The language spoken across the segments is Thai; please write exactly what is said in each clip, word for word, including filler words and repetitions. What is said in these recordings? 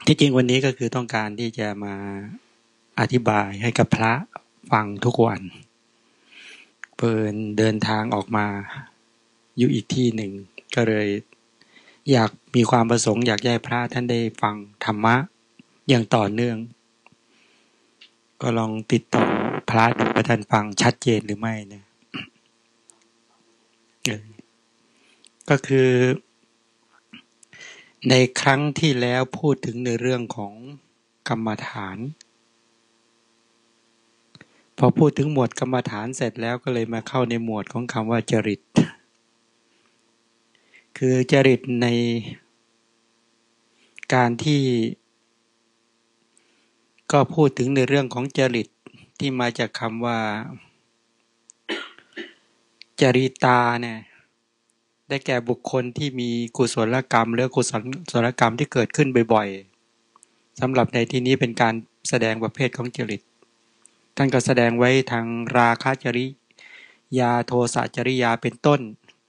ที่จริงวันนี้ก็คือต้องการที่จะมาอธิบายให้กับพระฟังทุกวันเพิ่นเดินทางออกมาอยู่อีกที่หนึ่งก็เลยอยากมีความประสงค์อยากให้พระท่านได้ฟังธรรมะอย่างต่อเนื่องก็ลองติดต่อพระดูว่าท่านฟังชัดเจนหรือไม่นะก็คือในครั้งที่แล้วพูดถึงในเรื่องของกรรมฐานพอพูดถึงหมวดกรรมฐานเสร็จแล้วก็เลยมาเข้าในหมวดของคำว่าจริตคือจริตในการที่ก็พูดถึงในเรื่องของจริตที่มาจากคำว่าจริตาเนี่ยได้แก่บุคคลที่มีกุศลกรรมหรือกุศลกรรมที่เกิดขึ้นบ่อยๆสำหรับในที่นี้เป็นการแสดงประเภทของจริตท่านก็แสดงไว้ทางราคะจริยาโทสะจริยาเป็นต้น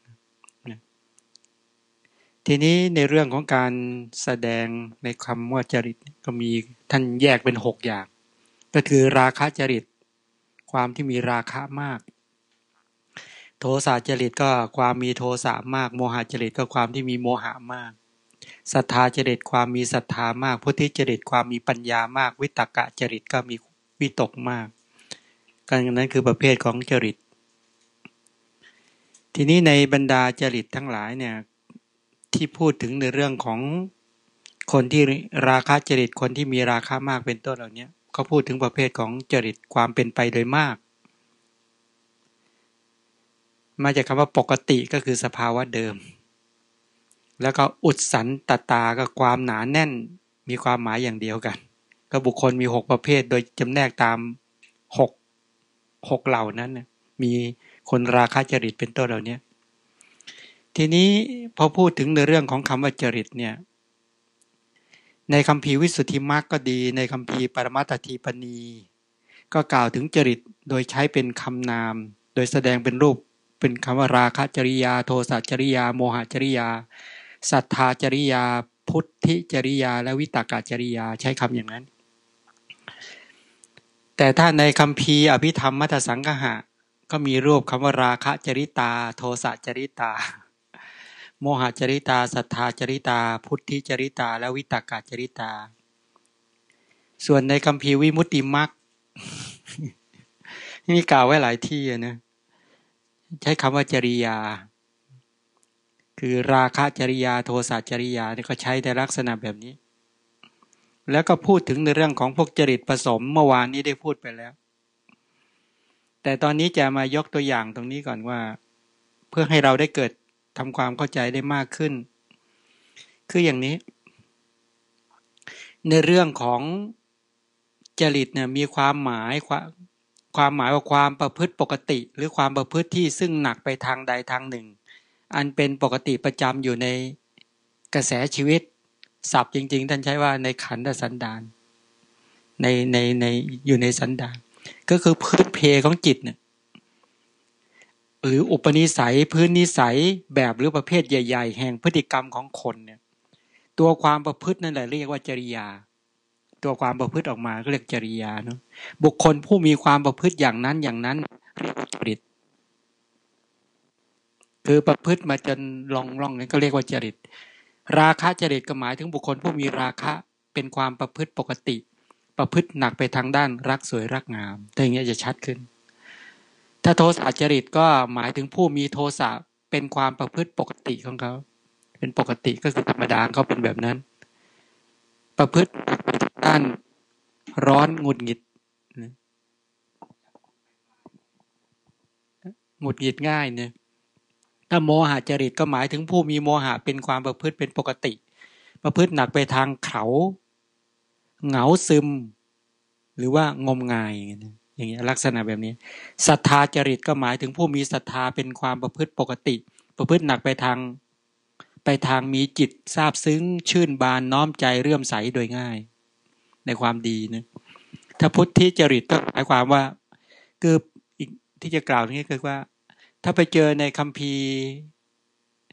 ทีนี้ในเรื่องของการแสดงในคำว่าจริตก็มีท่านแยกเป็นหกอย่างก็คือราคะจริตความที่มีราคะมากโทสะจริตก็ความมีโทสะมากโมหะจริตก็ความที่มีโมหะมากศรัทธาจริตความมีศรัทธามากพุทธิจริตความมีปัญญามากวิตกะจริตก็มีวิตกมากกันนั้นคือประเภทของจริตทีนี้ในบรรดาจริตทั้งหลายเนี่ยที่พูดถึงในเรื่องของคนที่ราคะจริตคนที่มีราคะมากเป็นต้นเหล่านี้เขาพูดถึงประเภทของจริตความเป็นไปโดยมากมาจากคำว่าปกติก็คือสภาวะเดิมแล้วก็อุดสันตตาก็ความหนาแน่นมีความหมายอย่างเดียวกันก็บุคคลมีหกประเภทโดยจำแนกตามหกหกเหล่านั้นมีคนราคะจริตเป็นต้นเหล่านี้ทีนี้พอพูดถึงในเรื่องของคำว่าจริตเนี่ยในคัมภีร์วิสุทธิมรรคก็ดีในคัมภีร์ปรมัตถทีปณีก็กล่าวถึงจริตโดยใช้เป็นคำนามโดยแสดงเป็นรูปเป็นคำว่าราคะจริยาโทสะจริยาโมหะจริยาศรัทธาจริยาพุทธิจริยาและวิตกจริยาใช้คำอย่างนั้นแต่ถ้าในคัมภีร์อภิธรรมมัทธสังคหะก็มีรูปคำว่าราคะจริตาโทสะจริตาโมหะจริตาศรัทธาจริตาพุทธิจริตาและวิตกจริตาส่วนในคัมภีร์วิมุตติมรรคนี่กล่าวไว้หลายที่นะใช้คำว่าจริยาคือราคะจริยาโทสะจริยานี่ก็ใช้ในลักษณะแบบนี้แล้วก็พูดถึงในเรื่องของพวกจริตผสมเมื่อวานนี้ได้พูดไปแล้วแต่ตอนนี้จะมายกตัวอย่างตรงนี้ก่อนว่าเพื่อให้เราได้เกิดทำความเข้าใจได้มากขึ้นคืออย่างนี้ในเรื่องของจริตเนี่ยมีความหมายความความหมายว่าความประพฤติปกติหรือความประพฤติที่ซึ่งหนักไปทางใดทางหนึ่งอันเป็นปกติประจำอยู่ในกระแสชีวิตศัพท์จริงๆท่านใช้ว่าในขันธสันดานในในในอยู่ในสันดานก็คือพื้นเพของจิตเนี่ยหรืออุปนิสัยพื้นนิสัยแบบหรือประเภทใหญ่ๆแห่งพฤติกรรมของคนเนี่ยตัวความประพฤตินั่นแหละเรียกว่าจริยาตัวความประพฤติออกมาก็เรียกจริยาเนาะบุคคลผู้มีความประพฤติอย่างนั้นอย่างนั้นเรียกว่าจริตคือประพฤติมาจนล่องล่องนั้นก็เรียกว่าจริตราคะจริตก็หมายถึงบุคคลผู้มีราคะเป็นความประพฤติปกติประพฤติหนักไปทางด้านรักสวยรักงามแต่อย่างนี้จะชัดขึ้นถ้าโทสะจริตก็หมายถึงผู้มีโทสะเป็นความประพฤติปกติของเขาเป็นปกติก็คือธรรมดาเขาเป็นแบบนั้นประพฤติไปทางด้านร้อนหงุดหงิดหงุดหงิดง่ายเนี่ยถ้าโมหะจริตก็หมายถึงผู้มีโมหะเป็นความประพฤติเป็นปกติประพฤติหนักไปทางเขาเหงาซึมหรือว่างมงายอย่างนี้ลักษณะแบบนี้ศรัทธาจริตก็หมายถึงผู้มีศรัทธาเป็นความประพฤติปกติประพฤติหนักไปทางไปทางมีจิตซาบซึ้งชื่นบานน้อมใจเรื่อมใสโดยง่ายในความดีนะถ้าพุทธิจริตก็หมายความว่าคืออีกที่จะกล่าวนี้คือว่าถ้าไปเจอในคัมภีร์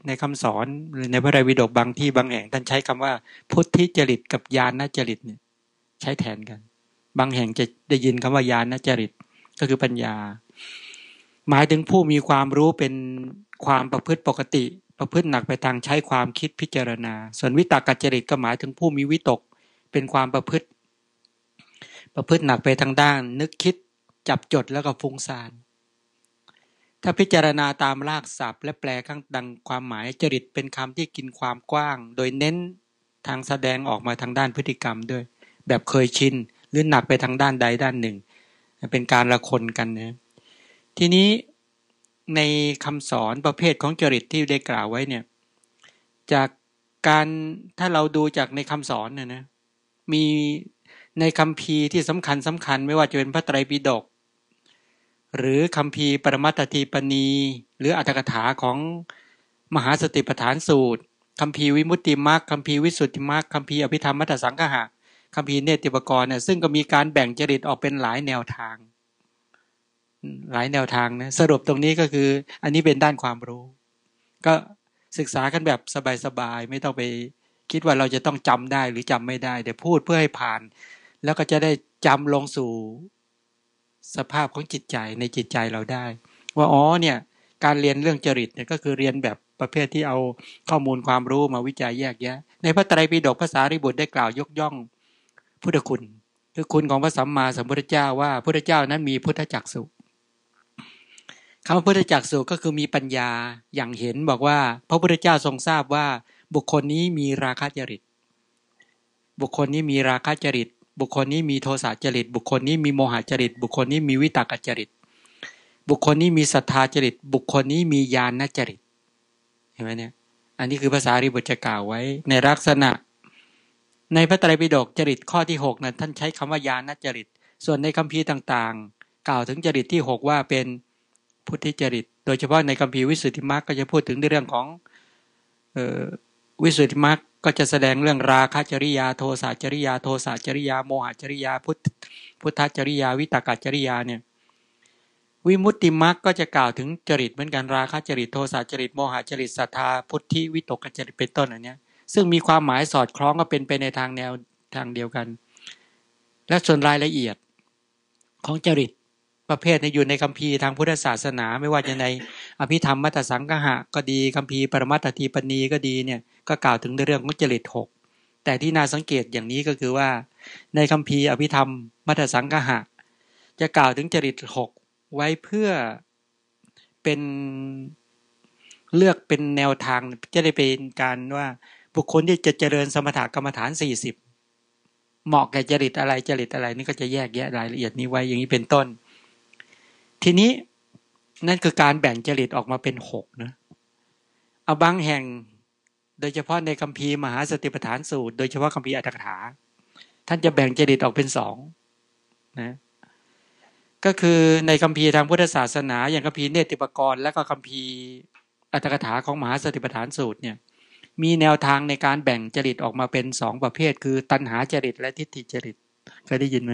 ในคำสอนในพระไตรปิฎกบางที่บางแห่งท่านใช้คำว่าพุทธิจริตกับญาณจริตเนี่ยใช้แทนกันบางแห่งจะได้ยินคำว่าญาณจริตก็คือปัญญาหมายถึงผู้มีความรู้เป็นความประพฤติปกติประพฤติหนักไปทางใช้ความคิดพิจารณาส่วนวิตกจริตก็หมายถึงผู้มีวิตกเป็นความประพฤติประพฤติหนักไปทางด้านนึกคิดจับจดแล้วก็ฟุ้งซ่านถ้าพิจารณาตามรากศัพท์และแปลข้างดังความหมายจริตเป็นคำที่กินความกว้างโดยเน้นทางแสดงออกมาทางด้านพฤติกรรมด้วยแบบเคยชินหรือหนักไปทางด้านใดด้านหนึ่งเป็นการละคนกันนะทีนี้ในคำสอนประเภทของจริตที่ได้กล่าวไว้เนี่ยจากการถ้าเราดูจากในคำสอนเนี่ยนะมีในคัมภีร์ที่สำคัญสำคัญไม่ว่าจะเป็นพระไตรปิฎกหรือคัมภีร์ปรมัตถทีปณีหรืออรรถกถาของมหาสติปัฏฐานสูตรคัมภีร์วิมุตติมรรคคัมภีร์วิสุทธิมรรคคัมภีร์อภิธรรมมัตตสังฆะคัมภีร์เนติปกรณ์เนี่ยซึ่งก็มีการแบ่งจริตออกเป็นหลายแนวทางหลายแนวทางนะสรุปตรงนี้ก็คืออันนี้เป็นด้านความรู้ก็ศึกษากันแบบสบายๆไม่ต้องไปคิดว่าเราจะต้องจำได้หรือจำไม่ได้แต่พูดเพื่อให้ผ่านแล้วก็จะได้จำลงสู่สภาพของจิตใจในจิตใจเราได้ว่าอ๋อเนี่ยการเรียนเรื่องจริตเนี่ยก็คือเรียนแบบประเภทที่เอาข้อมูลความรู้มาวิจัยแยกแยะในพระไตรปิฎกภาษาริบุตรได้กล่าวยกย่องพุทธคุณคือคุณของพระสัมมาสัมพุทธเจ้าว่าพุทธเจ้านั้นมีพุทธจักษุคำว่าพุทธจักษุก็คือมีปัญญาอย่างเห็นบอกว่าพระพุทธเจ้าทรงทราบว่าบุคคลนี้มีราคะจริตบุคคลนี้มีราคะจริตบุคคลนี้มีโทสะจริตบุคคลนี้มีโมหะจริตบุคคลนี้มีวิตกจริตบุคคลนี้มีศรัทธาจริตบุคคลนี้มีญาณจริตเห็นไหมเนี่ยอันนี้คือภาษาริบุตรจะกล่าวไว้ในลักษณะในพระไตรปิฎกจริตข้อที่หกนั้นท่านใช้คำว่าญาณจริตส่วนในคัมภีร์ต่างๆกล่าวถึงจริตที่หกว่าเป็นพุทธิจริตโดยเฉพาะในคัมภีร์วิสุทธิมรรคก็จะพูดถึงในเรื่องของเอ่อวิสุทธิมรรคก็จะแสดงเรื่องราคะจริยาโทสะจริยาโทสะจริยาโมหะจริยาพุทธพุทธจริยาวิตกจริยาเนี่ยวิมุตติมรรคก็จะกล่าวถึงจริตเหมือนกันราคะจริตโทสะจริตโมหะจริตศรัทธาพุทธิวิตกจริตเป็นต้นอันเนี้ยซึ่งมีความหมายสอดคล้องก็เป็นไปในทางแนวทางเดียวกันและส่วนรายละเอียดของจริตประเภทในอยู่ในคัมภีร์ทางพุทธศาสนาไม่ว่าจะในอภิธรรมมัตตสังฆะก็ดีคัมภีร์ปรมัตถทีปณีก็ดีเนี่ยก็กล่าวถึงในเรื่องของจริตหกแต่ที่น่าสังเกตอย่างนี้ก็คือว่าในคัมภีร์อภิธรรมมัตตสังฆะจะกล่าวถึงจริตหกไว้เพื่อเป็นเลือกเป็นแนวทางจะได้เป็นการว่าบุคคลที่จะเจริญสมถกรรมฐานสี่สิบเหมาะแก่จริตอะไรจริตอะไรนี่ก็จะแยกแยะรายละเอียดนี้ไว้อย่างนี้เป็นต้นทีนี้นั่นคือการแบ่งจริตออกมาเป็นหกนะเอาบางแห่งโดยเฉพาะในคัมภีร์มหาสติปัฏฐานสูตรโดยเฉพาะคัมภีร์อรรถกถาท่านจะแบ่งจริตออกเป็นสองนะก็คือในคัมภีร์ทางพุทธศาสนาอย่างคัมภีร์เนติปกรณ์และก็คัมภีร์อรรถกถาของมหาสติปัฏฐานสูตรเนี่ยมีแนวทางในการแบ่งจริตออกมาเป็นสองประเภทคือตัณหาจริตและทิฏฐิจริตเคยได้ยินไหม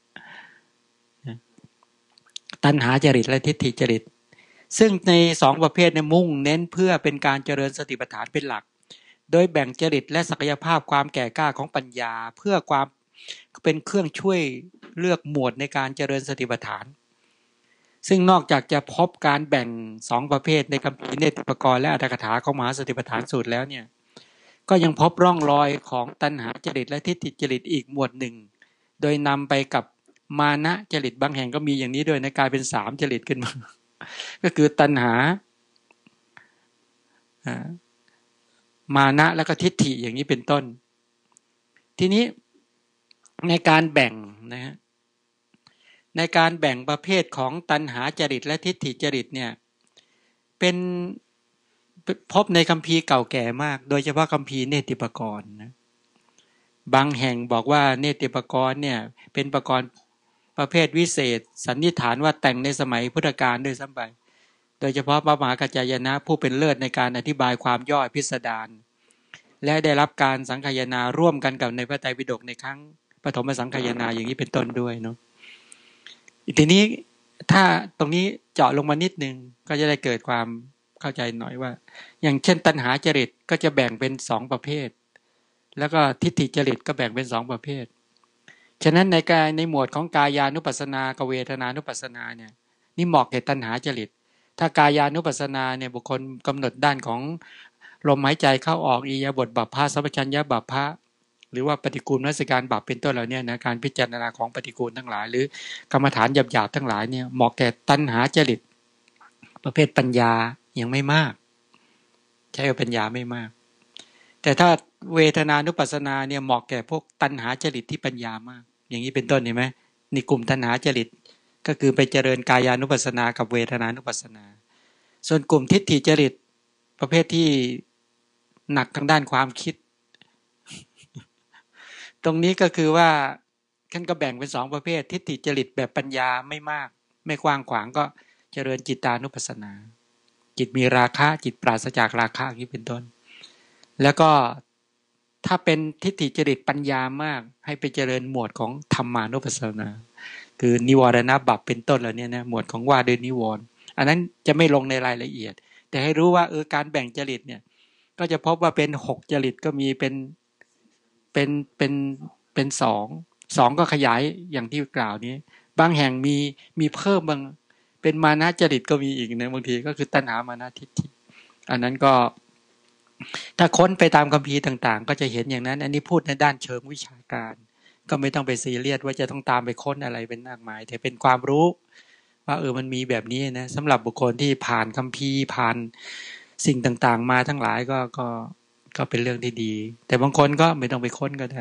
ตัณหาจริตและทิฏฐิจริตซึ่งในสองประเภทเนี่ยมุ่งเน้นเพื่อเป็นการเจริญสติปัฏฐานเป็นหลักโดยแบ่งจริตและศักยภาพความแก่กล้าของปัญญาเพื่อความเป็นเครื่องช่วยเลือกหมวดในการเจริญสติปัฏฐานซึ่งนอกจากจะพบการแบ่งสองประเภทในคัมภีร์เนติปกรณ์และอรรถกถาของมหาสติปัฏฐานสูตรแล้วเนี่ยก็ยังพบร่องรอยของตัณหาจริตและทิฏฐิจริตอีกหมวดหนึ่งโดยนำไปกับมานะจริตบางแห่งก็มีอย่างนี้ด้วยนะกลายเป็นสามจริตขึ้นมาก็คือตัณหามานะแล้วก็ทิฏฐิอย่างนี้เป็นต้นทีนี้ในการแบ่งนะฮะในการแบ่งประเภทของตัณหาจริตและทิฏฐิจริตเนี่ยเป็นพบในคัมภีร์เก่าแก่มากโดยเฉพาะคัมภีร์เนติปกรณ์นะบางแห่งบอกว่าเนติปกรณ์เนี่ยเป็นปกรณ์ประเภทวิเศษสันนิษฐานว่าแต่งในสมัยพุทธกาลด้วยซ้ำไปโดยเฉพาะพระมหากัจจายนะผู้เป็นเลิศในการอธิบายความย่อยพิสดารและได้รับการสังคายนาร่วมกันกับในพระไตรปิฎกในครั้งปฐมสังคายนาอย่างนี้เป็นต้นด้วยเนาะทีนี้ถ้าตรงนี้เจาะลงมานิดนึงก็จะได้เกิดความเข้าใจหน่อยว่าอย่างเช่นตัณหาจริตก็จะแบ่งเป็นสองประเภทแล้วก็ทิฏฐิจริตก็แบ่งเป็นสองประเภทฉะนั้นในกายในหมวดของกายานุปัสสนากับเวทนานุปัสสนาเนี่ยนี่เหมาะแก่ตัณหาจริตถ้ากายานุปัสสนาเนี่ยบุคคลกำหนดด้านของลมหายใจเข้าออกอิริยาบถบัพพะสัมปชัญญะบัพพะหรือว่าปฏิกูลนสิการบัพเป็นต้นเหล่านี้นะการพิจารณาของปฏิกูลทั้งหลายหรือกรรมฐานหยาบๆทั้งหลายเนี่ยเหมาะแก่ตัณหาจริตประเภทปัญญายังไม่มากใช้ปัญญาไม่มากแต่ถ้าเวทนานุปัสสนาเนี่ยเหมาะแก่พวกตัณหาจริตที่ปัญญามากอย่างนี้เป็นต้นเห็นไหมนี่กลุ่มตัณหาจริตก็คือไปเจริญกายานุปัสสนากับเวทนานุปัสสนาส่วนกลุ่มทิฏฐิจริตประเภทที่หนักทางด้านความคิดตรงนี้ก็คือว่าท่านก็แบ่งเป็นสองประเภททิฏฐิจริตแบบปัญญาไม่มากไม่กว้างขวางก็เจริญจิตตานุปัสสนาจิตมีราคะจิตปราศจากราคะอย่างนี้เป็นต้นแล้วก็ถ้าเป็นทิฏฐิจริตปัญญามากให้ไปเจริญหมวดของธรรมานุปัสสนาคือนิวรณบัพเป็นต้นเหล่านี้นะหมวดของว่าด้วยนิวรณ์อันนั้นจะไม่ลงในรายละเอียดแต่ให้รู้ว่าเออการแบ่งจริตเนี่ยก็จะพบว่าเป็นหกจริตก็มีเป็นเป็นเป็นเป็นสองสองก็ขยายอย่างที่กล่าวนี้บางแห่งมีมีเพิ่มบางเป็นมานะจริตก็มีอีกนะบางทีก็คือตัณหามานะทิฏฐิอันนั้นก็ถ้าค้นไปตามคัมภีร์ต่างๆก็จะเห็นอย่างนั้นอันนี้พูดในด้านเชิงวิชาการก็ไม่ต้องไปซีเรียสว่าจะต้องตามไปค้นอะไรเป็นมากมายแต่เป็นความรู้ว่าเออมันมีแบบนี้นะสำหรับบุคคลที่ผ่านคัมภีร์ผ่านสิ่งต่างๆมาทั้งหลายก็ก็ก็เป็นเรื่องที่ดีแต่บางคนก็ไม่ต้องไปค้นก็ได้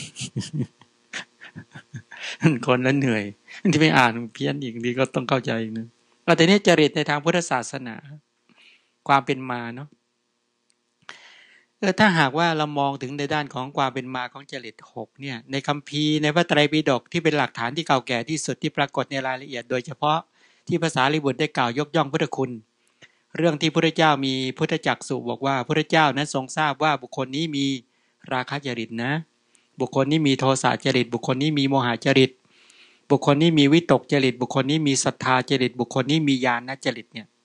คนละเหนื่อยที่ไม่อ่านเพี้ยนอีกทีก็ต้องเข้าใจอีกนึงแต่นี้จริตในทางพุทธศาสนาความเป็นมาเนาะเออถ้าหากว่าเรามองถึงในด้านของความเป็นมาของจริตหกเนี่ยในคัมภีร์ในพระไตรปิฎกที่เป็นหลักฐานที่เก่าแก่ที่สุดที่ปรากฏในรายละเอียดโดยเฉพาะที่ภาษาลิบุตรได้กล่าวยกย่องพุทธคุณเรื่องที่พระเจ้ามีพุทธจักสุบอกว่าพระเจ้านั้นทรงทราบว่าบุคคลนี้มีราคะจริตนะบุคคลนี้มีโทสะจริตบุคคลนี้มีโมหะจริตบุคคลนี้มีวิตกจริตบุคคลนี้มีศรัทธาจริตบุคคลนี้มีญาณจริตเนี่ย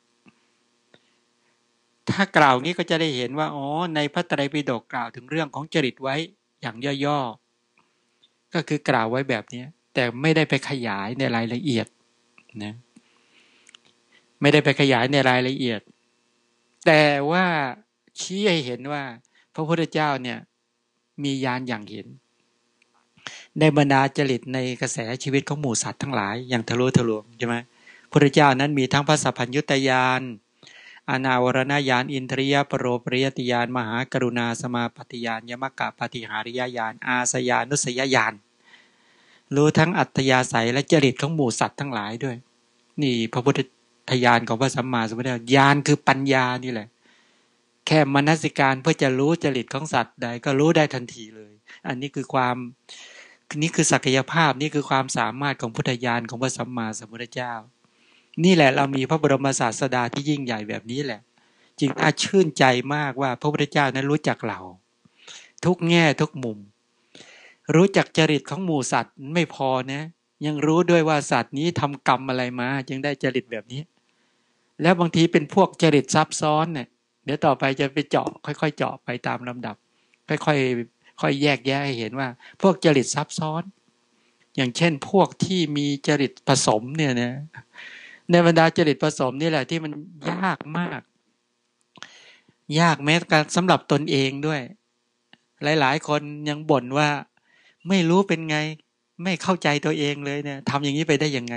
ถ้ากล่าวนี้ก็จะได้เห็นว่าอ๋อในพระไตรปิฎกกล่าวถึงเรื่องของจริตไว้อย่างย่อๆก็คือกล่าวไว้แบบนี้แต่ไม่ได้ไปขยายในรายละเอียดนะไม่ได้ไปขยายในรายละเอียดแต่ว่าชี้ให้เห็นว่าพระพุทธเจ้าเนี่ยมีญาณอย่างเห็นในบรรดาจริตในกระแสชีวิตของหมู่สัตว์ทั้งหลายอย่างทะลุทะลวงใช่ไหมพระเจ้านั้นมีทั้งพระสัพพัญญุตญาณอานาวรณญาณอินทรียปโรปริยติญาณมหากรุณาสมาปฏิญาณยมกะปฏิหาริยญาณอาสยานุสยญาณรู้ทั้งอัตยาศัยและจริตของหมู่สัตว์ทั้งหลายด้วยนี่พระพุทธญาณของพระสัมมาสัมพุทธญาณคือปัญญานี่แหละแค่มนสิการเพื่อจะรู้จริตของสัตว์ใดก็รู้ได้ทันทีเลยอันนี้คือความนี่คือศักยภาพนี่คือความสามารถของพุทธญาณของพระสัมมาสัมพุทธเจ้านี่แหละเรามีพระบรมศาสดาที่ยิ่งใหญ่แบบนี้แหละจึงน่าชื่นใจมากว่าพระพุทธเจ้านั้นรู้จักเราทุกแง่ทุกมุมรู้จักจริตของหมู่สัตว์ไม่พอนะยังรู้ด้วยว่าสัตว์นี้ทำกรรมอะไรมาจึงได้จริตแบบนี้แล้วบางทีเป็นพวกจริตซับซ้อนเนี่ยเดี๋ยวต่อไปจะไปเจาะค่อยๆเจาะไปตามลำดับค่อยๆค่อยแยกแยะให้เห็นว่าพวกจริตซับซ้อนอย่างเช่นพวกที่มีจริตผสมเนี่ยนะในบรรดาจริตผสมนี่แหละที่มันยากมากยากแม้แต่สำหรับตนเองด้วยหลายๆคนยังบ่นว่าไม่รู้เป็นไงไม่เข้าใจตัวเองเลยเนี่ยทำอย่างนี้ไปได้ยังไง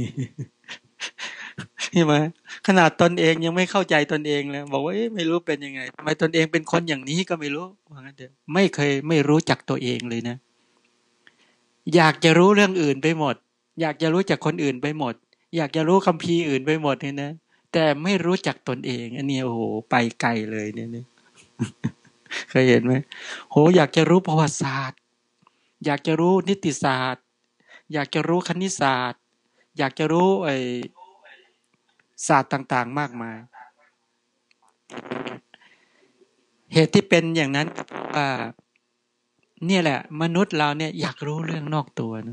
ใช่ไหมขนาดตนเองยังไม่เข้าใจตนเองเลยบอกว่าไม่รู้เป็นยังไงทำไมตนเองเป็นคนอย่างนี้ก็ไม่รู้ว่างั้นเถอะไม่เคยไม่รู้จักตัวเองเลยนะอยากจะรู้เรื่องอื่นไปหมดอยากจะรู้จักคนอื่นไปหมดอยากจะรู้คัมภีร์อื่นไปหมดเนี่ยนะแต่ไม่รู้จักตนเองอันนี้โอ้โหไปไกลเลยเนี่ยนี่ เคยเห็นไหมโหอยากจะรู้ประวัติศาสตร์อยากจะรู้นิติศาสตร์อยากจะรู้คณิตศาสตร์อยากจะรู้ไอ้ศาสตร์ต่างๆมากมายเหตุที่เป็นอย่างนั้นว่าเนี่ยแหละมนุษย์เราเนี่ยอยากรู้เรื่องนอกตัวนะ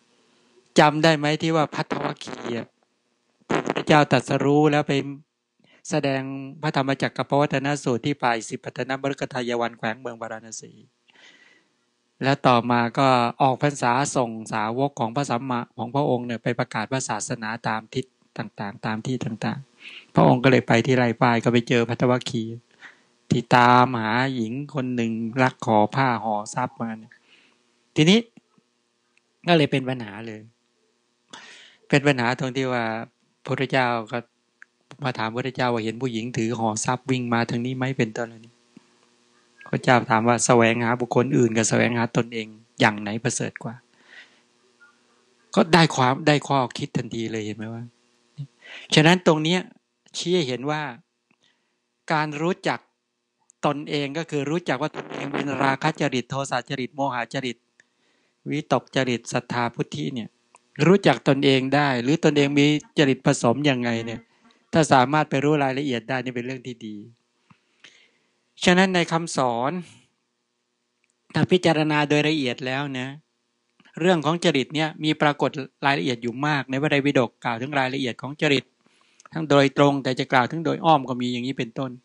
จำได้ไหมที่ว่าภัททวคีพระพุทธเจ้าตรัสรู้แล้วไปแสดงพระธรรมจักรกับปวัตนสูตรที่ป่ายสิปัตนมฤคทายวันแขวงเมืองพาราณสีแล้วต่อมาก็ออกพรรษาส่งสาวกของพระสัมมาของพระองค์เนี่ยไปประกาศพระศาสนาตามทิศต่างๆตามที่ต่างๆพระองค์ก็เลยไปที่ไร่ป้ายก็ไปเจอภัตตวัคคีย์ที่ตามหาหญิงคนหนึ่งลักขอผ้าห่อทรัพย์มาเนี่ยทีนี้ก็เลยเป็นปัญหาเลยเป็นปัญหาตรงที่ว่าพระพุทธเจ้าก็มาถามพระพุทธเจ้าว่าเห็นผู้หญิงถือห่อทรัพย์วิ่งมาทางนี้ไหมเป็นต้นอะไรนี้พระเจ้าถามว่าแสวงหาบุคคลอื่นกับแสวงหาตนเองอย่างไหนประเสริฐกว่าก็ได้ความได้ข้อคิดทันทีเลยเห็นไหมว่าฉะนั้นตรงนี้ชี้ให้เห็นว่าการรู้จักตนเองก็คือรู้จักว่าตนเองเป็นราคะจริตโทสะจริตโมหะจริตวิตกจริตศรัทธาพุทธิเนี่ยรู้จักตนเองได้หรือตนเองมีจริตผสมยังไงเนี่ยถ้าสามารถไปรู้รายละเอียดได้นี่เป็นเรื่องที่ดีฉะนั้นในคำสอนถ้าพิจารณาโดยละเอียดแล้วนะเรื่องของจริตเนี่ยมีปรากฏรายละเอียดอยู่มากในพระไตรปิฎกกล่าวถึงรายละเอียดของจริตทั้งโดยตรงแต่จะกล่าวถึงโดยอ้อมก็มีอย่างนี้เป็นต้น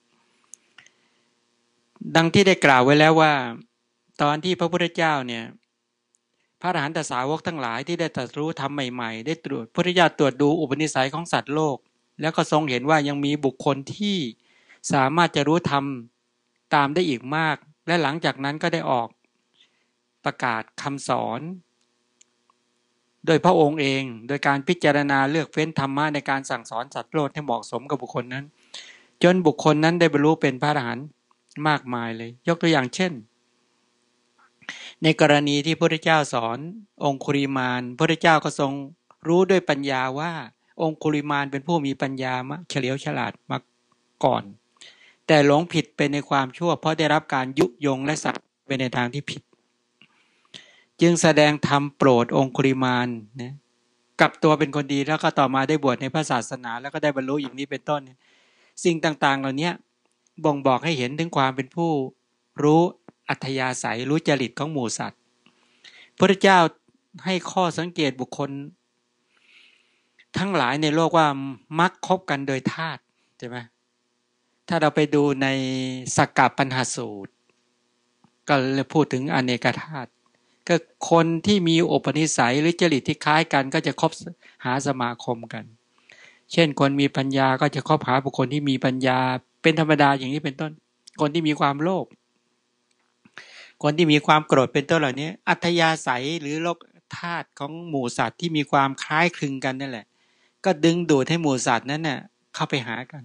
ดังที่ได้กล่าวไว้แล้วว่าตอนที่พระพุทธเจ้าเนี่ยพระอรหันตสาวกทั้งหลายที่ได้ตรัสรู้ธรรมใหม่ๆได้ตรวจพระพุทธเจ้าตรวจดูอุปนิสัยของสัตว์โลกแล้วก็ทรงเห็นว่ายังมีบุคคลที่สามารถจะรู้ธรรมตามได้อีกมากและหลังจากนั้นก็ได้ออกประกาศคำสอนโดยพระองค์เองโดยการพิจารณาเลือกเฟ้นธรรมะในการสั่งสอนสัตว์โลกให้เหมาะสมกับบุคคลนั้นจนบุคคลนั้นได้บรรลุเป็นพระอรหันต์มากมายเลยยกตัวอย่างเช่นในกรณีที่พระพุทธเจ้าสอนองคุลิมานพระพุทธเจ้าก็ทรงรู้ด้วยปัญญาว่าองคุลิมานเป็นผู้มีปัญญามากเฉลียวฉลาดมาก่อนแต่หลงผิดไปในความชั่วเพราะได้รับการยุยงและสั่งไปในทางที่ผิดจึงแสดงธรรมโปรดองคุลิมานนะกลับตัวเป็นคนดีแล้วก็ต่อมาได้บวชในพระศาสนาแล้วก็ได้บรรลุอย่างนี้เป็นต้นสิ่งต่างๆเหล่านี้บ่งบอกให้เห็นถึงความเป็นผู้รู้อัธยาศัยรู้จริตของหมู่สัตว์พระเจ้าให้ข้อสังเกตบุคคลทั้งหลายในโลกว่ามักคบกันโดยธาตุใช่ไหมถ้าเราไปดูในสักกะปัญหสูตรก็เลยพูดถึงอเนกธาตุก็คนที่มีอุปนิสัยหรือจริตที่คล้ายกันก็จะคบหาสมาคมกันเช่นคนมีปัญญาก็จะคบหาบุคคลที่มีปัญญาเป็นธรรมดาอย่างนี้เป็นต้นคนที่มีความโลภคนที่มีความโกรธเป็นต้นเหล่านี้อัธยาศัยหรือโลกธาตุของหมู่สัตว์ที่มีความคล้ายคลึงกันนั่นแหละก็ดึงดูดให้หมู่สัตว์นั้นน่ะเข้าไปหากัน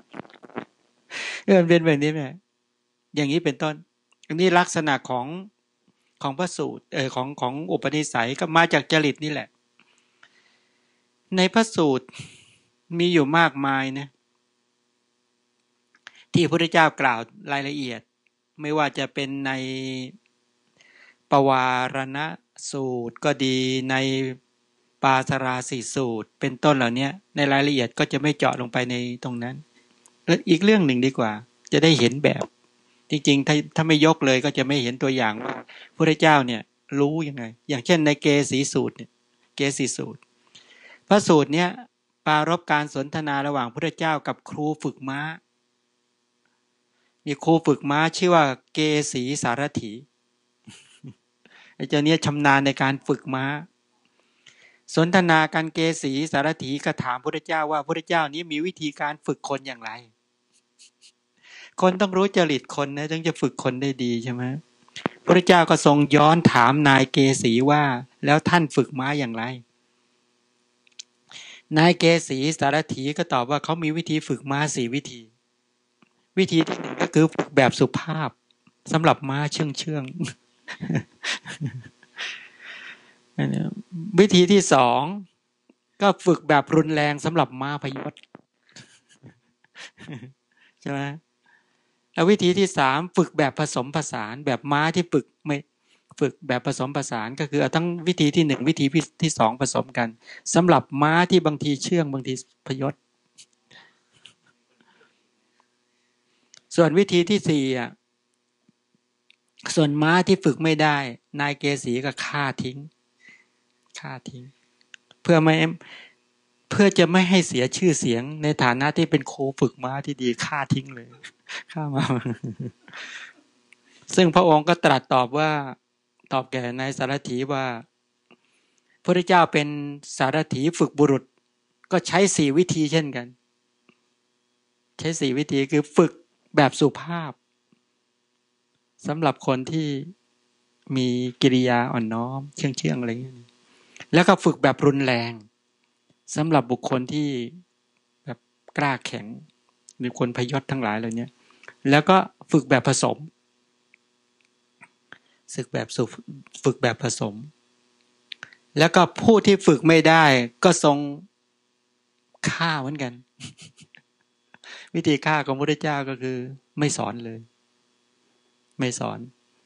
มันเป็นแบบนี้แหละอย่างนี้เป็นต้นอันนี้ลักษณะของของพระสูตรเออของของอุปนิสัยก็มาจากจริตนี่แหละในพระสูตรมีอยู่มากมายนะที่พระพุทธเจ้ากล่าวรายละเอียดไม่ว่าจะเป็นในปวารณสูตรก็ดีในปาสราสีสูตรเป็นต้นเหล่านี้ในรายละเอียดก็จะไม่เจาะลงไปในตรงนั้นแล้วอีกเรื่องหนึ่งดีกว่าจะได้เห็นแบบจริงๆถ้าถ้าไม่ยกเลยก็จะไม่เห็นตัวอย่างว่าพระพุทธเจ้าเนี่ยรู้ยังไงอย่างเช่นในเกสีสูตรเนี่ยเกสีสูตรพระสูตรเนี้ยปรารภการสนทนาระหว่างพระพุทธเจ้ากับครูฝึกม้ามีครูฝึกม้าชื่อว่าเกสีสารถีไอ้เจ้าเนี้ยชำนาญในการฝึกม้าสนทนากันเกสีสารถีก็ถามพระพุทธเจ้าว่าพระพุทธเจ้านี้มีวิธีการฝึกคนอย่างไรคนต้องรู้จริตคนนะถึงจะฝึกคนได้ดีใช่ไหมพระพุทธเจ้าก็ทรงย้อนถามนายเกสีว่าแล้วท่านฝึกม้าอย่างไรนายเกสีสารถีก็ตอบว่าเขามีวิธีฝึกม้าสี่วิธีวิธีที่หนึ่งก็คือฝึกแบบสุภาพสำหรับม้าเชื่องเชื่องวิธีที่สองก็ฝึกแบบรุนแรงสำหรับม้าพยศใช่ไหมแล้ววิธีที่สามฝึกแบบผสมผสานแบบม้าที่ฝึกไม่ฝึกแบบผสมผสานก็คือเอาทั้งวิธีที่หนึ่งวิธีที่สองผสมกันสำหรับม้าที่บางทีเชื่องบางทีพยศส่วนวิธีที่สี่อ่ะส่วนม้าที่ฝึกไม่ได้นายเกสีก็ฆ่าทิ้งฆ่าทิ้งเพื่อไม่เพื่อจะไม่ให้เสียชื่อเสียงในฐานะที่เป็นครูฝึกม้าที่ดีฆ่าทิ้งเลยฆ่ามาซึ่งพระองค์ก็ตรัสตอบว่าตอบแก่นายสารถีว่าพระเจ้าเป็นสารถีฝึกบุรุษก็ใช้สี่วิธีเช่นกันใช้สี่วิธีคือฝึกแบบสุภาพสำหรับคนที่มีกิริยาอ่อนน้อมเชื่องเชื่องอะไรอย่างนี้แล้วก็ฝึกแบบรุนแรงสำหรับบุคคลที่แบบกล้าแข็งหรือคนพยศทั้งหลายเหล่านี้แล้วก็ฝึกแบบผสมฝึกแบบสุฝึกแบบผสมแล้วก็ผู้ที่ฝึกไม่ได้ก็ทรงฆ่าเหมือนกันวิธีฆ่าของพระพุทธเจ้าก็คือไม่สอนเลยไม่สอน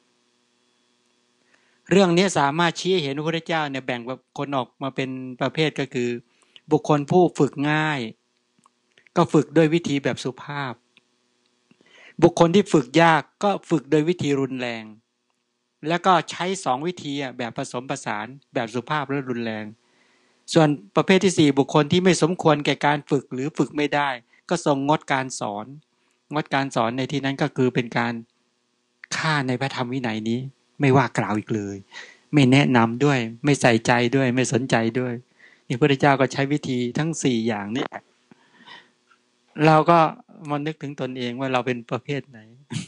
เรื่องนี้สามารถชี้เห็นพระพุทธเจ้าเนี่ยแบ่งคนออกมาเป็นประเภทก็คือบุคคลผู้ฝึกง่ายก็ฝึกด้วยวิธีแบบสุภาพบุคคลที่ฝึกยากก็ฝึกโดยวิธีรุนแรงแล้วก็ใช้สองวิธีแบบผสมผสานแบบสุภาพและรุนแรงส่วนประเภทที่สี่บุคคลที่ไม่สมควรแก่การฝึกหรือฝึกไม่ได้ก็ทรงงดการสอนงดการสอนในที่นั้นก็คือเป็นการฆ่าในพระธรรมวินัยนี้ไม่ว่ากล่าวอีกเลยไม่แนะนำด้วยไม่ใส่ใจด้วยไม่สนใจด้วยนี่พระพุทธเจ้าก็ใช้วิธีทั้งสี่อย่างนี้เราก็มานึกถึงตนเองว่าเราเป็นประเภทไหน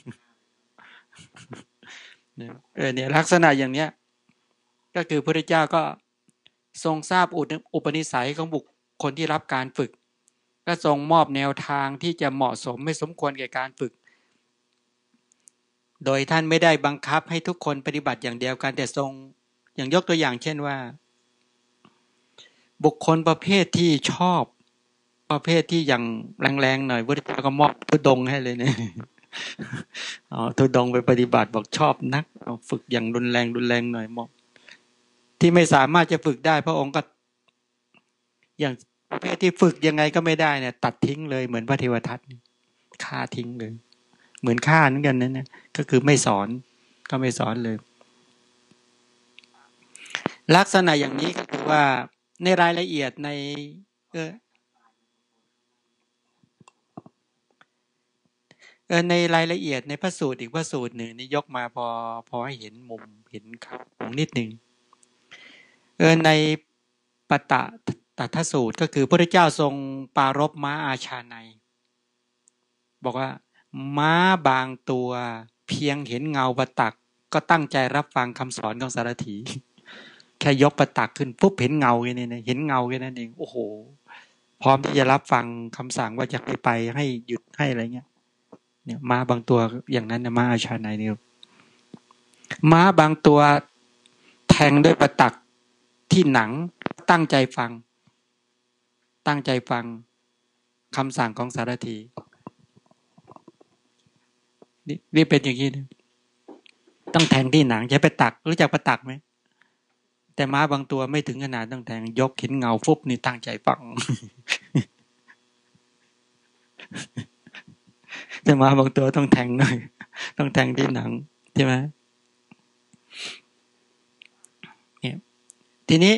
เออเนี่ยลักษณะอย่างเนี้ยก็คือพระพุทธเจ้าก็ทรงทราบอุปนิสัยของบุคคลที่รับการฝึกก็ทรงมอบแนวทางที่จะเหมาะสมไม่สมควรแก่การฝึกโดยท่านไม่ได้บังคับให้ทุกคนปฏิบัติอย่างเดียวกันแต่ทรงอย่างยกตัวอย่างเช่นว่าบุคคลประเภทที่ชอบประเภทที่อย่างแรงๆหน่อยพระเจ้าก็มอบทุดงให้เลยเนี่ยอ๋อทุดงไปปฏิบัติบอกชอบนักเอาฝึกอย่างรุนแรงรุนแรงหน่อยมอบที่ไม่สามารถจะฝึกได้พระองค์ก็อย่างประเภทที่ฝึกยังไงก็ไม่ได้เนี่ยตัดทิ้งเลยเหมือนพระเทวทัตฆ่าทิ้งเลยเหมือนฆ่าเหมือนกันนั่นนะก็คือไม่สอนก็ไม่สอนเลยลักษณะอย่างนี้ก็คือว่าในรายละเอียดในเออเออในรายละเอียดในพระสูตรอีกพระสูตรหนึ่งนี่ยกมาพอพอให้เห็นมุมเห็นครับของนิดหนึ่งเออในปตะตัทสูตรก็คือพระเจ้าทรงปารภม้าอาชาไนยบอกว่าม้าบางตัวเพียงเห็นเงาประตักก็ตั้งใจรับฟังคำสอนของสารถีแค่ยกประตักขึ้นปุ๊บเห็นเงาแค่นี้นะเห็นเงาแค่นั้นเองโอ้โหพร้อมที่จะรับฟังคำสั่งว่าจะให้ไปให้หยุดให้อะไรเงี้ยเนี่ยม้าบางตัวอย่างนั้นนะม้าอาชาไนยเนี่ยม้าบางตัวแทงด้วยประตักที่หนังตั้งใจฟังตั้งใจฟังคำสั่งของสารถีนี่นี่เป็นอย่างนี้นะต้องแทงที่หนังจะไปตักรู้จักประตักไหมแต่ม้าบางตัวไม่ถึงขนาดต้องแทงยกเห็นเงาฟุบนี่ตั้งใจฟังแต่ม้าบางตัวต้องแทงหน่อยต้องแทงที่หนังใช่ไหมเนี่ยทีนี้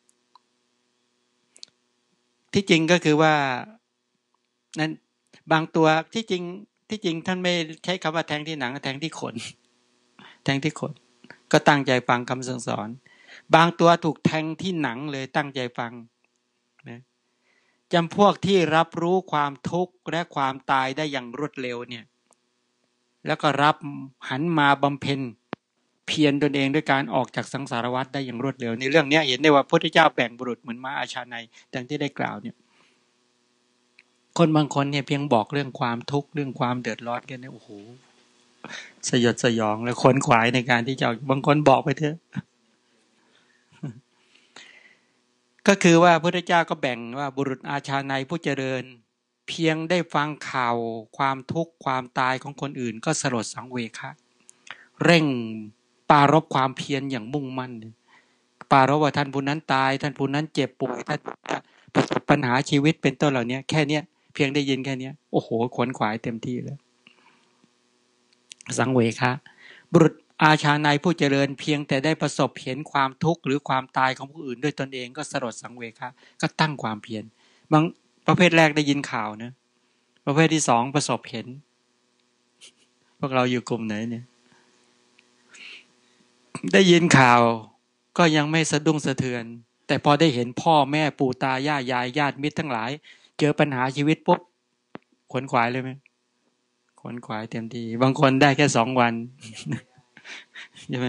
ที่จริงก็คือว่านั้นบางตัวที่จริงที่จริงท่านไม่ใช้คำว่าแทงที่หนังแทงที่ขนแทงที่ขนก็ตั้งใจฟังคำสั่งสอนบางตัวถูกแทงที่หนังเลยตั้งใจฟังนะจำพวกที่รับรู้ความทุกข์และความตายได้อย่างรวดเร็วเนี่ยแล้วก็รับหันมาบำเพ็ญเพียรตนเองด้วยการออกจากสังสารวัฏได้อย่างรวดเร็วในเรื่องนี้เห็นได้ว่าพระพุทธเจ้าแบ่งบุรุษเหมือนม้าอาชาไนยดังที่ได้กล่าวเนี่ยคนบางคนเนี่ยเพียงบอกเรื่องความทุกข์เรื่องความเดือดร้อนกันเนี่ยโอ้โหสยดสยองและขวนขวายในการที่จะบางคนบอกไปเถอะก็คือว่าพระพุทธเจ้าก็แบ่งว่าบุรุษอาชาไนยผู้เจริญเพียงได้ฟังข่าวความทุกข์ความตายของคนอื่นก็สลดสังเวชเร่งปรารภความเพียรอย่างมุ่งมั่นปรารภว่าท่านผู้นั้นตายท่านผู้นั้นเจ็บป่วยท่านประสบปัญหาชีวิตเป็นต้นเหล่านี้แค่เนี้ยเพียงได้ยินแค่นี้โอ้โหขวนขวายเต็มที่แล้วสังเวชบุรุษอาชาไนยผู้เจริญเพียงแต่ได้ประสบเห็นความทุกข์หรือความตายของผู้อื่นด้วยตนเองก็สลดสังเวชก็ตั้งความเพียรบางประเภทแรกได้ยินข่าวนะประเภทที่สองประสบเห็นพวกเราอยู่กลุ่มไหนเนี่ยได้ยินข่าวก็ยังไม่สะดุ้งสะเทือนแต่พอได้เห็นพ่อแม่ปู่ตายายยายญาติมิตรทั้งหลายเจอปัญหาชีวิตปุ๊บขวนขวายเลยไหมขวนขวายเต็มที่บางคนได้แค่สองวันใช่ไหม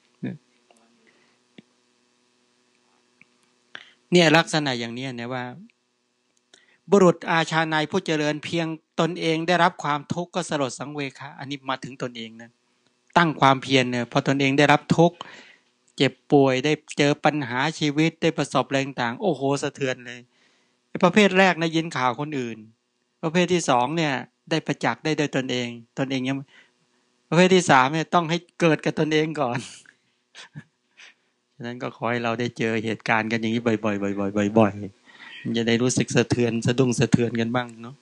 เนี่ยลักษณะอย่างนี้เนี่ยว่าบุรุษอาชาในผู้เจริญเพียงตนเองได้รับความทุกข์ก็สลดสังเวชอันนี้มาถึงตนเองนะตั้งความเพียรเนี่ยพอตนเองได้รับทุกข์เจ็บป่วยได้เจอปัญหาชีวิตได้ประสบอะไรต่างๆโอ้โหสะเทือนเลยประเภทแรกนะยินข่าวคนอื่นประเภทที่สองเนี่ยได้ประจักษ์ได้โดยตนเองตนเองยังประเภทที่สามเนี่ยต้องให้เกิดกับตนเองก่อนฉะนั้นก็ขอให้เราได้เจอเหตุการณ์กันอย่างนี้บ่อยๆบ่อยๆบ่อยๆมันจะได้รู้สึกสะเทือนสะดุ้งสะเทือนกันบ้างเนาะ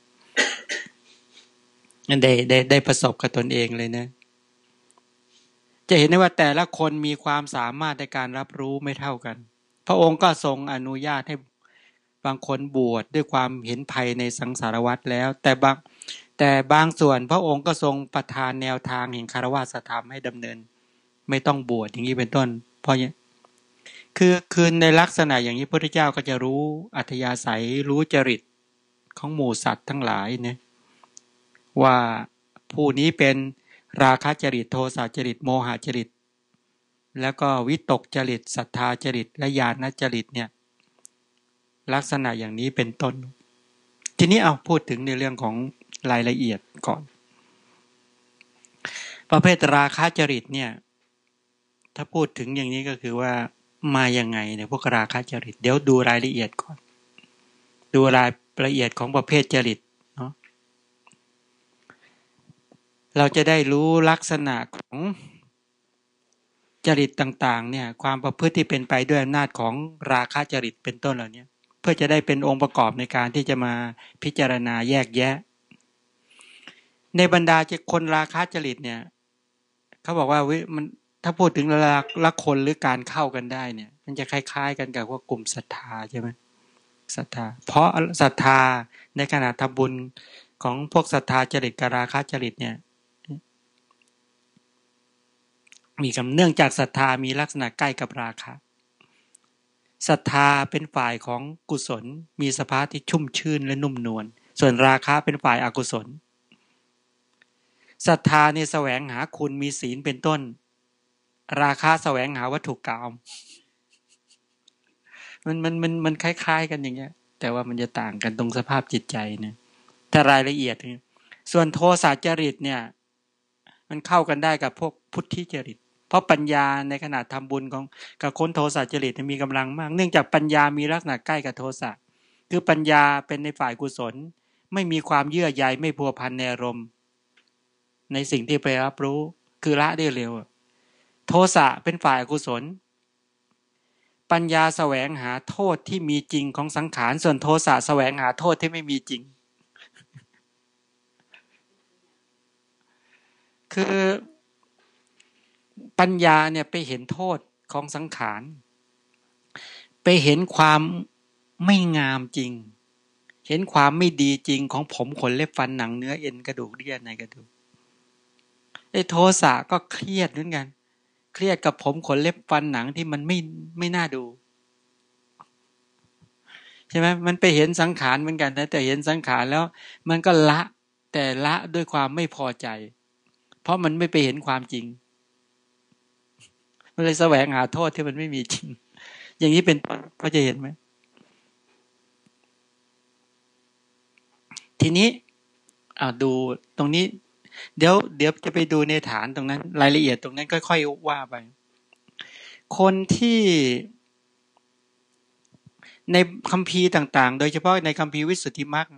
นั่นได้ได้ได้ประสบกับตนเองเลยนะจะเห็นได้ว่าแต่ละคนมีความสามารถในการรับรู้ไม่เท่ากันพระองค์ก็ทรงอนุญาตให้บางคนบวชด้วยความเห็นภัยในสังสารวัฏแล้วแต่บางแต่บางส่วนพระองค์ก็ทรงประทานแนวทางแห่งคฤหัสถธรรมให้ดำเนินไม่ต้องบวชอย่างนี้เป็นต้นเพราะคือคือในลักษณะอย่างนี้พระพุทธเจ้าก็จะรู้อัธยาศัยรู้จริตของหมู่สัตว์ทั้งหลายเนี่ยว่าผู้นี้เป็นราคะจริตโทสะจริตโมหะจริตแล้วก็วิตกจริตศรัทธาจริตและญาณจริตเนี่ยลักษณะอย่างนี้เป็นต้นทีนี้เอาพูดถึงในเรื่องของรายละเอียดก่อนประเภทราคะจริตเนี่ยถ้าพูดถึงอย่างนี้ก็คือว่ามายังไงเนี่ยพวกราคะจริตเดี๋ยวดูรายละเอียดก่อนดูรายละเอียดของประเภทจริตเนาะเราจะได้รู้ลักษณะของจริตต่างๆเนี่ยความประพฤติที่เป็นไปด้วยอำนาจของราคะจริตเป็นต้นเหล่านี้เพื่อจะได้เป็นองค์ประกอบในการที่จะมาพิจารณาแยกแยะในบรรดาคนราคะจริตเนี่ยเขาบอกว่ามันถ้าพูดถึงละคนหรือการเข้ากันได้เนี่ยมันจะคล้ายๆกันกับว่ากลุ่มศรัทธาใช่ไหมศรัทธาเพราะศรัทธาในขณะทำบุญของพวกศรัทธาจริตกับราคะจริตเนี่ยมีกำเนื่องจากศรัทธามีลักษณะใกล้กับราคะศรัทธาเป็นฝ่ายของกุศลมีสภาพที่ชุ่มชื่นและนุ่มนวลส่วนราคะเป็นฝ่ายอกุศลศรัทธาเนี่ยแสวงหาคุณมีศีลเป็นต้นราคะแสวงหาวัตถุกรรมมันมันมันมันคล้ายๆกันอย่างเงี้ยแต่ว่ามันจะต่างกันตรงสภาพจิตใจเนี่ยถ้ารายละเอียดส่วนโทสะจริตเนี่ยมันเข้ากันได้กับพวกพุทธิจริตเพราะปัญญาในขณะทำบุญของกับคนโทสะจริตมีกำลังมากเนื่องจากปัญญามีลักษณะใกล้กับโทสะคือปัญญาเป็นในฝ่ายกุศลไม่มีความเยื่อใยไม่พัวพันในอารมณ์ในสิ่งที่ไปรับรู้คือละได้เร็วโทสะเป็นฝ่ายอกุศลปัญญาแสวงหาโทษที่มีจริงของสังขารส่วนโทสะแสวงหาโทษที่ไม่มีจริงคือปัญญาเนี่ยไปเห็นโทษของสังขารไปเห็นความไม่งามจริงเห็นความไม่ดีจริงของผมขนเล็บฟันหนังเนื้อเอ็นกระดูกเลือดในกระดูกไอ้โทสะก็เครียดเหมือนกันเครียดกับผมขนเล็บฟันหนังที่มันไม่ไม่น่าดูใช่ไหมมันไปเห็นสังขารเหมือนกันนะแต่เห็นสังขารแล้วมันก็ละแต่ละด้วยความไม่พอใจเพราะมันไม่ไปเห็นความจริงมันเลยแสวงหาโทษที่มันไม่มีจริงอย่างนี้เป็นต้นก็จะเห็นไหมทีนี้อ่าดูตรงนี้เดี๋ยวเดี๋ยวจะไปดูในฐานตรงนั้นรายละเอียดตรงนั้นค่อยๆว่าไปคนที่ในคัมภีร์ต่างๆโดยเฉพาะในคัมภีร์วิสุทธิมรรค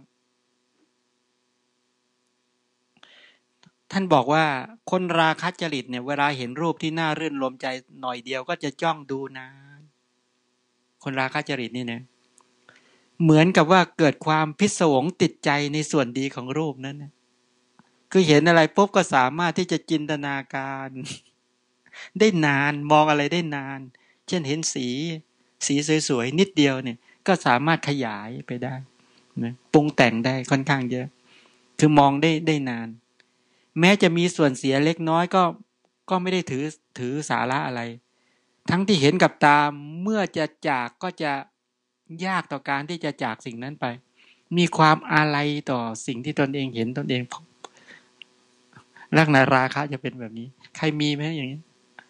ท่านบอกว่าคนราคะจริตเนี่ยเวลาเห็นรูปที่น่ารื่นรมใจหน่อยเดียวก็จะจ้องดูนะคนราคะจริตนี่นะเหมือนกับว่าเกิดความพิศวงติดใจในส่วนดีของรูปนั้นนะคือเห็นอะไรปุ๊บก็สามารถที่จะจินตนาการได้นานมองอะไรได้นานเช่นเห็นสีสีสวยๆนิดเดียวเนี่ยก็สามารถขยายไปได้นะปรุงแต่งได้ค่อนข้างเยอะคือมองได้ได้นานแม้จะมีส่วนเสียเล็กน้อยก็ก็ไม่ได้ถือถือสาระอะไรทั้งที่เห็นกับตาเมื่อจะจากก็จะยากต่อการที่จะจากสิ่งนั้นไปมีความอาลัยต่อสิ่งที่ตนเองเห็นตนเองลักษณะราคะจะเป็นแบบนี้ใครมีไหมอย่างนี้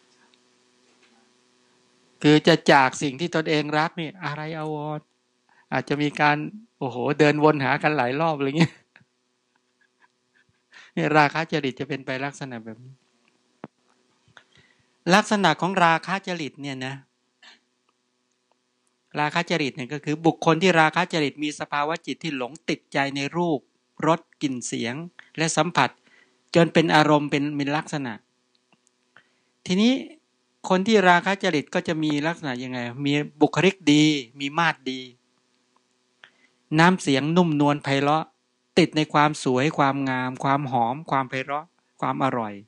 คือจะจากสิ่งที่ตนเองรักนี่อะไรอาวรณ์อาจจะมีการโอ้โหเดินวนหากันหลายรอบอะไรเงี้ยนี่ราคะจริตจะเป็นไปลักษณะแบบนี้ลักษณะของราคะจริตเนี่ยนะราคะจริตเนี่ยก็คือบุคคลที่ราคะจริตมีสภาวะจิตที่หลงติดใจในรูปรสกลิ่นเสียงและสัมผัสจนเป็นอารมณ์เป็นมีลักษณะทีนี้คนที่ราคะจริตก็จะมีลักษณะยังไงมีบุคลิกดีมีมาตรดีน้ำเสียงนุ่มนวลไพเราะติดในความสวยความงามความหอมความไพเราะความอร่อย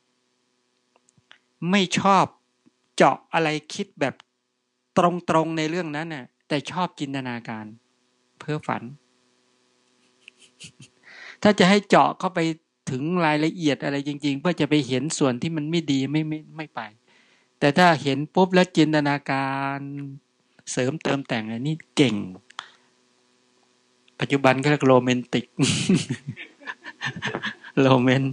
ไม่ชอบเจาะอะไรคิดแบบตรงๆในเรื่องนั้นน่ะแต่ชอบจินตนาการเพ้อฝันถ้าจะให้เจาะเข้าไปถึงรายละเอียดอะไรจริงๆเพื่อจะไปเห็นส่วนที่มันไม่ดีไม่ไม่ไม่ไปแต่ถ้าเห็นปุ๊บแล้วจินตนาการเสริมเติมแต่งอันนี้เก่งปัจจุบันก็เรียกโรแมนติกโรแมน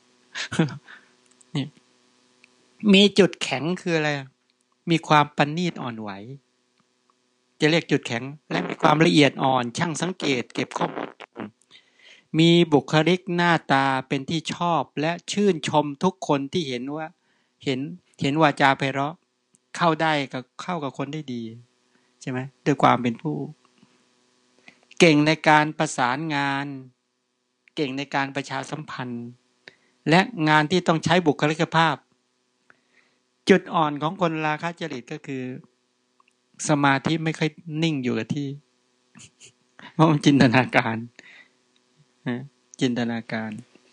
นี่มีจุดแข็งคืออะไรมีความปณีตอ่อนไหวจะเรียกจุดแข็งและมีความละเอียดอ่อนช่างสังเกตเก็บข้อมูลมีบุคลิกหน้าตาเป็นที่ชอบและชื่นชมทุกคนที่เห็นว่าเห็นเห็นวาจาไพเราะเข้าได้กับเข้ากับคนได้ดีใช่ไหมด้วยความเป็นผู้เก่งในการประสานงานเก่งในการประชาสัมพันธ์และงานที่ต้องใช้บุคลิกภาพจุดอ่อนของคนราคะจริตก็คือสมาธิไม่ค่อยนิ่งอยู่กับที่เพราะมันจินตนาการจินตนาการ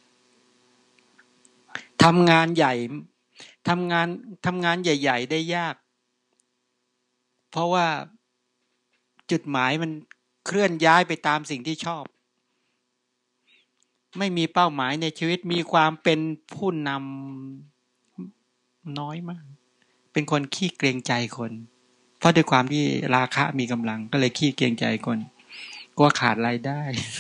ทำงานใหญ่ทำงานทำงานใหญ่ๆได้ยากเพราะว่าจุดหมายมันเคลื่อนย้ายไปตามสิ่งที่ชอบไม่มีเป้าหมายในชีวิตมีความเป็นผู้นำน้อยมากเป็นคนขี้เกรงใจคนเพราะด้วยความที่ราคะมีกำลังก็เลยขี้เกรงใจคนกลัวขาดรายได้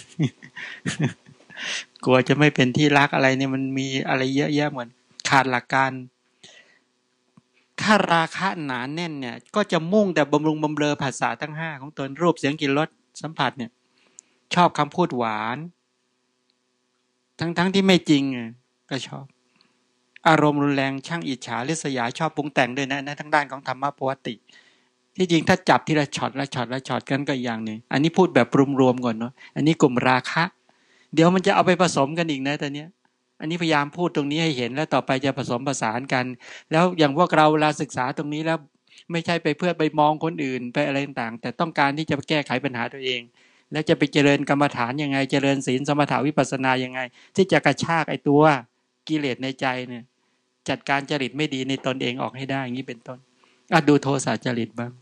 กลัวจะไม่เป็นที่รักอะไรเนี่ยมันมีอะไรเยอะแยะหมดขาดหลักการถ้าราคะหนาแน่นเนี่ยก็จะมุ่งแต่บำรุงบำเรอภาษาทั้งห้าของตนรูปเสียงกลิ่นรสสัมผัสเนี่ยชอบคำพูดหวานทั้งๆ ท, ที่ไม่จริงก็ชอบอารมณ์รุนแรงช่างอิจฉาริษยาชอบปรุงแต่งด้วยนะนะทั้งด้านของธรรมะปกติที่จริงถ้าจับทีละช็อตละช็อตละช็อตกันก็อย่างนึงอันนี้พูดแบบรวมๆก่อนเนาะอันนี้กลุ่มราคะเดี๋ยวมันจะเอาไปผสมกันอีกนะตอนนี้อันนี้พยายามพูดตรงนี้ให้เห็นแล้วต่อไปจะผสมผสานกันแล้วอย่างพวกเราเวลาศึกษาตรงนี้แล้วไม่ใช่ไปเพื่อไปมองคนอื่นไปอะไรต่างๆแต่ต้องการที่จะแก้ไขปัญหาตัวเองแล้วจะไปเจริญกรรมฐานยังไงเจริญศีลสมถะวิปัสสนายังไงที่จะกระชากไอ้ตัวกิเลสในใจเนี่ยจัดการจริตไม่ดีในตนเองออกให้ได้อย่างนี้เป็นต้นอ่ะดูโทสะจริตบ้าง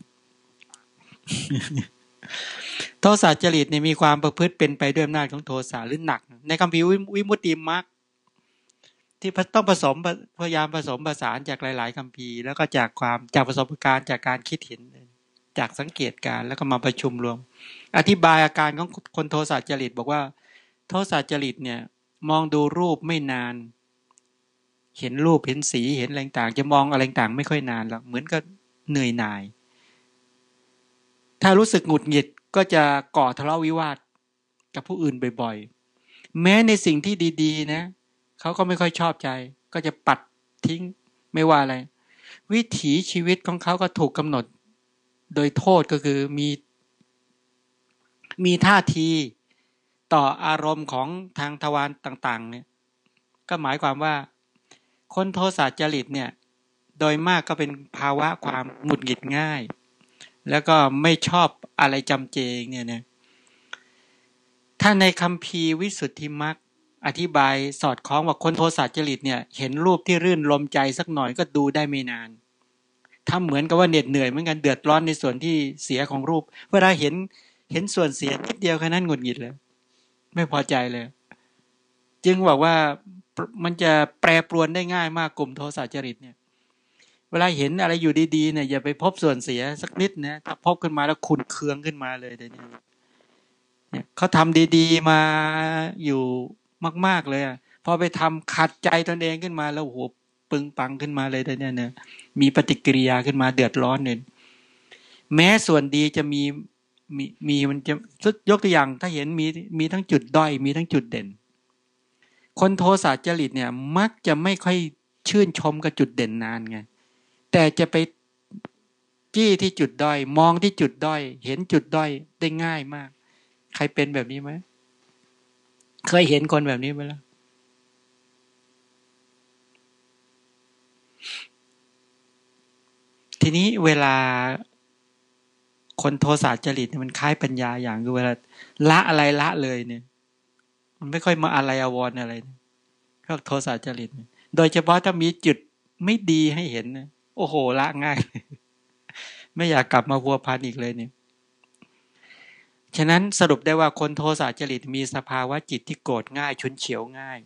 โทสะจริตเนี่ยมีความประพฤติเป็นไปด้วยอำนาจของโทสะหรือหนักในคัมภีร์วิมุตติมรรคที่ต้องผสมพยายามผสมผสานจากหลายๆคัมภีร์แล้วก็จากความจากประสบการณ์จากการคิดเห็นจากสังเกตการแล้วก็มาประชุมรวมอธิบายอาการของคนโทสะจริตบอกว่าโทสะจริตเนี่ยมองดูรูปไม่นานเห็นรูปเห็นสีเห็นอะไรต่างจะมองอะไรต่างไม่ค่อยนานหรอกเหมือนกับเหนื่อยหน่ายถ้ารู้สึกหงุดหงิดก็จะก่อทะเลาะวิวาทกับผู้อื่นบ่อยๆแม้ในสิ่งที่ดีๆนะเขาก็ไม่ค่อยชอบใจก็จะปัดทิ้งไม่ว่าอะไรวิถีชีวิตของเขาก็ถูกกำหนดโดยโทษก็คือมีมีท่าทีต่ออารมณ์ของทางทวารต่างๆเนี่ยก็หมายความว่าคนโทสะจริตเนี่ยโดยมากก็เป็นภาวะความหงุดหงิดง่ายแล้วก็ไม่ชอบอะไรจำเจเนี่ยนะถ้าในคัมภีร์วิสุทธิมรรคอธิบายสอดคล้องว่าคนโทสะจริตเนี่ยเห็นรูปที่รื่นรมใจสักหน่อยก็ดูได้ไม่นานถ้าเหมือนกับว่าเหน็ดเหนื่อยเหมือนกันเดือดร้อนในส่วนที่เสียของรูปเวลาเห็นเห็นส่วนเสียนิดเดียวแค่นั้นหงุดหงิดเลยไม่พอใจเลยจึงบอกว่ามันจะแปรปรวนได้ง่ายมากกลุ่มโทสะจริตเนี่ยเวลาเห็นอะไรอยู่ดีๆเนี่ยอย่าไปพบส่วนเสียสักนิดนะถ้าพบขึ้นมาแล้วขุ่นเคืองขึ้นมาเลยเดี๋ยวนี้เนี่ยเขาทำดีๆมาอยู่มากๆเลยอ่ะพอไปทำขัดใจตนเองขึ้นมาแล้วโอ้โหปึงปังขึ้นมาเลยเดี๋ยวนี้เนี่ยมีปฏิกิริยาขึ้นมาเดือดร้อนเนี่ยแม้ส่วนดีจะมีมีมีมันจะยกตัวอย่างถ้าเห็นมีมีทั้งจุดด้อยมีทั้งจุดเด่นคนโทสะจริตเนี่ยมักจะไม่ค่อยชื่นชมกับจุดเด่นนานไงแต่จะไปจี้ที่จุดด้อยมองที่จุดด้อยเห็นจุดด้อยได้ง่ายมากใครเป็นแบบนี้ไหมเคยเห็นคนแบบนี้ไหมล่ะทีนี้เวลาคนโทสะจริตมันคล้ายปัญญาอย่างคือเวลาละอะไรละเลยเนี่ยมันไม่ค่อยมาอะไรอาวรณ์อะไรพวกโทสะจริตโดยเฉพาะถ้ามีจุดไม่ดีให้เห็นนะโอ้โหละง่ายไม่อยากกลับมาพัวพันอีกเลยเนี่ยฉะนั้นสรุปได้ว่าคนโทสะจริตมีสภาวะจิตที่โกรธง่ายฉุนเฉียวง่าย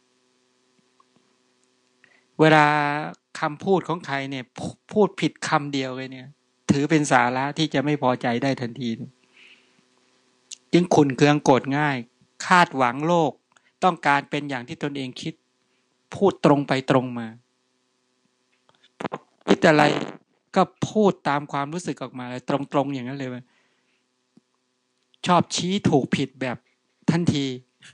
เวลาคำพูดของใครเนี่ยพูดผิดคำเดียวเลยเนี่ยถือเป็นสาระที่จะไม่พอใจได้ทันทีจึงขุ่นเคืองโกรธง่ายคาดหวังโลกต้องการเป็นอย่างที่ตนเองคิดพูดตรงไปตรงมาคิดอะไรก็พูดตามความรู้สึกออกมาเลยตรงๆอย่างนั้นเลยว่าชอบชี้ถูกผิดแบบทันที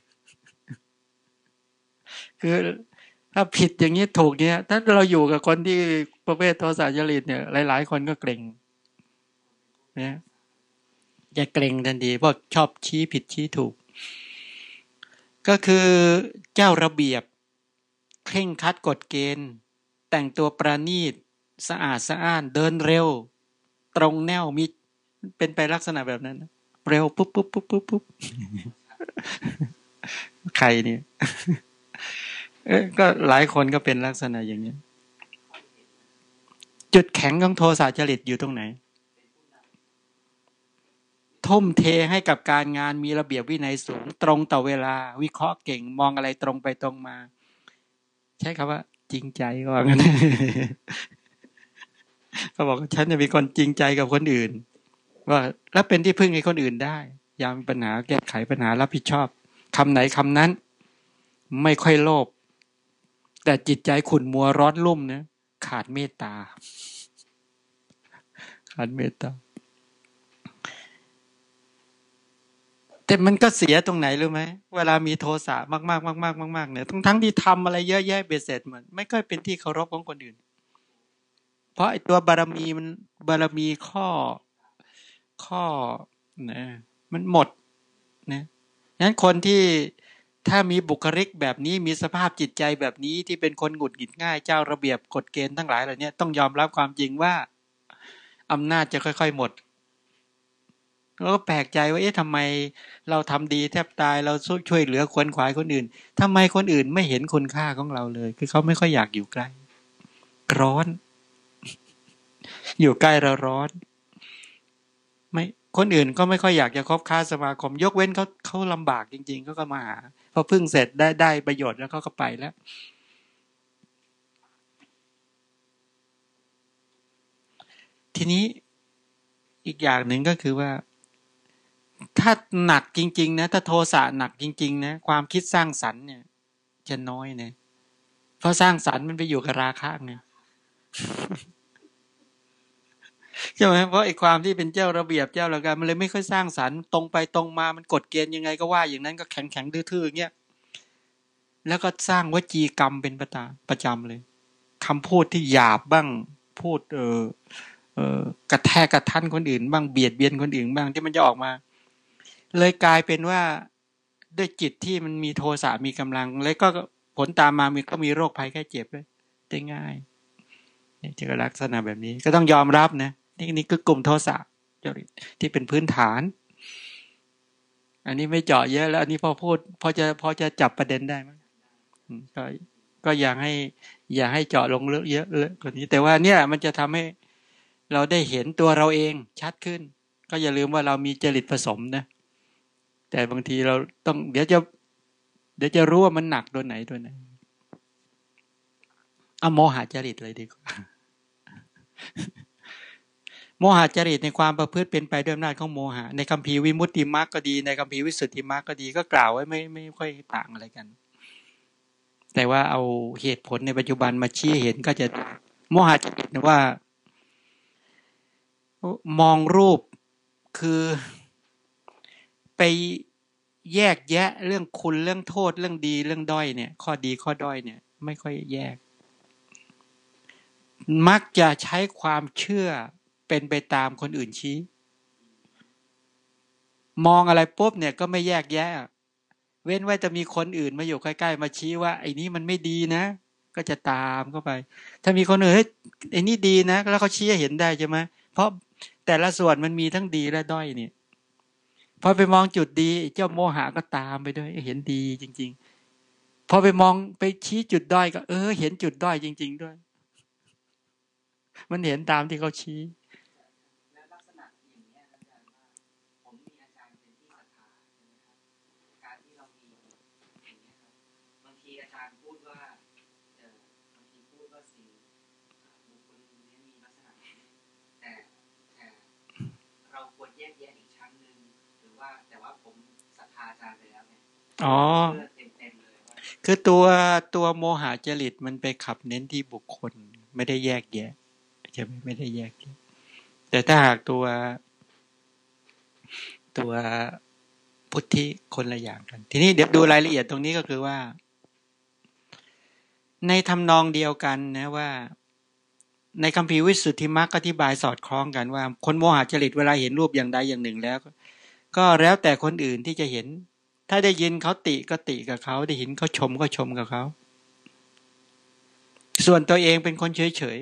คือถ้าผิดอย่างนี้ถูกเนี้ยถ้าเราอยู่กับคนที่ประเภทโทสะจริตเนี่ยหลายๆคนก็เกรงนะจะเกรงทันทีเพราะชอบชี้ผิดชี้ถูกก็คือเจ้าระเบียบเคร่งครัดกฎเกณฑ์แต่งตัวประณีตสะอาดสะอ้านเดินเร็วตรงแนวมีเป็นไปลักษณะแบบนั้นเร็วปุ๊บปุ๊บปุ๊บปุ๊บปุ๊บใครเนี่ยเอ๊ะก็หลายคนก็เป็นลักษณะอย่างนี้จุดแข็งของโทสะจริตอยู่ตรงไหนทุ่มเทให้กับการงานมีระเบียบวินัยสูงตรงต่อเวลาวิเคราะห์เก่งมองอะไรตรงไปตรงมาใช้คำว่าจริงใจก็ว่างั้นเขาบอกฉันจะมีคนจริงใจกับคนอื่นว่าแล้วเป็นที่พึ่งให้คนอื่นได้ยามมีปัญหาแก้ไขปัญหารับผิดชอบคำไหนคำนั้นไม่ค่อยโลภแต่จิตใจขุ่นมัวร้อนลุ่มนะขาดเมตตาขาดเมตตาแต่มันก็เสียตรงไหนรู้ไหมเวลามีโทสะมากๆมากๆมากๆเนี่ยทั้งทั้งที่ทำอะไรเยอะแยะเบ็ดเสร็จเหมือนไม่ค่อยเป็นที่เคารพของคนอื่นเพราะไอ้ตัวบารมีมันบารมีข้อข้อนะมันหมดนะงั้นคนที่ถ้ามีบุคลิกแบบนี้มีสภาพจิตใจแบบนี้ที่เป็นคนหงุดหงิดง่ายเจ้าระเบียบกฎเกณฑ์ทั้งหลายเหล่านี้ต้องยอมรับความจริงว่าอำนาจจะค่อยๆหมดเราก็แปลกใจว่าเอ๊ะทำไมเราทำดีแทบตายเราช่วยเหลือควนขวายคนอื่นทำไมคนอื่นไม่เห็นคุณค่าของเราเลยคือเขาไม่ค่อยอยากอยู่ใกล้ร้อนอยู่ใกล้เราร้อนไม่คนอื่นก็ไม่ค่อยอยากจะคบค้าสมาคมยกเว้นเขาเขาลำบากจริงๆเขาก็มาหาพอพึ่งเสร็จได้ได้ประโยชน์แล้วเขาก็ไปแล้วทีนี้อีกอย่างหนึ่งก็คือว่าถ้าหนักจริงๆนะถ้าโทสะหนักจริงๆนะความคิดสร้างสรรค์เนี่ยจะน้อยนะเพราะสร้างสรรค์มันไปอยู่กับราคะไงใช่ไหมเพราะไอ้ความที่เป็นเจ้าระเบียบเจ้าระการมันเลยไม่ค่อยสร้างสรรค์ตรงไปตรงมามันกฎเกณฑ์ยังไงก็ว่าอย่างนั้นก็แข็งแข็งทื่อๆอย่างเงี้ยแล้วก็สร้างวจีกรรมเป็นประจำประจำเลยคำพูดที่หยาบบ้างพูดเออเออกระแทกกระทันคนอื่นบ้างเบียดเบียนคนอื่นบ้างที่มันจะออกมาเลยกลายเป็นว่าด้วยจิตที่มันมีโทสะมีกำลังแล้วก็ผลตามมามีก็มีโรคภัยแค่เจ็บเลยได้ง่ายนี่จะลักษณะแบบนี้ก็ต้องยอมรับนะนี่นี่คือกลุ่มโทสะที่เป็นพื้นฐานอันนี้ไม่เจาะเยอะแล้วอันนี้พอพูดพอจะพอจะจับประเด็นได้ไหมก็ก็อยากให้อย่าให้เจาะลงลึกเยอะเลยกว่านี้แต่ว่าเนี่ยมันจะทำให้เราได้เห็นตัวเราเองชัดขึ้นก็อย่าลืมว่าเรามีจริตผสมนะแต่บางทีเราต้องเดี๋ยวจะเดี๋ยวจะรู้ว่ามันหนักตัวไหนตัวไหนเอาโมหะจริตเลยดีกว่าโมหะจริตในความประพฤติเป็นไปด้วยอำนาจของโมหะในคัมภีร์วิมุตติมรรคก็ดีในคัมภีร์วิสุทธิมรรคก็ดีก็กล่าวไว้ไม่ไม่ค่อยต่างอะไรกันแต่ว่าเอาเหตุผลในปัจจุบันมาชี้เห็นก็จะโมหะจริตว่ามองรูปคือไปแยกแยะเรื่องคุณเรื่องโทษเรื่องดีเรื่องด้อยเนี่ยข้อดีข้อด้อยเนี่ยไม่ค่อยแยกมักจะใช้ความเชื่อเป็นไปตามคนอื่นชี้มองอะไรปุ๊บเนี่ยก็ไม่แยกแยะเว้นไว้จะมีคนอื่นมาอยู่ใกล้ๆมาชี้ว่าไอ้นี้มันไม่ดีนะก็จะตามเข้าไปถ้ามีคนอื่นเฮ้ยไอ้นี่ดีนะแล้วเขาชี้ให้เห็นได้ใช่ไหมเพราะแต่ละส่วนมันมีทั้งดีและด้อยเนี่ยพอไปมองจุดดีเจ้าโมหะก็ตามไปด้วยเห็นดีจริงๆพอไปมองไปชี้จุดด้อยก็เออเห็นจุดด้อยจริงๆด้วยมันเห็นตามที่เขาชี้แล้วลักษณะอย่างนี้อาจารย์ว่าผมมีอาจารย์เป็นที่ศรัทธาใช่ไหมครับการที่เรามีอย่างนี้ครับบางทีอาจารย์พูดว่าเออบางทีพูดว่าสิ่งบุคคลนี้มีลักษณะนี้แต่แต่เราควรแยกแยะอีกชั้นหนึ่งหรือว่าแต่ว่าผมศรัทธาอาจารย์ไปแล้วเนี่ยอ๋อเต็มเต็มเลยว่าคือตัวตัวโมหะจริตมันไปขับเน้นที่บุคคลไม่ได้แยกแยะใช่ไหมไม่ได้แยกแยะแต่ถ้าหากตัวตัวพุทธิคนละอย่างกันทีนี้เดี๋ยวดูรายละเอียดตรงนี้ก็คือว่าในทำนองเดียวกันนะว่าในคัมภีร์วิสุทธิมรรคอธิบายสอดคล้องกันว่าคนโมหะจริตเวลาเห็นรูปอย่างใดอย่างหนึ่งแล้วก็แล้วแต่คนอื่นที่จะเห็นถ้าได้ยินเขาติก็ติกับเขาได้เห็นเขาชมก็ชมกับเขาส่วนตัวเองเป็นคนเฉย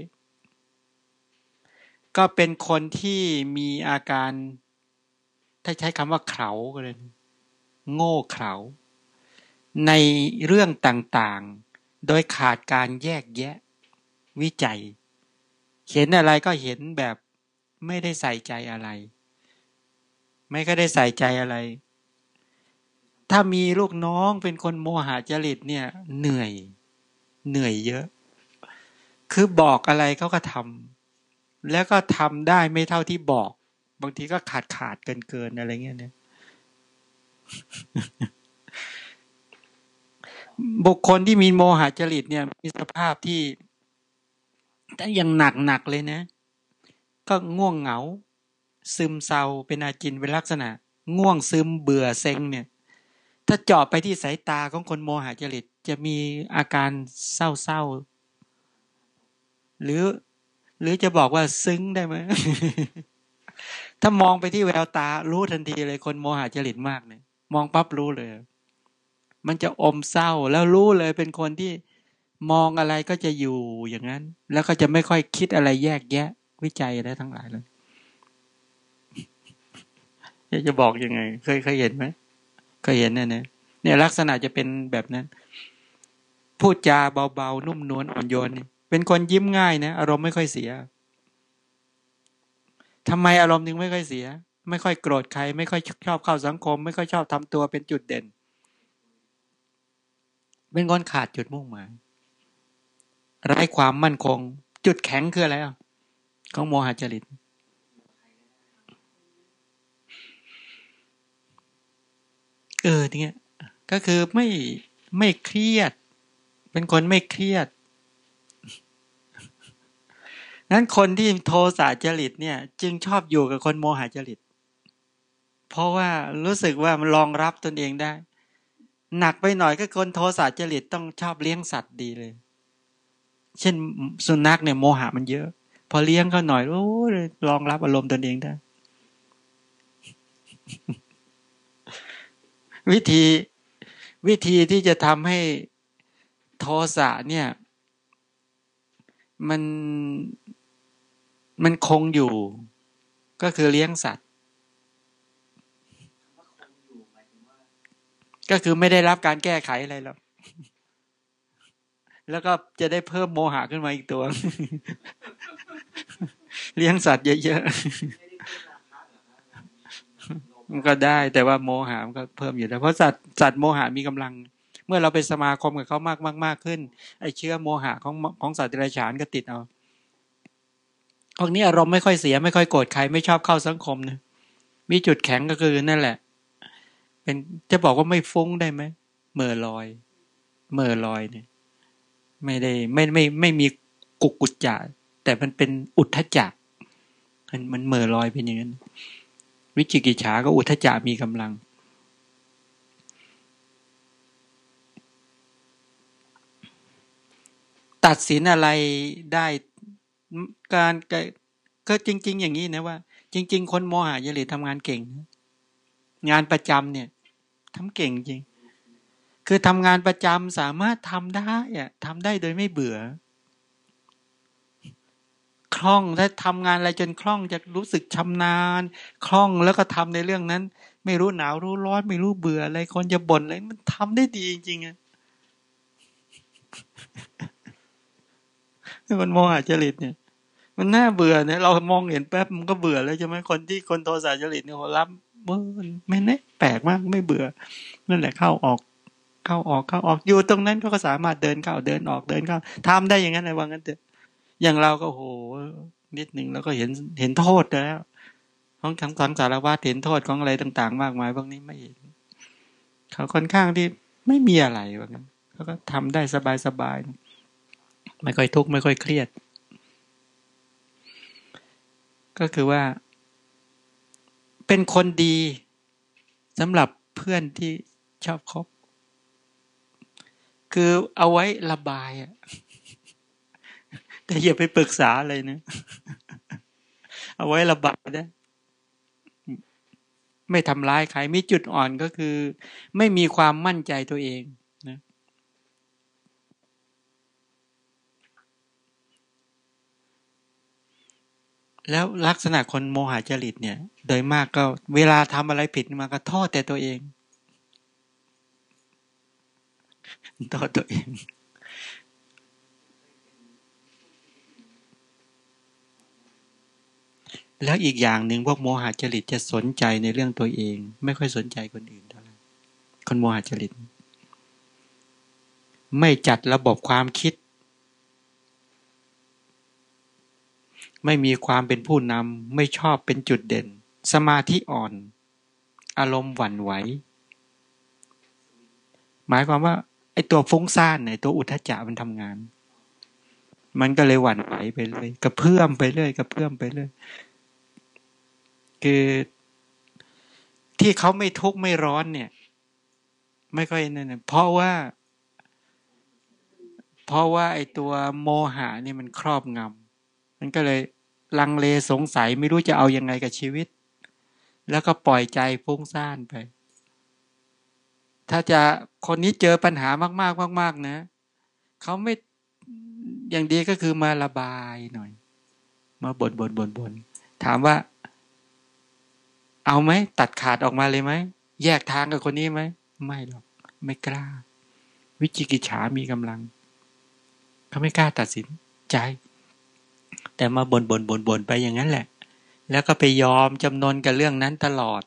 ๆก็เป็นคนที่มีอาการถ้าใช้คำว่าเขลาก็เลยโง่เขลาในเรื่องต่างๆโดยขาดการแยกแยะวิจัยเห็นอะไรก็เห็นแบบไม่ได้ใส่ใจอะไรไม่ก็ได้ใส่ใจอะไรถ้ามีลูกน้องเป็นคนโมหะจริตเนี่ยเหนื่อยเหนื่อยเยอะคือบอกอะไรเขาก็ทำแล้วก็ทำได้ไม่เท่าที่บอกบางทีก็ขาดขาดเกินเกินอะไรเงี้ยเนี่ยบุคคลที่มีโมหะจริตเนี่ยมีสภาพที่ถ้ายังหนักหนักเลยนะก็ง่วงเหงาซึมเศร้าเป็นอาจินเป็นลักษณะง่วงซึมเบื่อเซ็งเนี่ยถ้าเจาะไปที่สายตาของคนโมหะจริตจะมีอาการเศร้าๆหรือหรือจะบอกว่าซึ้งได้ไหม ถ้ามองไปที่แววตารู้ทันทีเลยคนโมหะจริตมากเนี่ยมองปั๊บรู้เลยมันจะอมเศร้าแล้วรู้เลยเป็นคนที่มองอะไรก็จะอยู่อย่างนั้นแล้วก็จะไม่ค่อยคิดอะไรแยกแยะวิจัยอะไรทั้งหลายเลยจะบอกยังไงเคยเคยเห็นไหมเคยเห็นเนี่ยเนี่ยลักษณะจะเป็นแบบนั้นพูดจาเบาๆนุ่มนวลอ่อนโยนเป็นคนยิ้มง่ายนะอารมณ์ไม่ค่อยเสียทำไมอารมณ์ถึงไม่ค่อยเสียไม่ค่อยโกรธใครไม่ค่อยชอบเข้าสังคมไม่ค่อยชอบทำตัวเป็นจุดเด่นเป็นคนขาดจุดมุ่งหมายไร้ความมั่นคงจุดแข็งคืออะไรอ่ะของโมหะจริตเออทีเงี้ยก็คือไม่ไม่เครียดเป็นคนไม่เครียดนั้นคนที่โทสะจริตเนี่ยจึงชอบอยู่กับคนโมหะจริตเพราะว่ารู้สึกว่ามันรองรับตนเองได้หนักไปหน่อยก็คนโทสะจริตต้องชอบเลี้ยงสัตว์ดีเลยเช่นสุนัขเนี่ยโมหะมันเยอะพอเลี้ยงเขาหน่อยโอ้รองรับอารมณ์ตนเองได้วิธีวิธีที่จะทำให้โทสะเนี่ยมันมันคงอยู่ก็คือเลี้ยงสัตว์ก็คือไม่ได้รับการแก้ไขอะไรหรอกแล้วก็จะได้เพิ่มโมหะขึ้นมาอีกตัว เลี้ยงสัตว์เยอะมันก็ได้แต่ว่าโมหะมันก็เพิ่มอยู่แล้วเพราะสัตว์สัตว์โมหะมีกำลังเมื่อเราไปสมาคมกับเขามากมากมากขึ้นไอ้เชื้อโมหะของของสัตว์เดรัจฉานก็ติดเอาพวกนี้อารมณ์ไม่ค่อยเสียไม่ค่อยโกรธใครไม่ชอบเข้าสังคมนะมีจุดแข็งก็คือนั่นแหละเป็นจะบอกว่าไม่ฟุ้งได้ไหมเมื่อลอยเมื่อลอยเนี่ยไม่ได้ไม่ไม่ไม่มีกุกกุจจะแต่มันเป็นอุทธัจจะมันมันเมื่อลอยเป็นอย่างนั้นวิจิกิจฉาก็อุทธัจจะมีกำลังตัดสินอะไรได้การก็จริงๆอย่างนี้นะว่าจริงๆคนโมหะยริทำงานเก่งงานประจำเนี่ยทำเก่งจริงคือทำงานประจำสามารถทำได้อะทำได้โดยไม่เบื่อคล่องถ้าทำงานอะไรจนคล่องจะรู้สึกชำนาญคล่องแล้วก็ทำในเรื่องนั้นไม่รู้หนาวรู้ร้อนไม่รู้เบื่ออะไรคนจะบ่นอะไรมันทำได้ดีจริงๆอะคนโมหะจริตเนี่ยมันน่าเบื่อเนี่ยเรามองเห็นแป๊บมันก็เบื่อแล้วใช่ไหมคนที่คนโทสะจริตเนี่ยเขารับมันไม่แน่แปลกมากไม่เบื่อนั่นแหละเข้าออกเข้าออกเข้าออกอยู่ตรงนั้นก็สามารถเดินเข้าเดินออกเดินเข้าทำได้อย่างนั้นเลยว่างั้นเถอะอย่างเราก็โหนิดนึงแล้วก็เห็นเห็นโทษแล้วของทั้งสังสารวัฏเห็นโทษของอะไรต่างๆมากมายพวกนี้ไม่เห็นเขาค่อนข้างที่ไม่มีอะไรว่างั้นเขาก็ทำได้สบายๆไม่ค่อยทุกข์ไม่ค่อยเครียดก็คือว่าเป็นคนดีสำหรับเพื่อนที่ชอบคบคือเอาไว้ระบายอะแต่อย่าไปปรึกษาเลยนะเอาไว้ระบายได้ไม่ทำร้ายใครมีจุดอ่อนก็คือไม่มีความมั่นใจตัวเองนะแล้วลักษณะคนโมหะจริตเนี่ยโดยมากก็เวลาทำอะไรผิดมาก็โทษแต่ตัวเองโทษตัวเองแล้วอีกอย่างหนึ่งพวกโมหะจริตจะสนใจในเรื่องตัวเองไม่ค่อยสนใจคนอื่นเท่าไหร่คนโมหะจริตไม่จัดระบบความคิดไม่มีความเป็นผู้นำไม่ชอบเป็นจุดเด่นสมาธิอ่อนอารมณ์หวั่นไหวหมายความว่าไอ้ตัวฟุ้งซ่านเนี่ยตัวอุทธัจจะมันทำงานมันก็เลยหวั่นไหวไปเลยกระเพื่อมไปเรื่อยกระเพื่อมไปเรื่อยคือที่เขาไม่ทุกข์ไม่ร้อนเนี่ยไม่ค่อยนั่นนะเพราะว่าเพราะว่าไอ้ตัวโมหะนี่มันครอบงำมันก็เลยลังเลสงสัยไม่รู้จะเอายังไงกับชีวิตแล้วก็ปล่อยใจฟุ้งซ่านไปถ้าจะคนนี้เจอปัญหามากๆมากๆนะเขาไม่อย่างดีก็คือมาระบายหน่อยมาบ่นบ่นบ่นบ่นถามว่าเอาไหมตัดขาดออกมาเลยไหมแยกทางกับคนนี้ไหมไม่หรอกไม่กล้าวิจิกิจฉามีกำลังเขาไม่กล้าตัดสินใจแต่มาบ่นบ่นบ่นบ่นไปอย่างนั้นแหละแล้วก็ไปยอมจำนนกับเรื่องนั้นตลอด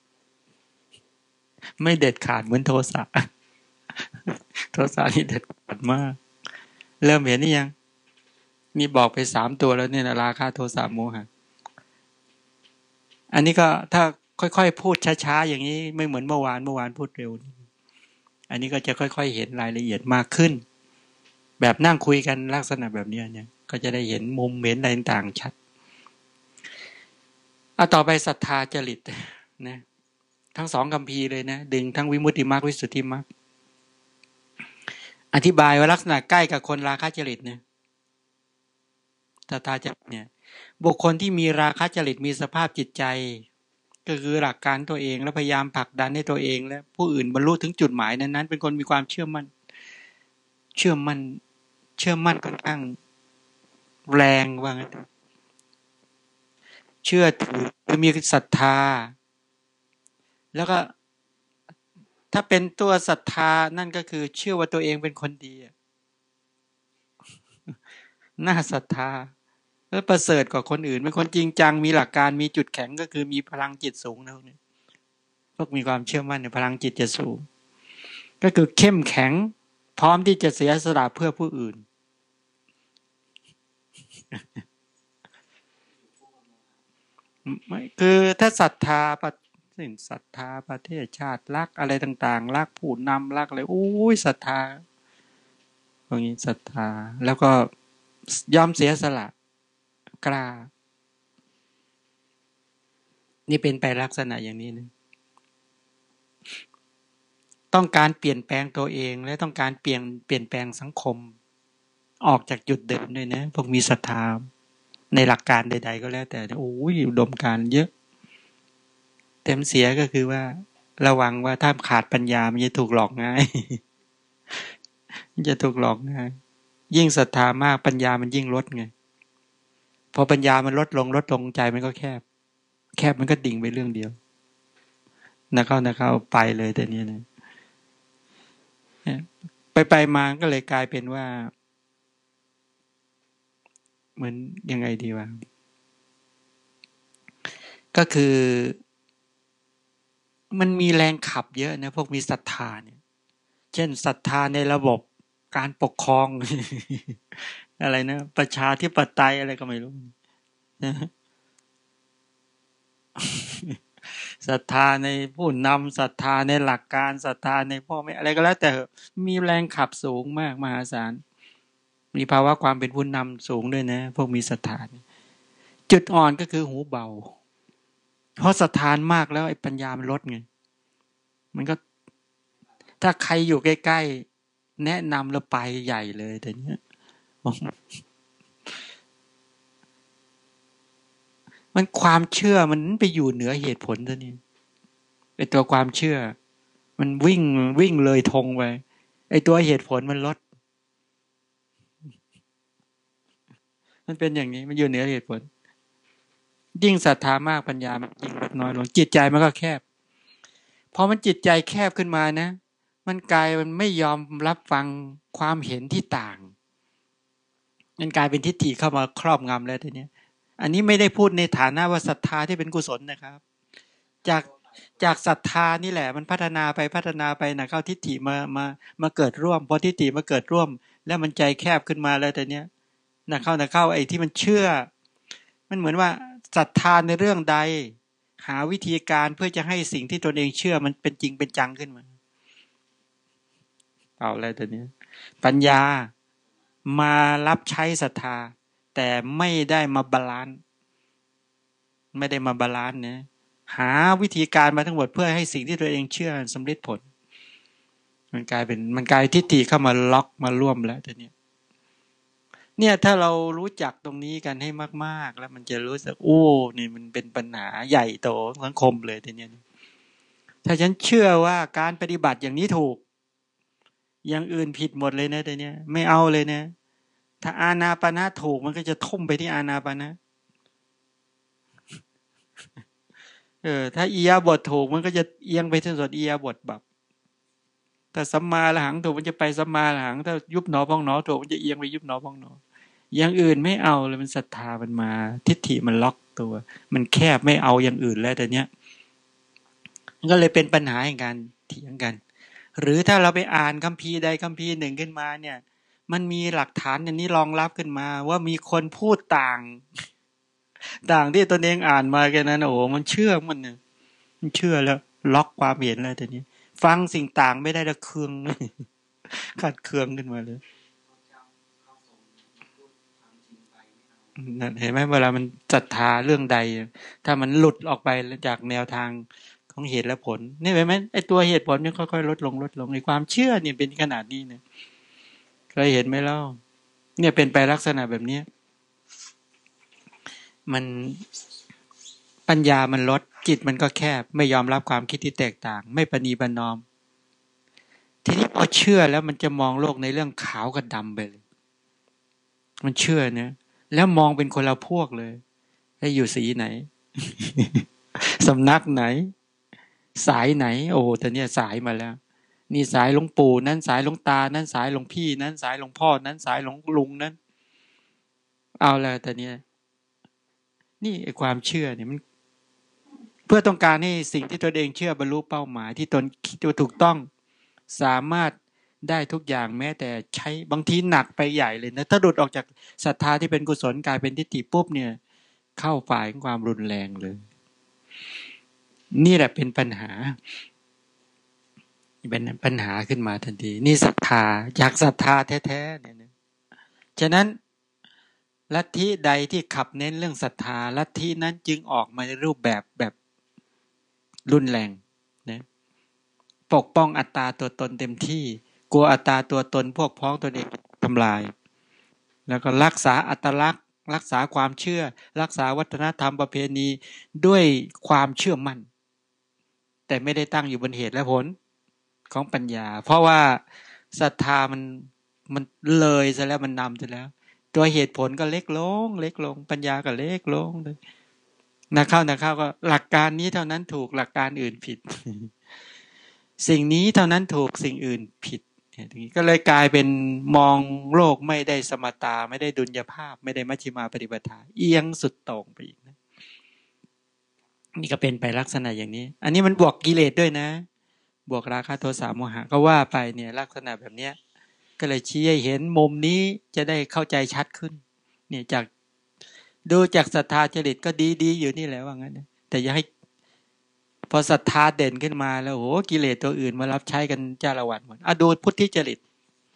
ไม่เด็ดขาดเหมือนโทสะโทสะนี่เด็ดขาดมากเริ่มเห็นนี่ยังนี่บอกไปสามตัวแล้วเนี่ยนะราคะโทสะโมหะอันนี้ก็ถ้าค่อยๆพูดช้าๆอย่างนี้ไม่เหมือนเมื่อวานเมื่อวานพูดเร็วอันนี้ก็จะค่อยๆเห็นรายละเอียดมากขึ้นแบบนั่งคุยกันลักษณะแบบนี้เนี่ยก็จะได้เห็นมุมเห็นอะไรต่างๆชัดเอาต่อไปศรัทธาจริตนะทั้งสองคัมภีร์เลยนะดึงทั้งวิมุตติมรรควิสุทธิมรรคอธิบายว่าลักษณะใกล้กับคนราคะจริตเนี่ยศรัทธาจริตเนี่ยบุคคลที่มีราคะจริตมีสภาพจิตใจก็คือหลักการตัวเองและพยายามผลักดันให้ตัวเองและผู้อื่นบรรลุถึงจุดหมายนั้นๆเป็นคนมีความเชื่อมั่นเชื่อมั่นเชื่อมั่นค่อนข้างแรงว่างั้นเชื่อถือคือมีศรัทธาแล้วก็ถ้าเป็นตัวศรัทธานั่นก็คือเชื่อว่าตัวเองเป็นคนดีน่าศรัทธาแล้วประเสริฐกว่าคนอื่นเป็นคนจริงจังมีหลักการมีจุดแข็งก็คือมีพลังจิตสูงเท่านี้พวกมีความเชื่อมั่นในพลังจิตจะสูงก็คือเข้มแข็งพร้อมที่จะเสียสละเพื่อผู้อื่นไม่คือถ้าศรัทธาสิ่งศรัทธาประเทศชาติรักอะไรต่างๆรักผู้นำรักอะไรโอ้ยศรัทธาตรงนี้ศรัทธาแล้วก็ยอมเสียสละกล้านี่เป็นไปลักษณะอย่างนี้นะต้องการเปลี่ยนแปลงตัวเองและต้องการเปลี่ยนเปลี่ยนแปลงสังคมออกจากจุดเดิมด้วยนะพวกมีศรัทธาในหลักการใดๆก็แล้วแต่โอ้ยอุดมการณ์เยอะเต็มเสียก็คือว่าระวังว่าถ้าขาดปัญญามันจะถูกหลอกง่ายมันจะถูกหลอกง่ายยิ่งศรัทธามากปัญญามันยิ่งลดไงพอปัญญามันลดลงลดลงใจมันก็แคบแคบมันก็ดิ่งไปเรื่องเดียวนะเข้านะเข้าไปเลยแต่นี้นะไปไปมาก็เลยกลายเป็นว่าเหมือนยังไงดีวะก็คือมันมีแรงขับเยอะนะพวกมีศรัทธาเนี่ยเช่นศรัทธาในระบบการปกครอง อะไรนะประชาธิปไตยอะไรก็ไม่รู้ศรัทธาในผู้นำศรัทธาในหลักการศรัทธาในพ่อแม่อะไรก็แล้วแต่มีแรงขับสูงมากมหาศาลมีภาวะความเป็นผู้นำสูงด้วยนะพวกมีศรัทธาจุดอ่อนก็คือหูเบาเพราะศรัทธามากแล้วไอ้ปัญญามันลดไงมันก็ถ้าใครอยู่ใกล้ๆแนะนำแล้วไปใหญ่เลยแต่เนี้ยมันความเชื่อมันไปอยู่เหนือเหตุผลซะนี่ไอ้ตัวความเชื่อมันวิ่งวิ่งเลยธงไปไอ้ตัวเหตุผลมันลดมันเป็นอย่างนี้มันอยู่เหนือเหตุผลยิ่งศรัทธามากปัญญามันยิ่งลดน้อยลงจิตใจมันก็แคบพอมันจิตใจแคบขึ้นมานะมันกลายมันไม่ยอมรับฟังความเห็นที่ต่างมันกลายเป็นทิฏฐิเข้ามาครอบงำแล้วทีนี้อันนี้ไม่ได้พูดในฐานะว่าศรัทธาที่เป็นกุศลนะครับจากจากศรัทธานี่แหละมันพัฒนาไปพัฒนาไปนะเข้าทิฏฐิมามามาเกิดร่วมพอทิฏฐิมาเกิดร่วมแล้วมันใจแคบขึ้นมาแล้วแต่เนี้ยนะเข้านะเข้าไอ้ที่มันเชื่อมันเหมือนว่าศรัทธาในเรื่องใดหาวิธีการเพื่อจะให้สิ่งที่ตนเองเชื่อมันเป็นจริงเป็นจังขึ้นมาเอาอะไรแต่เนี้ยปัญญามารับใช้ศรัทธาแต่ไม่ได้มาบาลานซ์ไม่ได้มาบาลานซ์เนี่ยหาวิธีการมาทั้งหมดเพื่อให้สิ่งที่ตัวเองเชื่อสำเร็จผลมันกลายเป็นมันกลายทิฏฐิเข้ามาล็อกมาร่วมแล้วทีนี้เนี่ยถ้าเรารู้จักตรงนี้กันให้มากๆแล้วมันจะรู้สึกโอ้นี่มันเป็นปัญหาใหญ่โตสังคมเลยทีนี้ถ้าฉันเชื่อว่าการปฏิบัติอย่างนี้ถูกอย่างอื่นผิดหมดเลยนะทีนี้ไม่เอาเลยนะถ้าอานาปนะถูกมันก็จะทุ่มไปที่อานาปนะเออถ้าอียาบทถูกมันก็จะเอียงไปที่ส่วนอียาบทแบบถ้าสัมมาละหังถูกมันจะไปสัมมาละหังถ้ายุบหนอพองหนอถูกมันจะเอียงไปยุบหนอพองหนออย่างอื่นไม่เอาเลยมันศรัทธามันมาทิฏฐิมันล็อกตัวมันแคบไม่เอาอย่างอื่นแล้วแต่เนี้ยมันก็เลยเป็นปัญหาในการเถียงกันหรือถ้าเราไปอ่านคัมภีร์ใดคัมภีร์หนึ่งขึ้นมาเนี่ยมันมีหลักฐานอย่างนี้รองรับขึ้นมาว่ามีคนพูดต่างต่างที่ตนเองอ่านมาแค่นั้นโอ้โหมันเชื่อมันเนี่ยมันเชื่อแล้วล็อกความเห็นแล้วแต่นี้ฟังสิ่งต่างไม่ได้ละเคืองขัดเคืองขึ้นมาเลยนั่นเห็นไหมเวลามันศรัทธาเรื่องใดถ้ามันหลุดออกไปจากแนวทางของเหตุและผลนี่เห็นไหมไอ้ตัวเหตุผลนี่ค่อยๆลดลงลดลงในความเชื่อเนี่ยเป็นขนาดนี้เนี่ยเคยเห็นไหมเล่าเนี่ยเป็นไปลักษณะแบบนี้มันปัญญามันลดจิตมันก็แคบไม่ยอมรับความคิดที่แตกต่างไม่ประนีประนอมทีนี้พอเชื่อแล้วมันจะมองโลกในเรื่องขาวกับดำไปเลยมันเชื่อเนี่ยแล้วมองเป็นคนละพวกเลยให้อยู่สีไหน สำนักไหนสายไหนโอ้แต่เนี่ยสายมาแล้วนี่สายหลวงปู่นั้นสายหลวงตานั้นสายหลวงพี่นั้นสายหลวงพ่อนั้นสายหลวงลุงนั้นเอาละแต่เนี่ยนี่ไอ้ความเชื่อเนี่ยมันเพื่อต้องการให้สิ่งที่ตนเองเชื่อบรรลุเป้าหมายที่ตนคิดว่าถูกต้องสามารถได้ทุกอย่างแม้แต่ใช้บางทีหนักไปใหญ่เลยนะถ้าหลุดออกจากศรัทธาที่เป็นกุศลกลายเป็นทิฏฐิปุ๊บเนี่ยเข้าฝ่ายของความรุนแรงเลยนี่แหละเป็นปัญหาเป็นปัญหาขึ้นมาทันทีนี่ศรัทธาอยากศรัทธาแท้ๆเนี่ยนะฉะนั้นลัทธิใดที่ขับเน้นเรื่องศรัทธาลัทธินั้นจึงออกมาในรูปแบบแบบรุนแรงนะปกป้องอัตตาตัวตนเต็มที่กลัวอัตตาตัวตนพวกพ้องตนเองทำลายแล้วก็รักษาอัตลักษณ์รักษาความเชื่อรักษาวัฒนธรรมประเพณีด้วยความเชื่อมั่นแต่ไม่ได้ตั้งอยู่บนเหตุและผลของปัญญาเพราะว่าศรัทธามันมันเลยซะแล้วมันนำซะแล้วตัวเหตุผลก็เล็กลงเล็กลงปัญญาก็เล็กลงเลยนะเข้านะเข้าก็หลักการนี้เท่านั้นถูกหลักการอื่นผิด สิ่งนี้เท่านั้นถูกสิ่งอื่นผิดก็เลยกลายเป็นมองโลกไม่ได้สมตาไม่ได้ดุลยภาพไม่ได้มัชฌิมาปฏิปทาเอียงสุดโต่งไปอีกนะนี่ก็เป็นไปลักษณะอย่างนี้อันนี้มันบวกกิเลสด้วยนะบวกราคะโทสะโมหะก็ว่าไปเนี่ยลักษณะแบบเนี้ยก็เลยชี้ให้เห็นมุมนี้จะได้เข้าใจชัดขึ้นเนี่ยจากดูจากศรัทธาจริตก็ดีๆอยู่นี่แหละว่างั้นนะแต่อย่าให้พอศรัทธาเด่นขึ้นมาแล้วโหกิเลสตัวอื่นมารับใช้กันจ้าละวันหมดอ่ะดูพุทธิจริต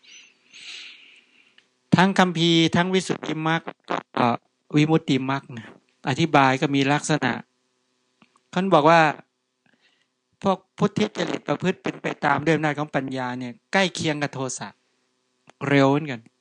ทั้งคัมภีร์ทั้งวิสุทธิมรรคอ่าวิมุตติมรรคนะอธิบายก็มีลักษณะเขาบอกว่าพวกพุทธิจริตประพฤติเป็นไปตามด้วยอำนาจของปัญญาเนี่ยใกล้เคียงกับโทสะเร็วเหมือนกัน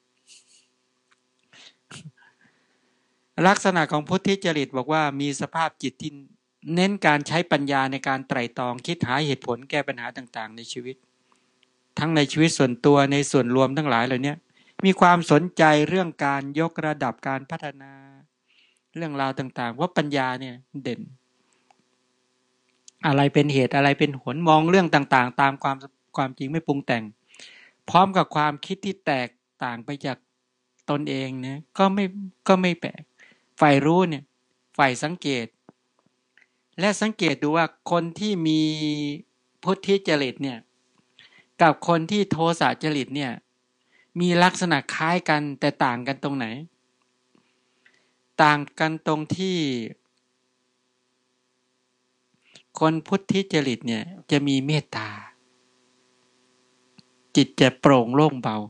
ลักษณะของพุทธิจริตบอกว่ามีสภาพจิตที่เน้นการใช้ปัญญาในการไตร่ตรองคิดหาเหตุผลแก้ปัญหาต่างๆในชีวิตทั้งในชีวิตส่วนตัวในส่วนรวมทั้งหลายเหล่านี้มีความสนใจเรื่องการยกระดับการพัฒนาเรื่องราวต่างๆว่าปัญญาเนี่ยเด่นอะไรเป็นเหตุอะไรเป็นผลมองเรื่องต่างๆตามความความจริงไม่ปรุงแต่งพร้อมกับความคิดที่แตกต่างไปจากตนเองเนี่ยก็ไม่ก็ไม่แปลกฝ่ายรู้เนี่ยฝ่ายสังเกตและสังเกตดูว่าคนที่มีพุทธิจริตเนี่ยกับคนที่โทสะจริตเนี่ยมีลักษณะคล้ายกันแต่ต่างกันตรงไหนต่างกันตรงที่คนพุทธิจริตเนี่ยจะมีเมตตาจิตจะโปร่งโล่งเบา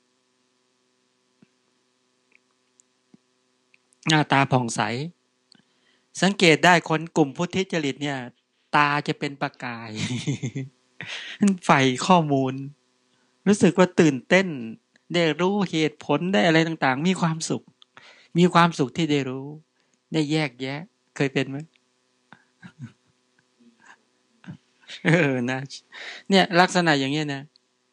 หน้าตาผ่องใสสังเกตได้คนกลุ่มพุทธิจริตเนี่ยตาจะเป็นประกาย ใฝ่ข้อมูลรู้สึกว่าตื่นเต้นได้รู้เหตุผลได้อะไรต่างๆมีความสุขมีความสุขที่ได้รู้ได้แยกแยะเคยเป็นไหม เออนะเนี่ยลักษณะอย่างเงี้ยนะ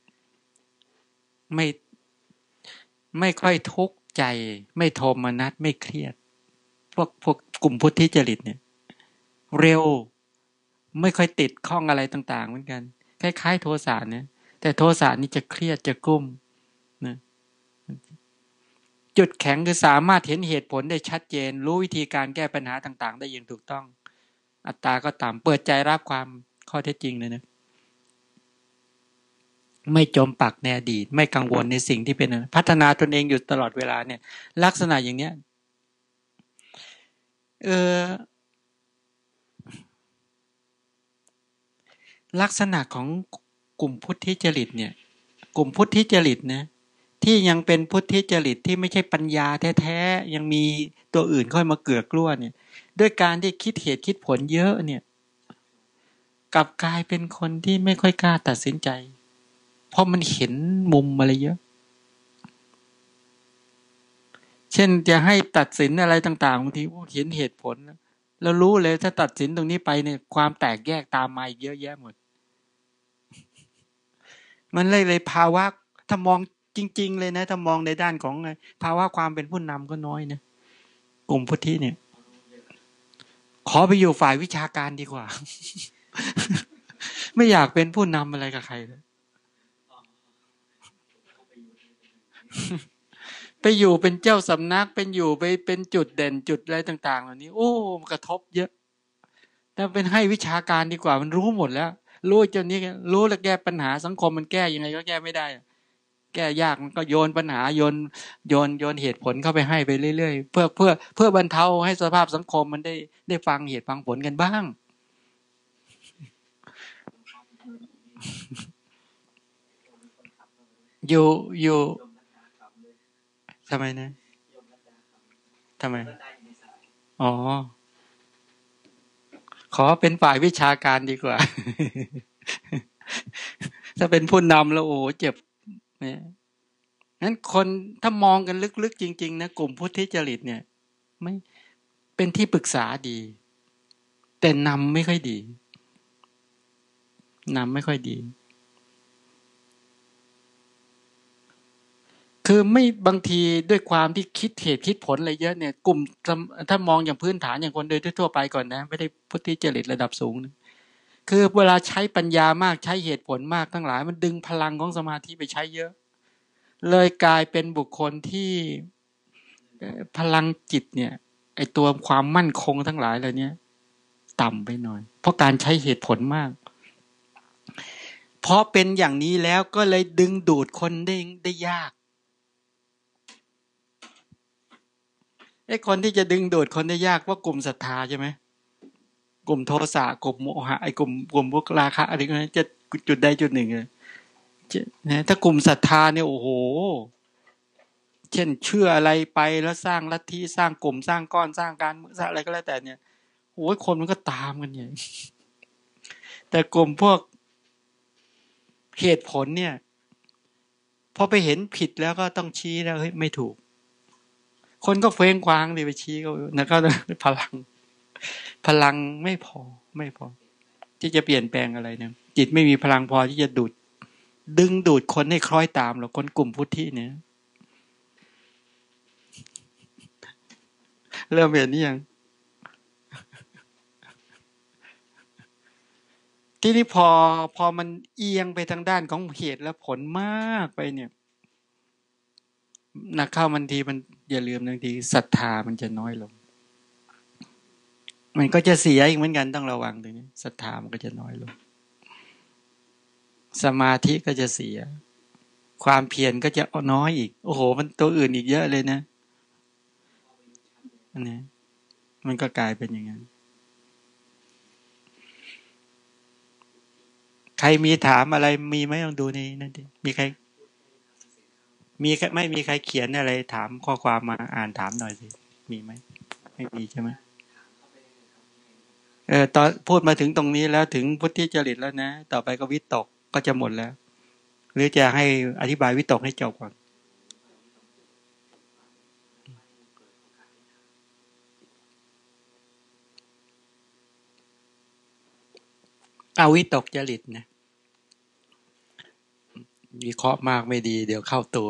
ไม่ไม่ค่อยทุกข์ใจไม่โทมนัสไม่เครียดพวกพวกกลุ่มพุทธิจริตเนี่ยเร็วไม่ค่อยติดข้องอะไรต่างๆเหมือนกันคล้ายๆโทสะเนี่ยแต่โทสะนี่จะเครียดจะกุ้มนะจุดแข็งคือสามารถเห็นเหตุผลได้ชัดเจนรู้วิธีการแก้ปัญหาต่างๆได้อย่างถูกต้องอัตตาก็ต่ำเปิดใจรับความข้อเท็จจริงเลยนะไม่จมปักในอดีตไม่กังวลในสิ่งที่เป็นพัฒนาตนเองอยู่ตลอดเวลาเนี่ยลักษณะอย่างเนี้ยเออลักษณะของกลุ่มพุทธิจริตเนี่ยกลุ่มพุทธิจริตนะที่ยังเป็นพุทธิจริตที่ไม่ใช่ปัญญาแท้ๆยังมีตัวอื่นค่อยมาเกือกกลั้วเนี่ยด้วยการที่คิดเหตุคิดผลเยอะเนี่ยกลับกลายเป็นคนที่ไม่ค่อยกล้าตัดสินใจเพราะมันเห็นมุมอะไรเยอะเช่นจะให้ตัดสินอะไรต่างๆบางทีเห็นเหตุผลแล้วรู้เลยถ้าตัดสินตรงนี้ไปเนี่ยความแตกแยกตามมาอีกเยอะแยะหมดมันเลยเลยภาวะถ้ามองจริงๆเลยนะถ้ามองในด้านของภาวะความเป็นผู้นำก็น้อยนะกลุ่มพุทธิเนี่ยขอไปอยู่ฝ่ายวิชาการดีกว่า ไม่อยากเป็นผู้นำอะไรกับใครเลยไปอยู่เป็นเจ้าสำนักเป็นอยู่ไปเป็นจุดเด่นจุดอะไรต่างๆเหล่านี้โอ้มันกระทบเยอะแต่เป็นให้วิชาการดีกว่ามันรู้หมดแล้วรู้จนนี้รู้แล้วแก้ปัญหาสังคมมันแก้ยังไงก็แก้ไม่ได้แก้ยากมันก็โยนปัญหาโยนโยนโยนเหตุผลเข้าไปให้ไปเรื่อยๆเพื่อเพื่อเพื่อบรรเทาให้สภาพสังคมมันได้ได้ฟังเหตุฟังผลกันบ้างอยู่อยู่ทำไมนะทำไมอ๋อขอเป็นฝ่ายวิชาการดีกว่า ถ้าเป็นผู้นำแล้วโอ้เจ็บเนี่ยงั้นคนถ้ามองกันลึกๆจริงๆนะกลุ่มพุทธิจริตเนี่ยไม่เป็นที่ปรึกษาดีแต่นำไม่ค่อยดีนำไม่ค่อยดีคือไม่บางทีด้วยความที่คิดเหตุคิดผลอะไรเยอะเนี่ยกลุ่มถ้ามองอย่างพื้นฐานอย่างคนโดยทั่วไปก่อนนะไม่ได้พุทธิจริตระดับสูงนะคือเวลาใช้ปัญญามากใช้เหตุผลมากทั้งหลายมันดึงพลังของสมาธิไปใช้เยอะเลยกลายเป็นบุคคลที่พลังจิตเนี่ยไอตัวความมั่นคงทั้งหลายเหล่านี้ต่ำไปหน่อยเพราะการใช้เหตุผลมากเพราะเป็นอย่างนี้แล้วก็เลยดึงดูดคนได้ได้ยากไอ้คนที่จะดึงดูดคนได้ยากว่ากลุ่มศรัทธาใช่ไหมกลุ่มโทสะกลุ่มโมหะไอ้กลุ่มกลุ่มพวกราคะอะไรก็จะจุดใดจุดหนึ่งเลยนะถ้ากลุ่มศรัทธาเนี่ยโอ้โหเช่นเชื่ออะไรไปแล้วสร้างลัทธิสร้างกลุ่มสร้างก้อนสร้างการสร้างอะไรก็แล้วแต่เนี่ยโอ้ยคนมันก็ตามกันอย่างแต่กลุ่มพวกเหตุผลเนี่ยพอไปเห็นผิดแล้วก็ต้องชี้แล้วเฮ้ยไม่ถูกคนก็เฟ้งคว้างเลยไปชี้เขาแล้วก็พลังพลังไม่พอไม่พอที่จะเปลี่ยนแปลงอะไรเนี่ยจิตไม่มีพลังพอที่จะดูดดึงดูดคนให้คล้อยตามหรอกคนกลุ่มพุทธิเนี่ยเริ่มเห็นนี่ยังที่นี่พอพอมันเอียงไปทางด้านของเหตุและผลมากไปเนี่ยนักเข้ามันทีมันอย่าลืมบางทีศรัทธามันจะน้อยลงมันก็จะเสียอีกเหมือนกันต้องระวังตรงนี้ศรัทธามันก็จะน้อยลงสมาธิก็จะเสียความเพียรก็จะน้อยอีกโอ้โหมันตัวอื่นอีกเยอะเลยนะอันนี้มันก็กลายเป็นอย่างนั้นใครมีถามอะไรมีไหมลองดูในนั่นดิมีใครมีไม่มีใครเขียนอะไรถามข้อความมาอ่านถามหน่อยสิมีไหมไม่มีใช่ไหมเออตอนพูดมาถึงตรงนี้แล้วถึงพุทธิจริตแล้วนะต่อไปก็วิตกก็จะหมดแล้วหรือจะให้อธิบายวิตกให้จบก่อนเอาวิตกจริตนะวิเคราะห์มากไม่ดีเดี๋ยวเข้าตัว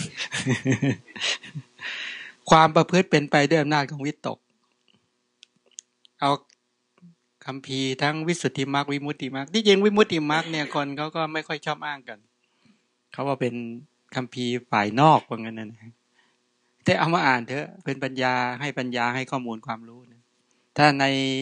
ความประพฤติเป็นไปด้วยอำนาจของวิตกเอาคัมภีร์ทั้งวิสุทธิมรรควิมุตติมรรคที่จริงวิมุตติมรรคเนี่ยคนเขาก็ไม่ค่อยชอบอ้างกันเขาว่าเป็นคัมภีร์ฝ่ายนอกว่างั้นนะแต่เอามาอ่านเถอะเป็นปัญญาให้ปัญญาให้ข้อมูลความรู้นะถ้าใน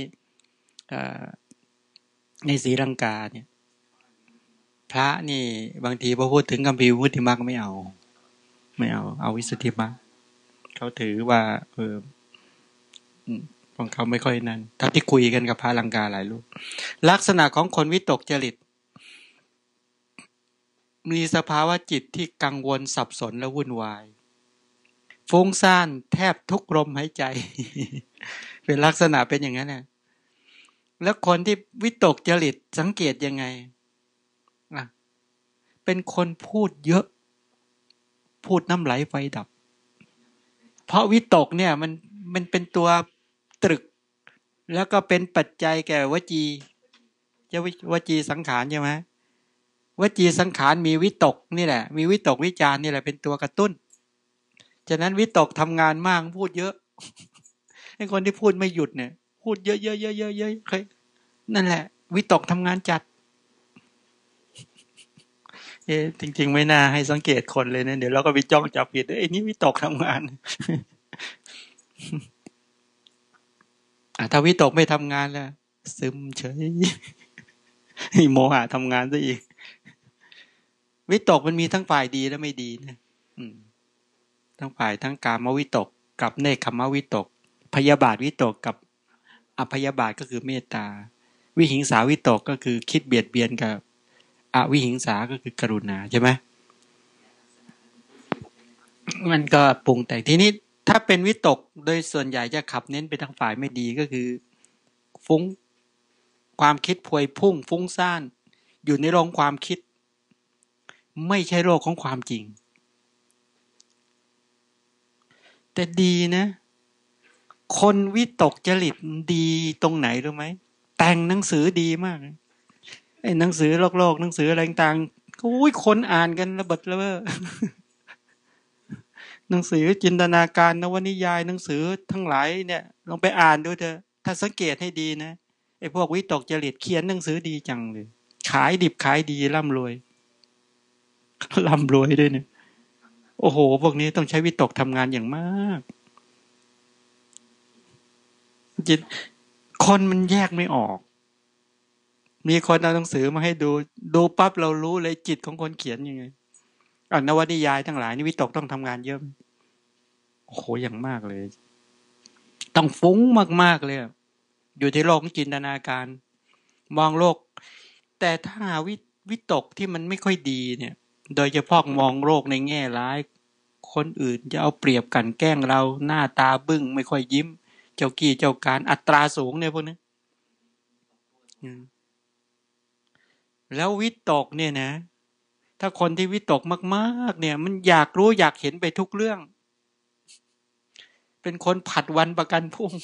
ในศรีลังกาเนี่ยพระนี่บางทีพอพูดถึงคัมภีร์วิมุตติมรรคไม่เอาไม่เอาเอาวิสุทธิมรรคเขาถือว่าเออของเขาไม่ค่อยนั่นถ้าที่คุยกันกับพระลังกาหลายรูปลักษณะของคนวิตกจริตมีสภาวะจิตที่กังวลสับสนและวุ่นวายฟุ้งซ่านแทบทุกลมหายใจ เป็นลักษณะเป็นอย่างนั้นนะแล้วคนที่วิตกจริตสังเกตยังไงอ่ะเป็นคนพูดเยอะพูดน้ำไหลไฟดับเพราะวิตกเนี่ยมันมันเป็นตัวตรึกแล้วก็เป็นปัจจัยแก่วจีจะวจีสังขารใช่ไหมวจีสังขารมีวิตกนี่แหละมีวิตกวิจารนี่แหละเป็นตัวกระตุ้นฉะนั้นวิตกทำงานมากพูดเยอะไอ้คนที่พูดไม่หยุดเนี่ยพูดเยอะเยอะเยอะเยอะเยอะใครนั่นแหละวิตกทำงานจัดเอ๊ะจริงๆไม่น่าให้สังเกตคนเลยนะเดี๋ยวเราก็ไปจ้องจับผิดไอ้นี่วิตกทำงานอ่ะถ้าวิตกไม่ทำงานแล้วซึมเฉยโมหะทำงานซะอีกวิตกมันมีทั้งฝ่ายดีและไม่ดีนะทั้งฝ่ายทั้งกามวิตกกับเนคขมวิตกพยาบาทวิตกกับอพยาบาทก็คือเมตตาวิหิงสาวิตกก็คือคิดเบียดเบียนกับอวิหิงสาก็คือกรุณาใช่ไหมมันก็ปรุงแต่งทีนี้ถ้าเป็นวิตกโดยส่วนใหญ่จะขับเน้นไปทางฝ่ายไม่ดีก็คือฟุ้งความคิดพวยพุ่งฟุ้งซ่านอยู่ในโลกความคิดไม่ใช่โลกของความจริงแต่ดีนะคนวิตกจริตดีตรงไหนรู้ไหมแต่งหนังสือดีมากไอ้หนังสือโลกโลกหนังสืออะไรต่างๆโอ้ยคนอ่านกันระเบิดระเบ้อหนังสือจินตนาการนวนิยายหนังสือทั้งหลายเนี่ยลองไปอ่านดูเถอะถ้าสังเกตให้ดีนะไอ้พวกวิตกจริตเขียนหนังสือดีจังเลยขายดิบขายดีร่ำรวยร่ำรวยด้วยเนี่ยโอ้โหพวกนี้ต้องใช้วิตกทำงานอย่างมากจิตคนมันแยกไม่ออกมีคนเอาหนังสือมาให้ดูดูปั๊บเรารู้เลยจิตของคนเขียนยังไงอ่านนวนิยายทั้งหลายนี่วิตกต้องทำงานเยอะโอ้โหอย่างมากเลยต้องฟุ้งมากๆเลยอยู่ที่โลกจินตนาการมองโลกแต่ถ้าวิวิตกที่มันไม่ค่อยดีเนี่ยโดยเฉพาะมองโลกในแง่ร้ายคนอื่นจะเอาเปรียบกันแกล้งเราหน้าตาบึ้งไม่ค่อยยิ้มเจ้ากี้เจ้าการอัตราสูงเนี่ยพวกนี้แล้ววิตกเนี่ยนะถ้าคนที่วิตกมากๆเนี่ยมันอยากรู้อยากเห็นไปทุกเรื่องเป็นคนผัดวันประกันพรุ่ง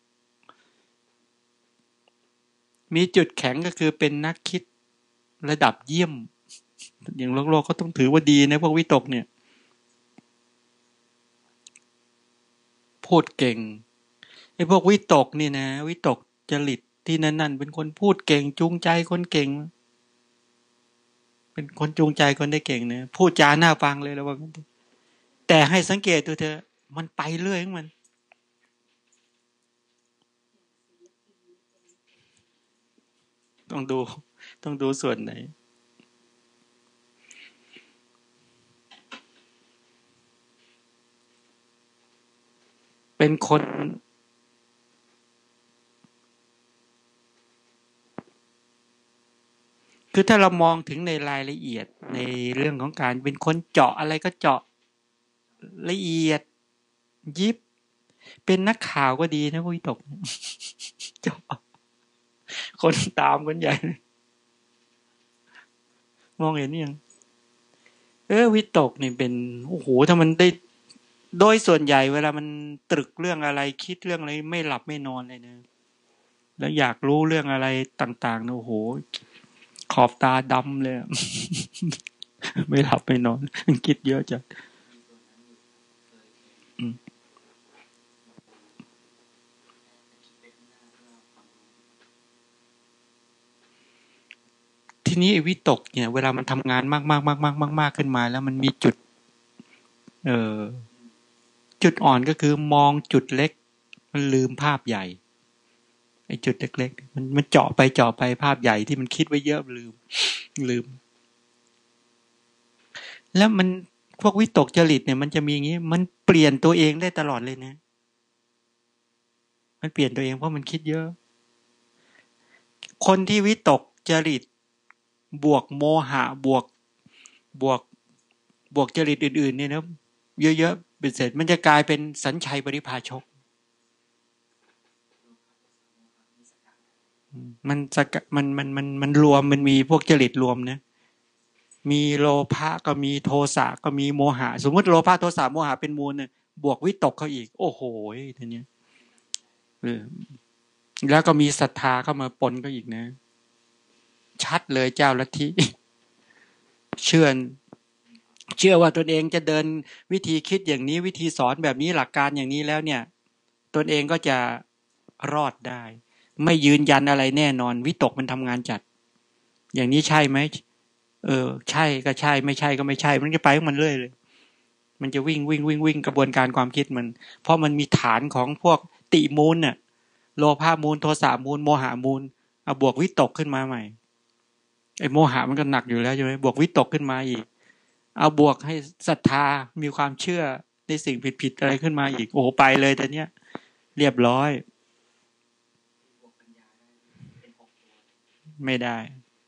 มีจุดแข็งก็คือเป็นนักคิดระดับเยี่ยมอย่างโลกโลกเขาต้องถือว่าดีนะพวกวิตกเนี่ยพูดเก่งไอ้พวกวิตกนี่นะวิตกจริตที่นั่นๆเป็นคนพูดเก่งจูงใจคนเก่งเป็นคนจูงใจคนได้เก่งนะพูดจาหน้าฟังเลยแล้วว่าแต่ให้สังเกตดูเถอะมันไปเรื่อยของมันต้องดูต้องดูส่วนไหนเป็นคนคือถ้าเรามองถึงในรายละเอียดในเรื่องของการเป็นคนเจาะอะไรก็เจาะละเอียดยิบเป็นนักข่าวก็ดีนะวิตกเจาะคนตามกันใหญ่มองเห็นยังเออวิตกนี่เป็นโอ้โหถ้ามันได้โดยส่วนใหญ่เวลามันตรึกเรื่องอะไรคิดเรื่องอะไรไม่หลับไม่นอนเลยนะแล้วอยากรู้เรื่องอะไรต่างๆนะโอ้โหขอบตาดำเลยไม่หลับไม่นอนคิดเยอะจังทีนี้ไอ้วิตกเนี่ยเวลามันทำงานมากๆๆๆๆขึ้นมาแล้วมันมีจุดเอ่อจุดอ่อนก็คือมองจุดเล็กมันลืมภาพใหญ่ไอ้จุดเล็กๆมันมันเจาะไปเจาะไปภาพใหญ่ที่มันคิดไว้เยอะลืมลืมแล้วมันพวกวิตกจริตเนี่ยมันจะมีอย่างนี้มันเปลี่ยนตัวเองได้ตลอดเลยนะมันเปลี่ยนตัวเองเพราะมันคิดเยอะคนที่วิตกจริตบวกโมหะบวกบวกบวกจริตอื่นๆเนี่ยนะเยอะๆเป็นเสร็จมันจะกลายเป็นสัญชัยบริภาชกมันสกมันมันมันมันรวมมันมีพวกจริตรวมนะมีโลภะก็มีโทสะก็มีโมหะสมมติโลภะโทสะโมหะเป็นมูลเนี่ยบวกวิตกเขาอีกโอ้โหทีนี้เออแล้วก็มีศรัทธาเข้ามาปนก็อีกนะชัดเลยเจ้าลัทธิเชื่อเชื่อว่าตนเองจะเดินวิธีคิดอย่างนี้วิธีสอนแบบนี้หลักการอย่างนี้แล้วเนี่ยตนเองก็จะรอดได้ไม่ยืนยันอะไรแน่นอนวิตกมันทำงานจัดอย่างนี้ใช่ไหมเออใช่ก็ใช่ไม่ใช่ก็ไม่ใช่มันจะไปของมันเรื่อยเลยมันจะวิ่งวิ่งวิ่งวิ่งกระบวนการความคิดมันเพราะมันมีฐานของพวกติมูลเนี่ยโลภะมูลโทสะมูลโมหะมูลเอาบวกวิตกขึ้นมาใหม่ไอ้โมหะมันก็หนักอยู่แล้วใช่ไหมบวกวิตกขึ้นมาอีกเอาบวกให้ศรัทธามีความเชื่อในสิ่งผิดๆอะไรขึ้นมาอีกโอ้ไปเลยแต่เนี้ยเรียบร้อยไม่ได้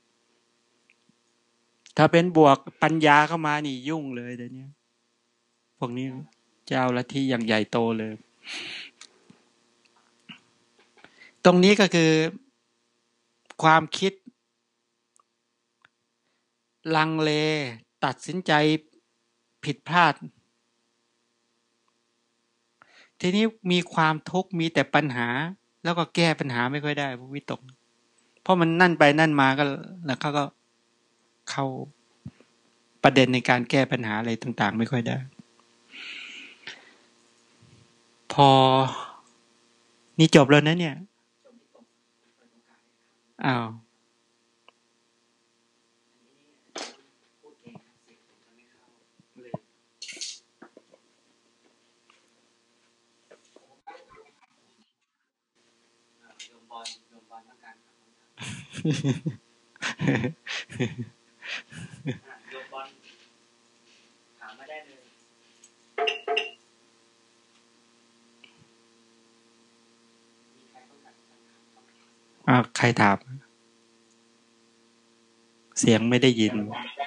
ถ้าเป็นบวกปัญญาเข้ามานี่ยุ่งเลยแต่เนี้ยพวกนี้เจ้าลัทธิอย่างใหญ่โตเลยตรงนี้ก็คือความคิดลังเลตัดสินใจผิดพลาดทีนี้มีความทุกข์มีแต่ปัญหาแล้วก็แก้ปัญหาไม่ค่อยได้พวกวิตกเพราะมันนั่นไปนั่นมาก็แล้วเขาก็เข้าประเด็นในการแก้ปัญหาอะไรต่างๆไม่ค่อยได้พอนี่จบแล้วนะเนี่ยอ้าวโยมบอลถามมาได้เลยมีใครต้องการอ้าวใครถามเสียงไม่ได้ยิน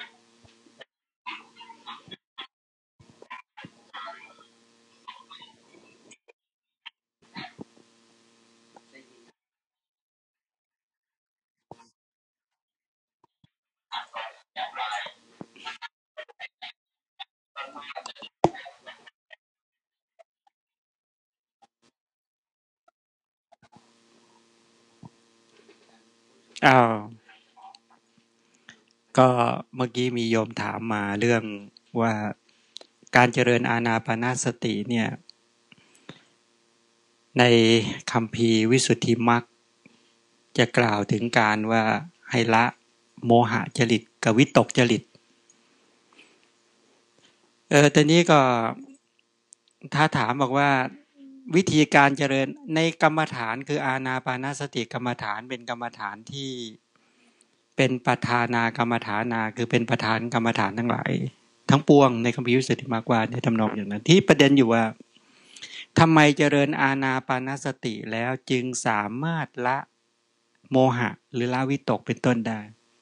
อ้าวก็เมื่อกี้มีโยมถามมาเรื่องว่าการเจริญอานาปานสติเนี่ยในคัมภีร์วิสุทธิมรรคจะกล่าวถึงการว่าให้ละโมหะจริตกับวิตกจริตเออตอนนี้ก็ถ้าถามบอกว่าวิธีการเจริญในกรรมฐานคืออานาปานสติกรรมฐานเป็นกรรมฐานที่เป็นประธานากรรมฐานาคือเป็นประธานกรรมฐานทั้งหลายทั้งปวงในคัมภีร์วิสุทธิมรรคว่าในทำนองอย่างนั้นที่ประเด็นอยู่ว่าทำไมเจริญอานาปานสติแล้วจึงสามารถละโมหะหรือละวิตกเป็นต้นได้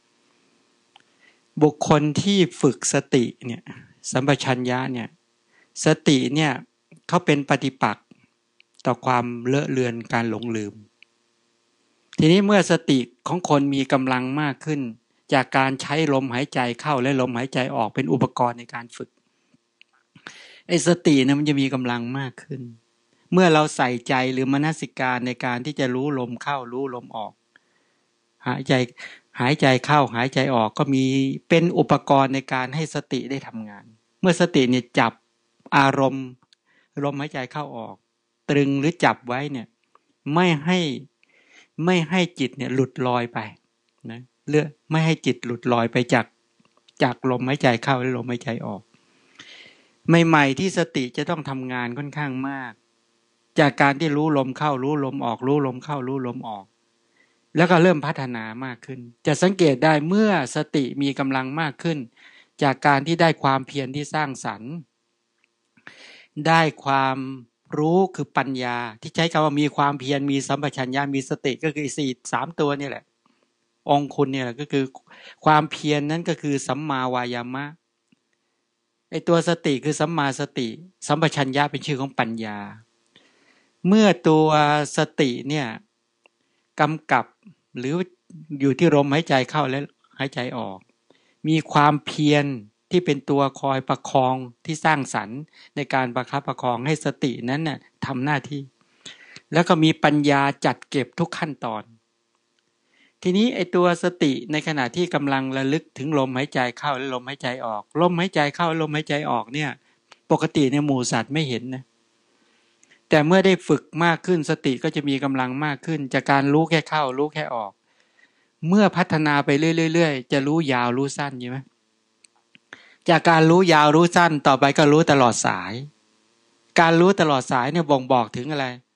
บุคคลที่ฝึกสติเนี่ยสัมปชัญญะเนี่ยสติเนี่ยเขาเป็นปฏิปักษ์ต่อความเลอะเลือนการหลงลืมทีนี้เมื่อสติของคนมีกำลังมากขึ้นจากการใช้ลมหายใจเข้าและลมหายใจออกเป็นอุปกรณ์ในการฝึกไอ้สติเนี่ยมันจะมีกำลังมากขึ้นเมื่อเราใส่ใจหรือมนสิการในการที่จะรู้ลมเข้ารู้ลมออกหายใจหายใจเข้าหายใจออกก็มีเป็นอุปกรณ์ในการให้สติได้ทำงานเมื่อสติเนี่ยจับอารมณ์ลมหายใจเข้าออกตรึงหรือจับไว้เนี่ยไม่ให้ไม่ให้จิตเนี่ยหลุดลอยไปนะเลือกไม่ให้จิตหลุดลอยไปจากจากลมหายใจเข้าและลมหายใจออกใหม่ๆที่สติจะต้องทำงานค่อนข้างมากจากการที่รู้ลมเข้ารู้ลมออกรู้ลมเข้ารู้ลมออกแล้วก็เริ่มพัฒนามากขึ้นจะสังเกตได้เมื่อสติมีกำลังมากขึ้นจากการที่ได้ความเพียรที่สร้างสรรค์ได้ความรู้คือปัญญาที่ใช้คำว่ามีความเพียรมีสัมปชัญญะมีสติก็คือสี่สามตัวนี่แหละองค์คุณเนี่ยแหละก็คือความเพียร น, นั้นก็คือสัมมาวายามะไอตัวสติคือสัมมาสติสัมปชัญญะเป็นชื่อของปัญญาเมื่อตัวสติเนี่ยกำกับหรืออยู่ที่ลมหายใจเข้าและหายใจออกมีความเพียรที่เป็นตัวคอยประคองที่สร้างสรรค์ในการประคับประคองให้สตินั้นน่ะทำหน้าที่แล้วก็มีปัญญาจัดเก็บทุกขั้นตอนทีนี้ไอตัวสติในขณะที่กำลังระลึกถึงลมหายใจเข้าและลมหายใจออกลมหายใจเข้าลมหายใจออกเนี่ยปกติในหมู่สัตว์ไม่เห็นนะแต่เมื่อได้ฝึกมากขึ้นสติก็จะมีกำลังมากขึ้นจากการรู้แค่เข้ารู้แค่ออกเมื่อพัฒนาไปเรื่อยๆจะรู้ยาวรู้สั้นใช่ไหมจากการรู้ยาวรู้สั้นต่อไปก็รู้ตลอดสายการรู้ตลอดสายเนี่ยบ่งบอกถึงอะไร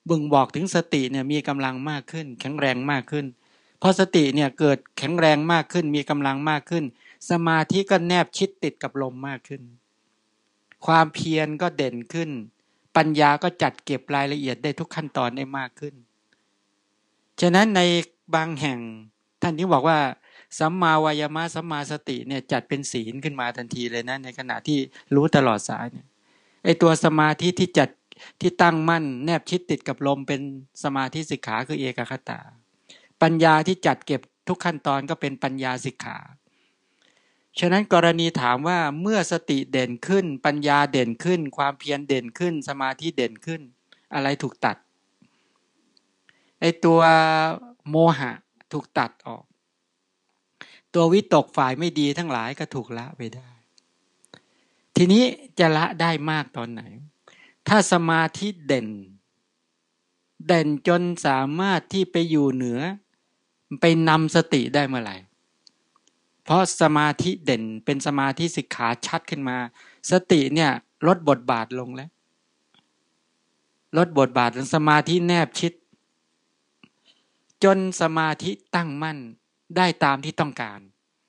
บ่งบอกถึงสติเนี่ยมีกำลังมากขึ้นแข็งแรงมากขึ้นพอสติเนี่ยเกิดแข็งแรงมากขึ้นมีกำลังมากขึ้นสมาธิก็แนบชิดติดกับลมมากขึ้นความเพียรก็เด่นขึ้นปัญญาก็จัดเก็บรายละเอียดได้ทุกขั้นตอนได้มากขึ้นฉะนั้นในบางแห่งท่านที่บอกว่าสัมมาวายามะสัมมาสติเนี่ยจัดเป็นศีลขึ้นมาทันทีเลยนะในขณะที่รู้ตลอดสายเนี่ยไอตัวสมาธิที่จัดที่ตั้งมั่นแนบชิดติดกับลมเป็นสมาธิสิกขาคือเอกคตาปัญญาที่จัดเก็บทุกขั้นตอนก็เป็นปัญญาสิกขาฉะนั้นกรณีถามว่าเมื่อสติเด่นขึ้นปัญญาเด่นขึ้นความเพียรเด่นขึ้นสมาธิเด่นขึ้นอะไรถูกตัดไอตัวโมหะถูกตัดออกตัววิตกฝ่ายไม่ดีทั้งหลายก็ถูกละไปได้ทีนี้จะละได้มากตอนไหนถ้าสมาธิเด่นเด่นจนสามารถที่ไปอยู่เหนือไปนำสติได้เมื่อไหร่เพราะสมาธิเด่นเป็นสมาธิสิกขาชัดขึ้นมาสติเนี่ยลดบทบาทลงแล้วลดบทบาทสมาธิแนบชิดจนสมาธิตั้งมั่นได้ตามที่ต้องการ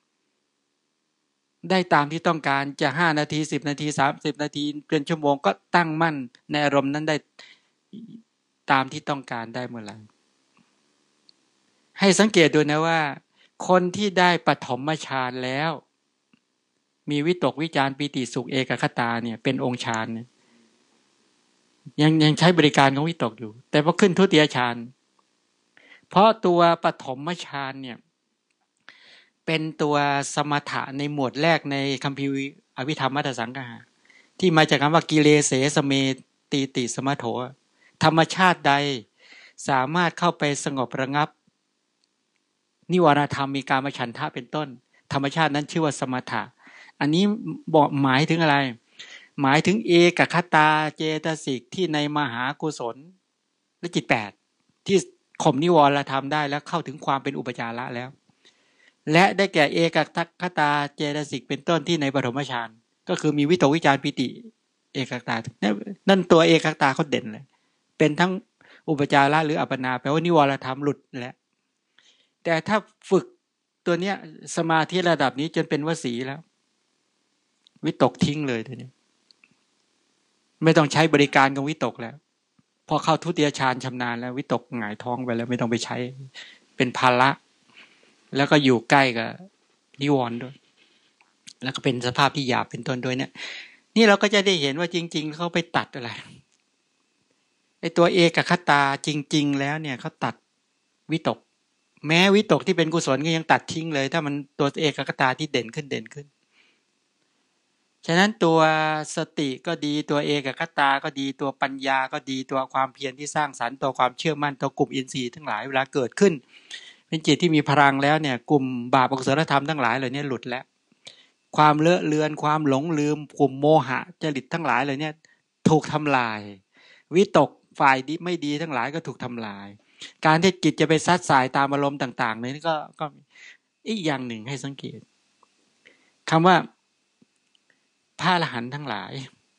ได้ตามที่ต้องการจะห้านาทีสิบนาทีสามสิบนาทีเป็นชั่วโมงก็ตั้งมั่นในอารมณ์นั้นได้ตามที่ต้องการได้เมื่อไหร่ให้สังเกตดูนะว่าคนที่ได้ปฐมฌานแล้วมีวิตกวิจารปีติสุขเอกคตาเนี่ยเป็นองค์ฌานเนี่ยยังยังใช้บริการของวิตกอยู่แต่พอขึ้นทุติยฌานเพราะตัวปฐมฌานเนี่ยเป็นตัวสมถะในหมวดแรกในคัมภีร์อภิธรรมมัทธสังฆาที่มาจากคำว่ากิเลเสสเมติติสมโถธรรมชาติใดสามารถเข้าไปสงบระงับนิวรธรรมมีกามฉันทะเป็นต้นธรรมชาตินั้นชื่อว่าสมถะอันนี้บอกหมายถึงอะไรหมายถึงเอกคตาเจตสิกที่ในมหากุศลและจิตแปดที่ข่มนิวรธรรมได้แล้วเข้าถึงความเป็นอุปจาระแล้วและได้แก่เอกคตาเจตสิกเป็นต้นที่ในปฐมฌานก็คือมีวิตกวิจารปิติเอกคตานั่นตัวเอกคตาเขาเด่นเลยเป็นทั้งอุปจาระหรืออัปปนาแปลว่านิวรธรรมหลุดแล้วแต่ถ้าฝึกตัวเนี้ยสมาธิระดับนี้จนเป็นวสีแล้ววิตกทิ้งเลยตัวนี้ไม่ต้องใช้บริการของวิตกแล้วพอเข้าทุติยฌานชำนาญแล้ววิตกหงายท้องไปแล้วไม่ต้องไปใช้เป็นภาระแล้วก็อยู่ใกล้กับนิวรณ์ด้วยแล้วก็เป็นสภาพที่หยาบเป็นต้นด้วยเนี่ยนี่เราก็จะได้เห็นว่าจริงๆเขาไปตัดอะไรไอตัวเอกคตาจริงๆแล้วเนี่ยเขาตัดวิตกแม้วิตกที่เป็นกุศลก็ยังตัดทิ้งเลยถ้ามันตัวเอกคตาที่เด่นขึ้นเด่นขึ้นฉะนั้นตัวสติก็ดีตัวเอกคตาก็ดีตัวปัญญาก็ดีตัวความเพียรที่สร้างสรรค์ตัวความเชื่อมั่นตัวกลุ่มอินทรีย์ทั้งหลายเวลาเกิดขึ้นเป็นจิตที่มีพลังแล้วเนี่ยกลุ่มบาปอกุศลธรรมทั้งหลายเหล่านี้หลุดแล้วความเลอะเลือนความหลงลืมกลุ่มโมหะจริตทั้งหลายเหล่านี้ถูกทำลายวิตกฝ่ายดีไม่ดีทั้งหลายก็ถูกทำลายการที่จิตจะไปซัดสายตามอารมณ์ต่างๆนี่ก็ก็อีกอย่างหนึ่งให้สังเกตคำว่าพระอรหันต์ทั้งหลาย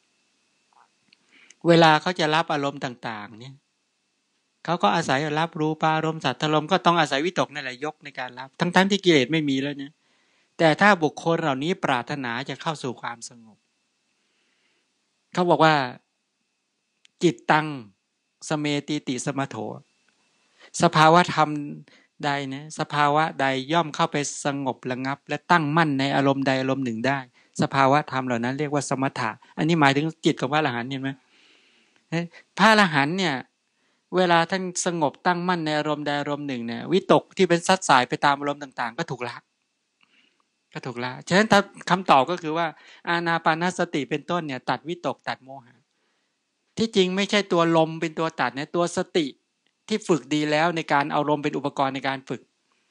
เวลาเขาจะรับอารมณ์ต่างๆเนี่ยเขาก็อาศัยรับรู้ปารมณ์สัทธารมณ์ก็ต้องอาศัยวิตกนั่นแหละยกในการรับทั้งๆที่กิเลสไม่มีแล้วเนี่ยแต่ถ้าบุคคลเหล่านี้ปรารถนาจะเข้าสู่ความสงบเขาบอกว่าจิตตังสเมติติสมโถสภาวะธรรมใดนะสภาวะใดย่อมเข้าไปสงบระงับและตั้งมั่นในอารมณ์ใดอารมณ์หนึ่งได้สภาวะธรรมเหล่านั้นเรียกว่าสมถะอันนี้หมายถึงจิตของพระอรหันต์เห็นไหมพระอรหันต์เนี่ยเวลาท่านสงบตั้งมั่นในอารมณ์ใดอารมณ์หนึ่งเนี่ยวิตกที่เป็นซัดสายไปตามอารมณ์ต่างๆก็ถูกละก็ถูกละฉะนั้นคำตอบก็คือว่าอานาปานสติเป็นต้นเนี่ยตัดวิตกตัดโมหะที่จริงไม่ใช่ตัวลมเป็นตัวตัดนะตัวสติที่ฝึกดีแล้วในการเอาลมเป็นอุปกรณ์ในการฝึก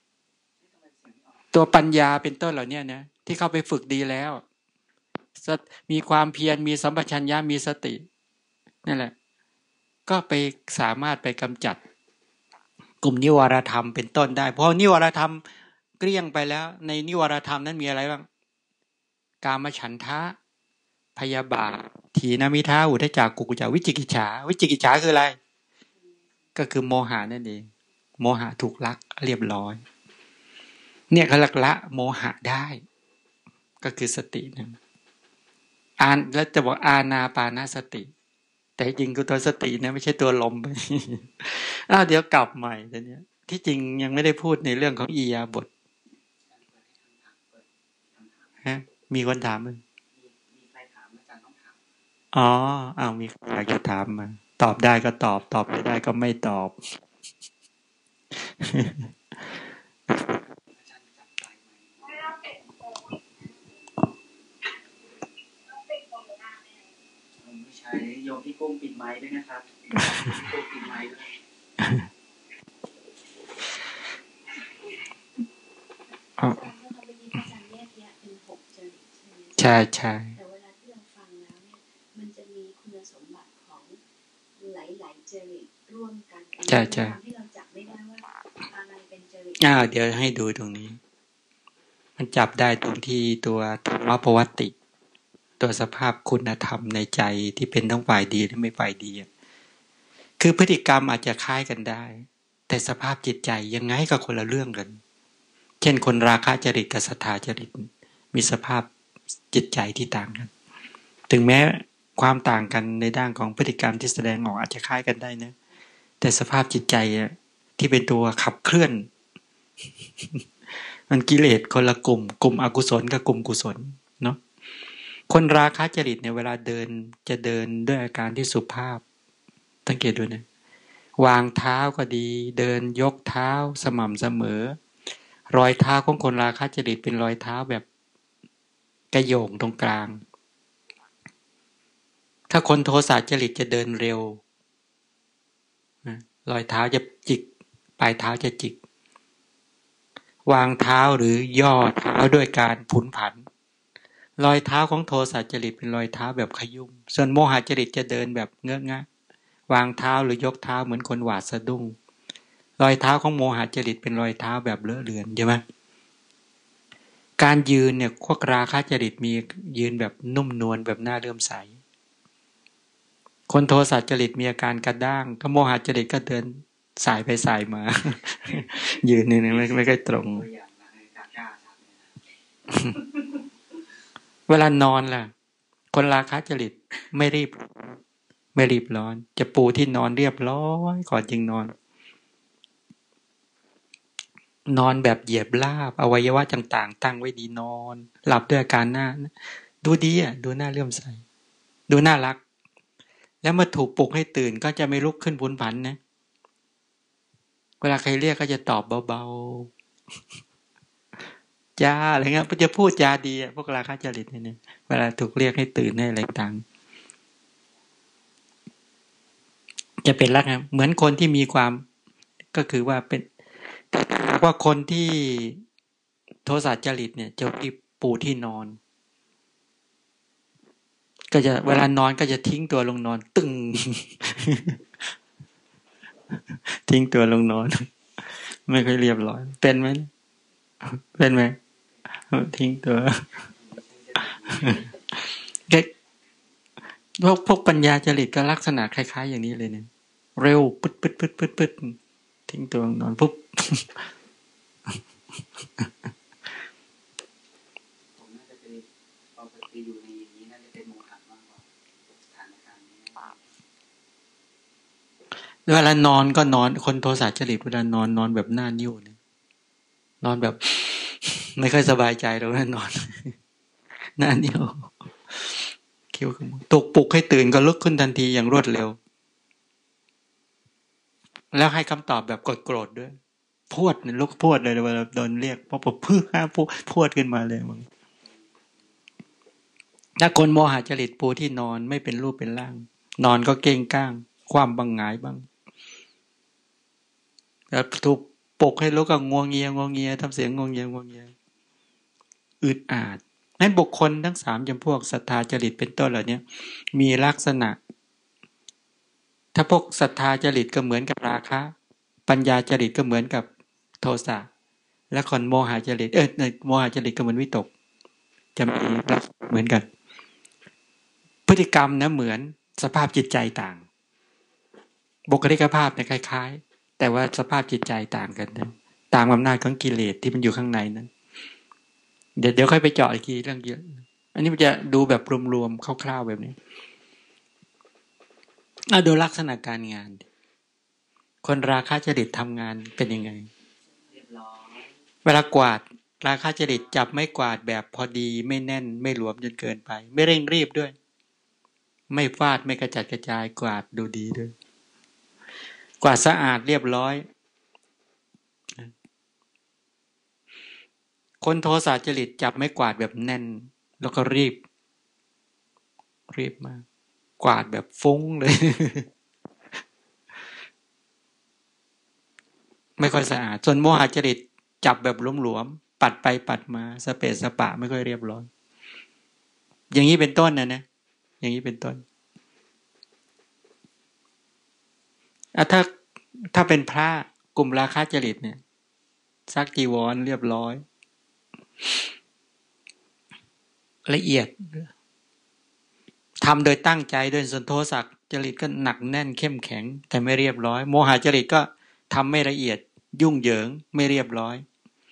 ตัวปัญญาเป็นต้นเหล่านี้นะที่เข้าไปฝึกดีแล้วมีความเพียรมีสัมปชัญญะมีสตินั่นแหละก็ไปสามารถไปกำจัดกลุ่มนิวรธรรมเป็นต้นได้เพราะนิวรธรรมเกลี้ยงไปแล้วในนิวรธรรมนั้นมีอะไรบ้างกามฉันทะพยาบาทถีนมิทะอุทธัจจะกุกุจจะวิจิกิจฉาวิจิกิจฉาคืออะไรก็คือโมหะนั่นเองโมหะถูกลักเรียบร้อยเนี่ยเขาละโมหะได้ก็คือสตินั่นอ่านแล้วจะบอกอานาปานสติแต่จริงคือตัวสตินะไม่ใช่ตัวลมไป อ้าวเดี๋ยวกลับใหม่แต่เนี้ยที่จริงยังไม่ได้พูดในเรื่องของอิริยาบถฮะมีคนถามมั้ยมีใครถามอาจารย์ต้องถามอ๋ออ้าวมีใครอยากจะถามมาตอบได้ก็ตอบตอบไม่ได้ก็ไม่ตอบไม่ใช่โยมพี่กุ้งปิดไมค์ด้วยนะครับพี่กุ้งปิดไมค์ด้วยใช่ใช่แต่เวลาที่เราฟังแล้วเนี่ยมันจะมีคุณสมบัติของหลายๆจริตร่วมกันใช่ใช่ที่เราจับไม่ได้ว่าอะไรเป็นจริตอ่าเดี๋ยวให้ดูตรงนี้มันจับได้ตรงที่ตัวธรรมปวัตติตัวสภาพคุณธรรมในใจที่เป็นทั้งฝ่ายดีและไม่ฝ่ายดีคือพฤติกรรมอาจจะคล้ายกันได้แต่สภาพจิตใจยังไงก็คนละเรื่องกันเช่นคนราคะจริตกับศรัทธาจริตมีสภาพจิตใจที่ต่างกันถึงแม้ความต่างกันในด้านของพฤติกรรมที่แสดงออกอาจจะคล้ายกันได้นะแต่สภาพจิตใจที่เป็นตัวขับเคลื่อนมันกิเลสคนละกลุ่มกลุ่มอกุศลกับกลุ่มกุศลเนาะคนราคะจริตเนี่ยเวลาเดินจะเดินด้วยอาการที่สุภาพสังเกตดูนะวางเท้าก็ดีเดินยกเท้าสม่ำเสมอรอยเท้าของคนราคะจริตเป็นรอยเท้าแบบกระโยงตรงกลางถ้าคนโทสะจริตจะเดินเร็วรอยเท้าจะจิกปลายเท้าจะจิกวางเท้าหรือย่อเท้าด้วยการผุนผันรอยเท้าของโทสะจริตเป็นรอยเท้าแบบขยุ่มส่วนโมหะจริตจะเดินแบบเงื้องะวางเท้าหรือยกเท้าเหมือนคนหวาดสะดุ้งรอยเท้าของโมหะจริตเป็นรอยเท้าแบบเลอะเลือนใช่ไหมการยืนเนี่ยพวกราคะจริตมียืนแบบนุ่มนวลแบบน่าเลื่อมใสคนโทสะจริตมีอาการกระด้างก็โมหะจริตก็เดินสายไปสายมา ยืนนี่ไม่ไม่ค่อยตรง เวลานอนล่ะคนราคะจริตไม่รีบไม่รีบร้อนจะปูที่นอนเรียบร้อยก่อนจึงนอนนอนแบบเหยียบราบอวัยวะต่างๆตั้งไว้ดีนอนหลับด้วยอาการหน้าดูดีอ่ะดูหน้าเลื่อมใสดูน่ารักแล้วเมื่อถูกปลุกให้ตื่นก็จะไม่ลุกขึ้นพุนผันนะเวลาใครเรียกก็จะตอบเบาๆจ้าอะไรเงี้ยจะพูดจาดีอ่ะพวกราคะจริตเนี่ยเวลาถูกเรียกให้ตื่นให้อะไรต่างจะเป็นลักษณะเหมือนคนที่มีความก็คือว่าเป็นว่าคนที่โทสะจริตเนี่ยจะรีบปูที่นอนก็จะเวลานอนก็จะทิ้งตัวลงนอนตึง ทิ้งตัวลงนอนไม่ค่อยเรียบร้อยเป็นไหมเป็นไหมทิ้งตัวพวกพวกปัญญาจริตก็ลักษณะคล้ายๆอย่างนี้เลยเนี่ยเร็วปึ๊ดปึ๊ดปึ๊ดปึ๊ดปึ๊ดทิ้งตัวลงนอนปุ๊บผมน่าจะเป็นปกติอยู่ในอย่างนี้น่าจะเป็นโมหะมากกว่าสถานการณ์นี้เวลานอนก็นอนคนโทสะจริตเวลานอนนอนแบบหน้านิ้วเนี่ยนอนแบบไม่ค่อยสบายใจแล้วนอนหน้านิ้วคิ้วขมวดตกปลุกให้ตื่นก็ลุกขึ้นทันทีอย่างรวดเร็วแล้วให้คำตอบแบบโกรธๆด้วยพวดเนี่ยลุกพวดเลยเวลาโดนเรียกพอปุ๊บพึ่งห้าพวดพวดขึ้นมาเลยมึงถ้าคนโมหะจริตปูที่นอนไม่เป็นรูปเป็นร่างนอนก็เก้งก้างความบังหงายบ้างแล้วถูกปลุกให้ลุกก็งวงเงียงวงเงียทำเสียงงวงเงียงวงเงียอึดอัดนั้นบุคคลทั้งสามจำพวกศรัทธาจริตเป็นต้นเหล่านี้มีลักษณะถ้าพวกศรัทธาจริตก็เหมือนกับราคะปัญญาจริตก็เหมือนกับโทสะและคนโมหะจริตเออโมหะจริตก็เหมือนวิตกจะมีลักษณะเหมือนกันพฤติกรรมนะเหมือนสภาพจิตใจต่างบุคลิกภาพเนี่ยคล้ายๆแต่ว่าสภาพจิตใจต่างกันนะตามอำนาจของกิเลสที่มันอยู่ข้างในนั้นเดี๋ยวเดี๋ยวค่อยไปเจาะอีกทีเรื่องเยอะอันนี้มันจะดูแบบรวมๆคร่าวๆแบบนี้เอาดูลักษณะการงานคนราคะจริตทำงานเป็นยังไงเรียบร้อยเวลากวาดราคะจริตจับไม่กวาดแบบพอดีไม่แน่นไม่หลวมจนเกินไปไม่เร่งรีบด้วยไม่ฟาดไม่กระจัดกระจายกวาดดูดีด้วยกวาดสะอาดเรียบร้อยคนโทสะจริตจับไม่กวาดแบบแน่นแล้วก็รีบรีบมากกวาดแบบฟุ้งเลย ไม่ค่อยสะอาดส่วนโมหจริตจับแบบหลวมๆปัดไปปัดมาสเปซสปะไม่ค่อยเรียบร้อยอย่างนี้เป็นต้นนะนะอย่างนี้เป็นต้นอ่ะถ้าถ้าเป็นพระกลุ่มราคะจริตเนี่ยซักจีวรเรียบร้อยละเอียดทำโดยตั้งใจโดยส่วนโทสะจริตก็หนักแน่นเข้มแข็งแต่ไม่เรียบร้อยโมหจริตก็ทำไม่ละเอียดยุ่งเหยิงไม่เรียบร้อย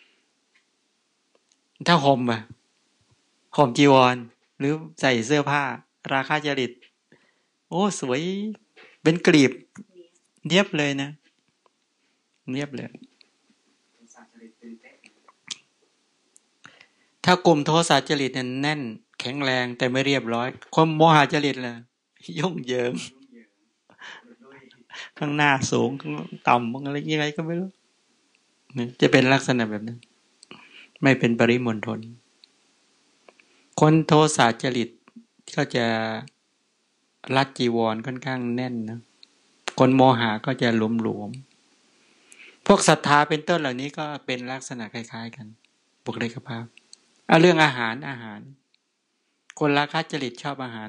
ถ้าห่มอะห่มจีวรหรือใส่เสื้อผ้าราคะจริตโอ้สวยเป็นกลีบเนียบเลยนะเนียบเลยถ้ากลุ่มโทสะจริตเนี่ยแน่นแข็งแรงแต่ไม่เรียบร้อยความโมหจริตล่ะยุ่งเหยิงข้างหน้าสูงข้างต่ำอะไรยังไงก็ไม่รู้จะเป็นลักษณะแบบนั้นไม่เป็นปริมณฑลคนโทสะจริตก็จะรัดจีวรค่อนข้างแน่นนะคนโมหะก็จะหลวมๆพวกศรัทธาเป็นต้นเหล่านี้ก็เป็นลักษณะคล้ายๆกันบุคลิกภาพเอาเรื่องอาหารอาหารคนราคะจริตชอบอาหาร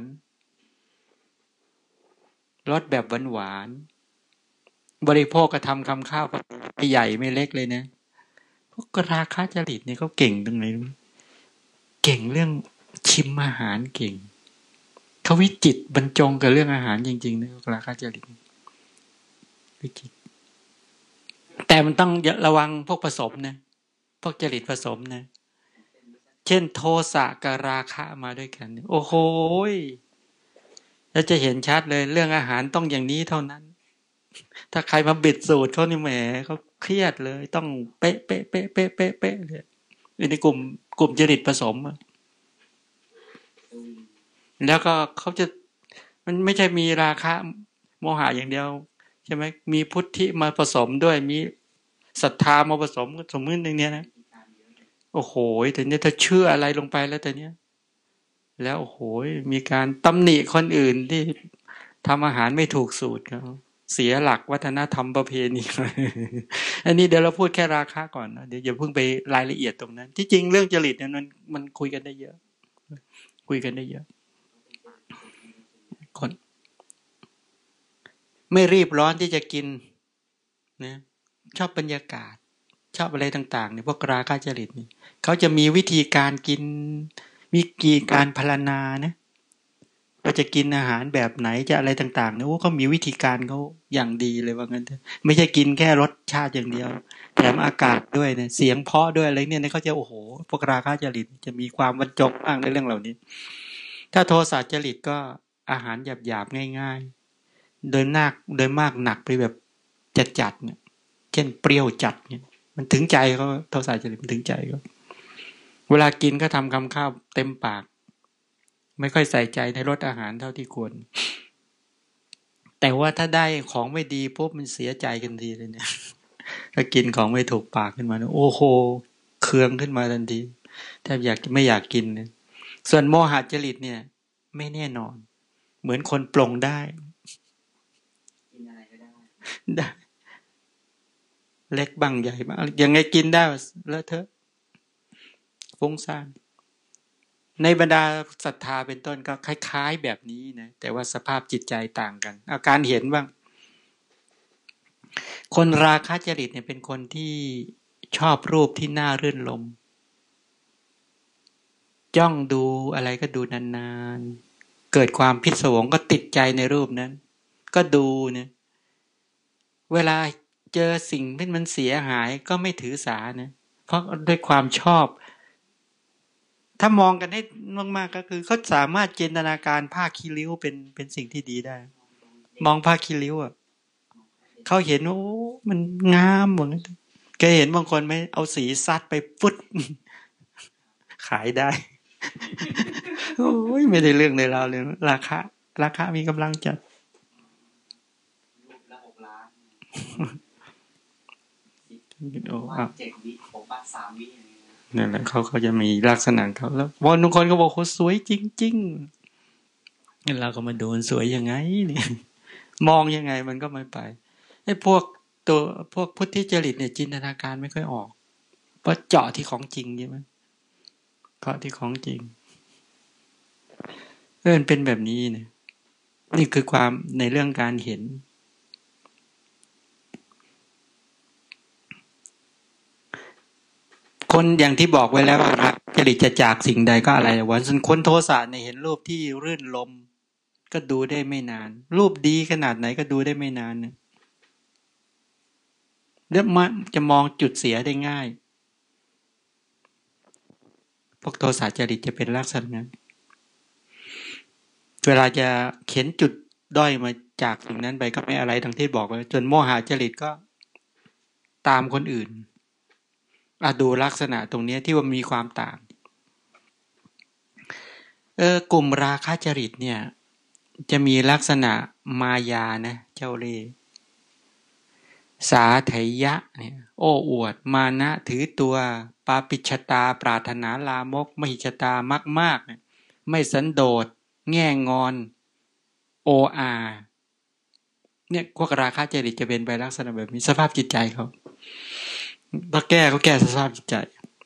รสแบบหวานๆบริโภคกระทำคำข้าวไม่ใหญ่ไม่เล็กเลยนะพวกราคะจริตนี่เขาเก่งตรงไหนเก่งเรื่องชิมอาหารเก่งเขาวิจิตรบรรจงกับเรื่องอาหารจริงๆนะราคะจริตวิจิตรแต่มันต้องระวังพวกผสมนะพวกจริตผสมนะเช่นโทสะกับราคะมาด้วยกันโอ้โหแล้วจะเห็นชัดเลยเรื่องอาหารต้องอย่างนี้เท่านั้นถ้าใครมาบิดสูตรเขานี่แหมเขาเครียดเลยต้องเป๊ะเป๊ะเป๊ะเป๊ะเป๊ะเป๊ะเลยในกลุ่มกลุ่มจริตผสมแล้วก็เขาจะมันไม่ใช่มีราคะโมหะอย่างเดียวใช่ไหมมีพุทธิมาผสมด้วยมีศรัทธามาผสมสมมติอย่างเนี้ยนะโอ้โหแต่เนี้ยถ้าเชื่ออะไรลงไปแล้วแต่เนี้ยแล้วโอ้โหมีการตำหนิคนอื่นที่ทำอาหารไม่ถูกสูตรเขาเสียหลักวัฒนธรรมประเพณีอันนี้เดี๋ยวเราพูดแค่ราคาก่อนนะเดี๋ยวอย่าเพิ่งไปรายละเอียดตรงนั้นที่จริงเรื่องจริตเนี่ยมันมันคุยกันได้เยอะคุยกันได้เยอะคนไม่รีบร้อนที่จะกินนะชอบบรรยากาศชอบอะไรต่างๆเนี่ยพวกราคะจริตนี่เขาจะมีวิธีการกินมีกี่การพรรณนานะว่าจะกินอาหารแบบไหนจะอะไรต่างๆเนี่ยโอ้เขามีวิธีการเขาอย่างดีเลยว่างั้นเถอะไม่ใช่กินแค่รสชาติอย่างเดียวแถมอากาศด้วยเนี่ยเสียงเพราะด้วยอะไรเนี่ยเขาจะโอ้โหพวกราคะจริตจะมีความบรรจงมากในเรื่องเหล่านี้ถ้าโทสะจริตก็อาหารหยาบๆง่ายๆโดยมากโดยมากหนักไปแบบจัดๆเนี่ยเช่นเปรี้ยวจัดเนี่ยมันถึงใจเขาโทสะจริตมันถึงใจเขาเวลากินก็ทำคำข้าวเต็มปากไม่ค่อยใส่ใจในรสอาหารเท่าที่ควรแต่ว่าถ้าได้ของไม่ดีปุ๊บมันเสียใจกันทีเลยเนี่ยถ้ากินของไม่ถูกปากขึ้นมาโอ้โหเคืองขึ้นมาทันทีแทบอยากไม่อยากกินเนี่ยส่วนโมหะจริตเนี่ยไม่แน่นอนเหมือนคนปลงได้กินอะไรก็ได้ได้เล็กบ้างใหญ่บ้างยังไงกินได้แล้วเถอะฟุ้งซ่านในบรรดาศรัทธาเป็นต้นก็คล้ายๆแบบนี้นะแต่ว่าสภาพจิตใจต่างกันอาการเห็นบ้างคนราคะจริตเนี่ยเป็นคนที่ชอบรูปที่น่ารื่นรมจ้องดูอะไรก็ดูนานๆเกิดความพิศวงก็ติดใจในรูปนั้นก็ดูเนี่ยเวลาเจอสิ่งที่มันเสียหายก็ไม่ถือสานะเพราะด้วยความชอบถ้ามองกันให้มากๆก็คือเขาสามารถจินตนาการผ้าคีริ้วเป็นเป็นสิ่งที่ดีได้มองผ้าคีริ้วอ่ะเขาเห็นว่าโอ้มันงามเหมือนแกเห็นบางคนไหมเอาสีซัดไปฟุดขายได้โอ้ยไม่ได้เรื่องในเราเลยราคาราคามีกำลังจัดรูปละหกล้านโอ้บ้านเจ็ดวิผมบ้านสามวินั่นแหละเขาเขาจะมีลักษณะเขาแล้วบางคนก็บอกเขาสวยจริงๆงั้นเราก็มาดูสวยยังไงเนี่ยมองยังไงมันก็ไม่ไปไอ้พวกตัวพวกพุทธิจริตเนี่ยจินตนาการไม่ค่อยออกเพราะเจาะที่ของจริงใช่ไหมเจาะที่ของจริงเออเป็นแบบนี้เนี่ยนี่คือความในเรื่องการเห็นคนอย่างที่บอกไว้แล้วว่าจริตจะจากสิ่งใดก็อะไรวันส่วนคนโทสะเนี่ยเห็นรูปที่รื่นลมก็ดูได้ไม่นานรูปดีขนาดไหนก็ดูได้ไม่นานนะแล้วมันจะมองจุดเสียได้ง่ายพวกโทสะจริตจะเป็นลักษณะนั้นเวลาจะเข็นจุดด้อยมาจากสิ่งนั้นไปก็ไม่อะไรดังที่บอกไว้จนโมหะจริตก็ตามคนอื่นอ่ะดูลักษณะตรงนี้ที่ว่ามีความต่างเออกลุ่มราคะจริตเนี่ยจะมีลักษณะมายานะเจ้าเล่ห์สาไถยะเนี่ยโอ้อวดมานะถือตัวปาปิชตาปรารถนาลามกมหิชตามากมากไม่สันโดษแง่งอนโออาเนี่ยพวกราคะจริตจะเป็นไปลักษณะแบบนี้สภาพจิตใจเขาถ้าแก้ก็แก้สภาพจิตใจ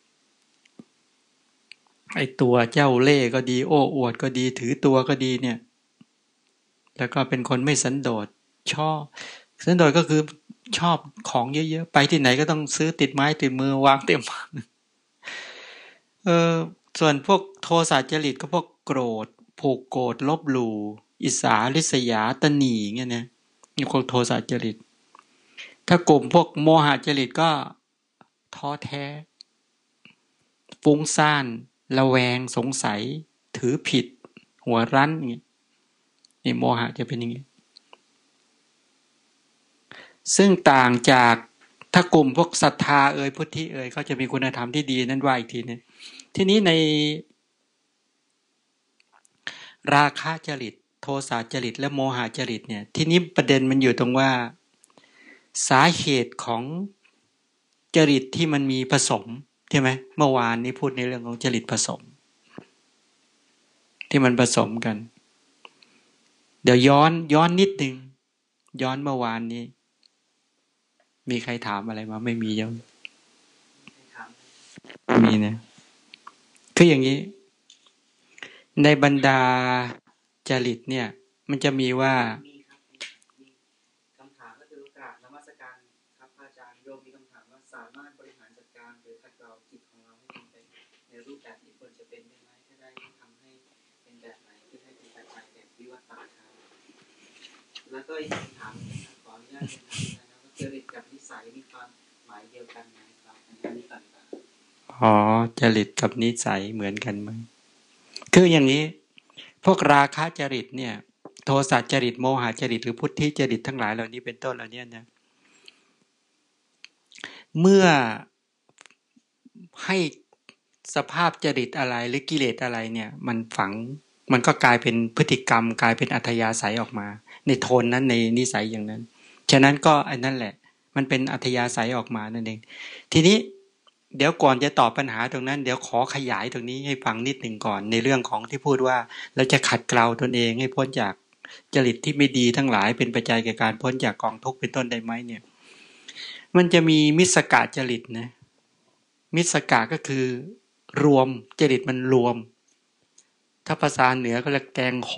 ไอตัวเจ้าเล่ห์ก็ดีโอ้อวดก็ดีถือตัวก็ดีเนี่ยแล้วก็เป็นคนไม่สันโดษชอบสันโดษก็คือชอบของเยอะๆไปที่ไหนก็ต้องซื้อติดไม้ติดมือวางเต็มเออส่วนพวกโทสะจริตก็พวกโกรธผูกโกรธลบหลู่อิสาริษยาตนีเงี้ยนะนี่พวกโทสะจริตถ้ากลุ่มพวกโมหะจริตก็ท้อแท้ฟุ้งซ่านระแวงสงสัยถือผิดหัวรั้นอย่างเงี้ยนี่โมหะจะเป็นอย่างงี้ซึ่งต่างจากถ้ากลุ่มพวกศรัทธาเอ่ยพุทธิเอ่ยเขาจะมีคุณธรรมที่ดีนั่นว่าอีกทีนึงทีนี้ในราคะจริตโทสะจริตและโมหะจริตเนี่ยทีนี้ประเด็นมันอยู่ตรงว่าสาเหตุของจริตที่มันมีผสมใช่ไหมเมื่อวานนี้พูดในเรื่องของจริตผสมที่มันผสมกันเดี๋ยวย้อนย้อนนิดนึงย้อนเมื่อวานนี้มีใครถามอะไรมาไม่มียังมีนะคืออย่างนี้ในบรรดาจริตเนี่ยมันจะมีว่ามีครับมีคำถามก็คือกราบนมัสการครับอาจารย์โยมมีคำถามว่าสามารถบริหารจัดการหรือขัดเกลาจิตของเราให้เป็นไปในรูปแบบที่ควรจะเป็นได้ไหมถ้าได้ทำให้เป็นแบบไหนที่ให้เป็นปัจจัยแก่วิวัฒนาการแล้วก็อีกคำถามขออนุญาตเป็นถามนะครับว่าจริตกับนิสัยมีความหมายเดียวกันไหมครับอันนี้ก่อนครับอ๋อจริตกับนิสัยเหมือนกันไหมคืออย่างนี้พวกราคะจริตเนี่ยโทสะจริตโมหะจริตหรือพุทธิจริตทั้งหลายเหล่านี้เป็นต้นเหล่านี้นะเมื่อให้สภาพจริตอะไรหรือกิเลสอะไรเนี่ยมันฝังมันก็กลายเป็นพฤติกรรมกลายเป็นอัธยาศัยออกมาในโทนนั้นในนิสัยอย่างนั้นฉะนั้นก็อันนั้นแหละมันเป็นอัธยาศัยออกมานั่นเองทีนี้เดี๋ยวก่อนจะตอบปัญหาตรงนั้นเดี๋ยวขอขยายตรงนี้ให้ฟังนิดหนึ่งก่อนในเรื่องของที่พูดว่าเราจะขัดเกลาตนเองให้พ้นจากจริตที่ไม่ดีทั้งหลายเป็นปัจจัยแก่การพ้นจากกองทุกข์เป็นต้นได้ไหมเนี่ยมันจะมีมิสกะจริตนะมิสกะก็คือรวมจริตมันรวมถ้าภาษาเหนือก็เรียกแกงโค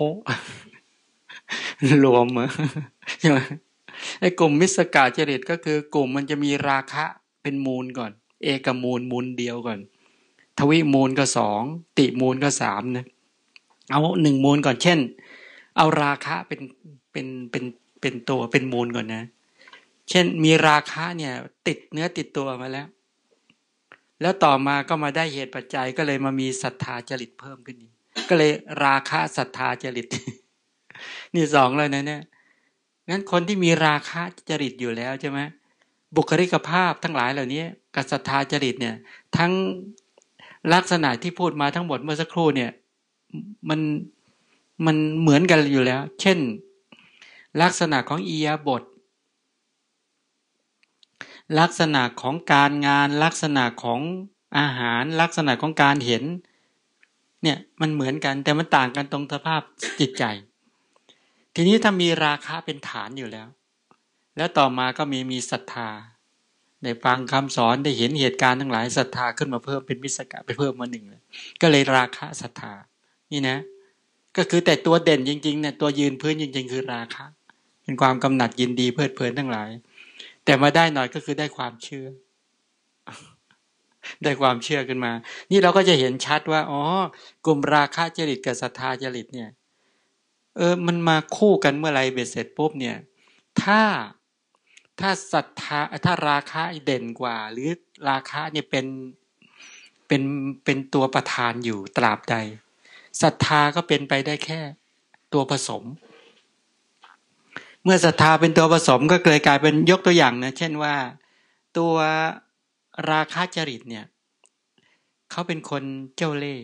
รวมเหรอใช่ไหมไอ้กลุ่มมิสกะจริตก็คือกลุ่มมันจะมีราคะเป็นมูลก่อนเอกมูลมูลเดียวก่อนทวิมูลก็สองติมูลก็สามนะเอาหนึ่งมูลก่อนเช่นเอาราคะเป็นเป็นเป็นเป็นตัวเป็นมูลก่อนนะเช่นมีราคะเนี่ยติดเนื้อติดตัวมาแล้วแล้วต่อมาก็มาได้เหตุปัจจัยก็เลยมามีศรัทธาจริตเพิ่มขึ้นอีกก็เลยราคะศรัทธาจริต นี่สองเลยนะเนี่ยงั้นคนที่มีราคะจริตอยู่แล้วใช่ไหมบุคลิกภาพทั้งหลายเหล่านี้กับศรัทธาจริตเนี่ยทั้งลักษณะที่พูดมาทั้งหมดเมื่อสักครู่เนี่ยมันมันเหมือนกันอยู่แล้วเช่นลักษณะของอิริยาบถลักษณะของการงานลักษณะของอาหารลักษณะของการเห็นเนี่ยมันเหมือนกันแต่มันต่างกันตรงสภาพจิตใจทีนี้ถ้ามีราคะเป็นฐานอยู่แล้วแล้วต่อมาก็มีมีศรัทธาได้ฟังคำสอนได้เห็นเหตุการณ์ทั้งหลายศรัทธาขึ้นมาเพิ่มเป็นวิสกะไปเพิ่มมาหนึ่งเลยก็เลยราคะศรัทธานี่นะก็คือแต่ตัวเด่นจริงๆเนี่ยตัวยืนพื้นจริงๆคือราคะเป็นความกำหนัดยินดีเพลิดเพลินทั้งหลายแต่มาได้หน่อยก็คือได้ความเชื่อได้ความเชื่อขึ้นมานี่เราก็จะเห็นชัดว่าอ๋อกลุ่มราคะจริตกับศรัทธาจริตเนี่ยเออมันมาคู่กันเมื่อไรเบ็ดเสร็จปุ๊บเนี่ยถ้าถ้าศรัทธาถ้าราคะเด่นกว่าหรือราคะเนี่ยเป็นเป็นเป็นตัวประธานอยู่ตราบใดศรัทธาก็เป็นไปได้แค่ตัวผสมเมื่อศรัทธาเป็นตัวผสมก็เลยกลายเป็นยกตัวอย่างนะเช่นว่าตัวราคะจริตเนี่ยเขาเป็นคนเจ้าเล่ห์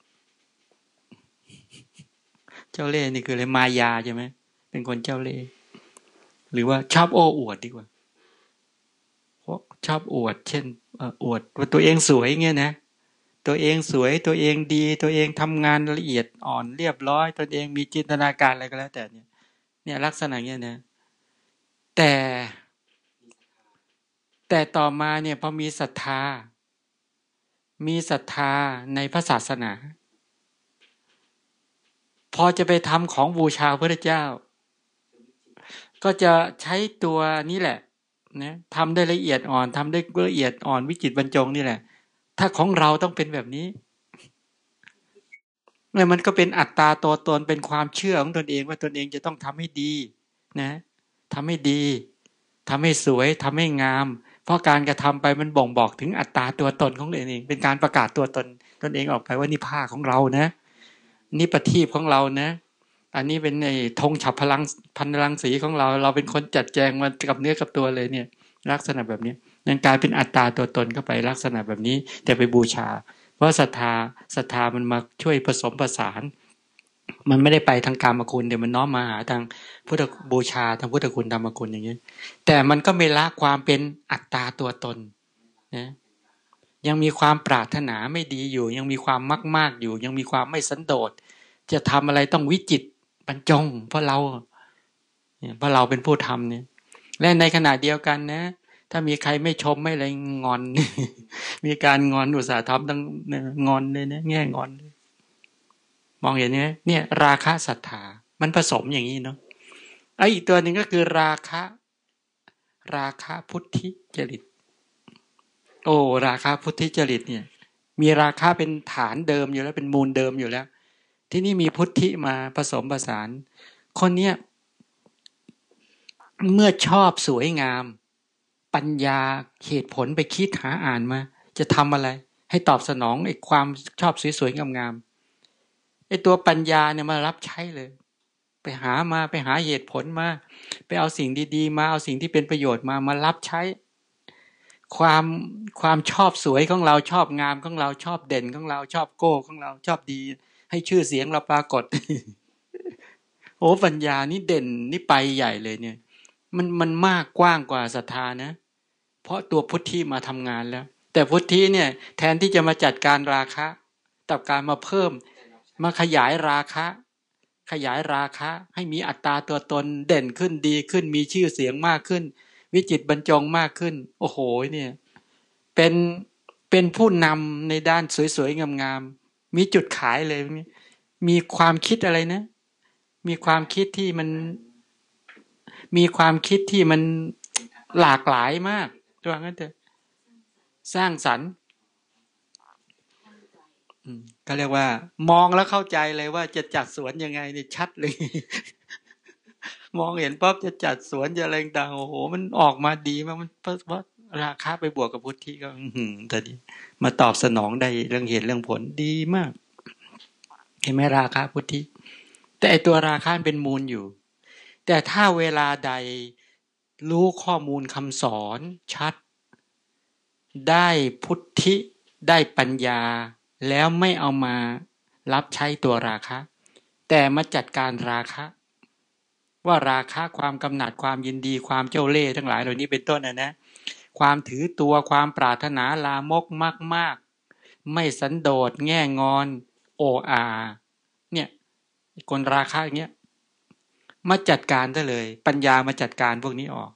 เจ้าเล่ห์นี่คืออะไรมายาใช่ไหมเป็นคนเจ้าเล่ห์หรือว่าชอบโอ้อวดดีกว่าเพราะชอบอวดเช่นอวดว่าตัวเองสวยเงี้ยนะตัวเองสวยตัวเองดีตัวเองทำงานละเอียดอ่อนเรียบร้อยตัวเองมีจินตนาการอะไรก็แล้วแต่เนี่ยเนี่ยลักษณะเงี้ยนะแต่แต่ต่อมาเนี่ยพอมีศรัทธามีศรัทธาในพระศาสนาพอจะไปทำของบูชาพระเจ้าก็จะใช้ตัวนี้แหละนะทำได้ละเอียดอ่อนทำได้ละเอียดอ่อนวิจิตรบรรจงนี่แหละถ้าของเราต้องเป็นแบบนี้แล้วมันก็เป็นอัตตาตัวตนเป็นความเชื่อของตนเองว่าตนเองจะต้องทำให้ดีนะทำให้ดีทำให้สวยทำให้งามเพราะการกระทำไปมันบ่งบอกถึงอัตตาตัวตนของตนเองเป็นการประกาศตัวตนตนเองออกไปว่านี่ผ้าของเรานะนี่ประทีปของเรานะอันนี้เป็นไอ้ธงฉับพลังพันรังสีของเราเราเป็นคนจัดแจงมากับเนื้อกับตัวเลยเนี่ยลักษณะแบบนี้นั่นกลายเป็นอัตตาตัวตนเข้าไปลักษณะแบบนี้แต่ไปบูชาเพราะศรัทธาศรัทธามันมาช่วยผสมผสานมันไม่ได้ไปทางกามคุณเดี๋ยวมันน้อมมาหาทางพุทธบูชาทางพุทธคุณธรรมคุณอย่างนี้แต่มันก็ไม่ละความเป็นอัตตาตัวตนนะยังมีความปรารถนาไม่ดีอยู่ยังมีความมากมากอยู่ยังมีความไม่สันโดษจะทำอะไรต้องวิจิตรบรรจงเพราะเราเนี่ยเพราะเราเป็นผู้ทำเนี่ยและในขณะเดียวกันนะถ้ามีใครไม่ชมไม่อะไรงอน มีการงอนอุตสาหธรรมต้องงอนเลยนะแง่งอนมองเห็นไหมเนี่ยราคะศรัทธามันผสมอย่างนี้เนาะไอ้อีกตัวหนึ่งก็คือราคะราคะพุทธิจริตโอ้ราคะพุทธิจริตเนี่ยมีราคะเป็นฐานเดิมอยู่แล้วเป็นมูลเดิมอยู่แล้วที่นี่มีพุทธิมาผสมผสานคนเนี้ยเมื่อชอบสวยงามปัญญาเหตุผลไปคิดหาอ่านมาจะทำอะไรให้ตอบสนองไอ้ความชอบสวยๆงามๆไอ้ตัวปัญญาเนี่ยมารับใช้เลยไปหามาไปหาเหตุผลมาไปเอาสิ่งดีๆมาเอาสิ่งที่เป็นประโยชน์มามารับใช้ความความชอบสวยของเราชอบงามของเราชอบเด่นของเราชอบโก้ของเราชอบดีให้ชื่อเสียงเราปรากฏ โอ้ปัญญานี่เด่นนี่ไปใหญ่เลยเนี่ยมันมันมากกว้างกว่าศรัทธานะเพราะตัวพุทธิมาทำงานแล้วแต่พุทธิเนี่ยแทนที่จะมาจัดการราคะแต่การมาเพิ่มมาขยายราคะขยายราคะให้มีอัตตาตัวตนเด่นขึ้นดีขึ้นมีชื่อเสียงมากขึ้นวิจิตรบรรจงมากขึ้นโอ้โหเนี่ยเป็นเป็นผู้นำในด้านสวยๆงามๆมีจุดขายเลยมีความคิดอะไรนะมีความคิดที่มันมีความคิดที่มันหลากหลายมากตัวงั้นเถอะสร้างสรรค์ก็เรียกว่ามองแล้วเข้าใจเลยว่าจะจัดสวนยังไงนี่ชัดเลยมองเห็นปั๊บจะจัดสวนจะอะไรต่างโอ้โหมันออกมาดีมากมันเพราะราคาไปบวกกับพุทธิก็หืมแต่ดีมาตอบสนองได้เรื่องเหตุเรื่องผลดีมากเห็นไหมราคาพุทธิแต่ไอตัวราคาเป็นมูลอยู่แต่ถ้าเวลาใดรู้ข้อมูลคำสอนชัดได้พุทธิได้ปัญญาแล้วไม่เอามารับใช้ตัวราคะแต่มาจัดการราคะว่าราคะความกำหนัดความยินดีความเจ้าเล่ห์ทั้งหลายเหล่านี้เป็นต้นนะนะความถือตัวความปรารถนาลามกมากๆไม่สันโดษแง่งอนโออาเนี่ยคนราคะอย่างเงี้ยมาจัดการได้เลยปัญญามาจัดการพวกนี้ออก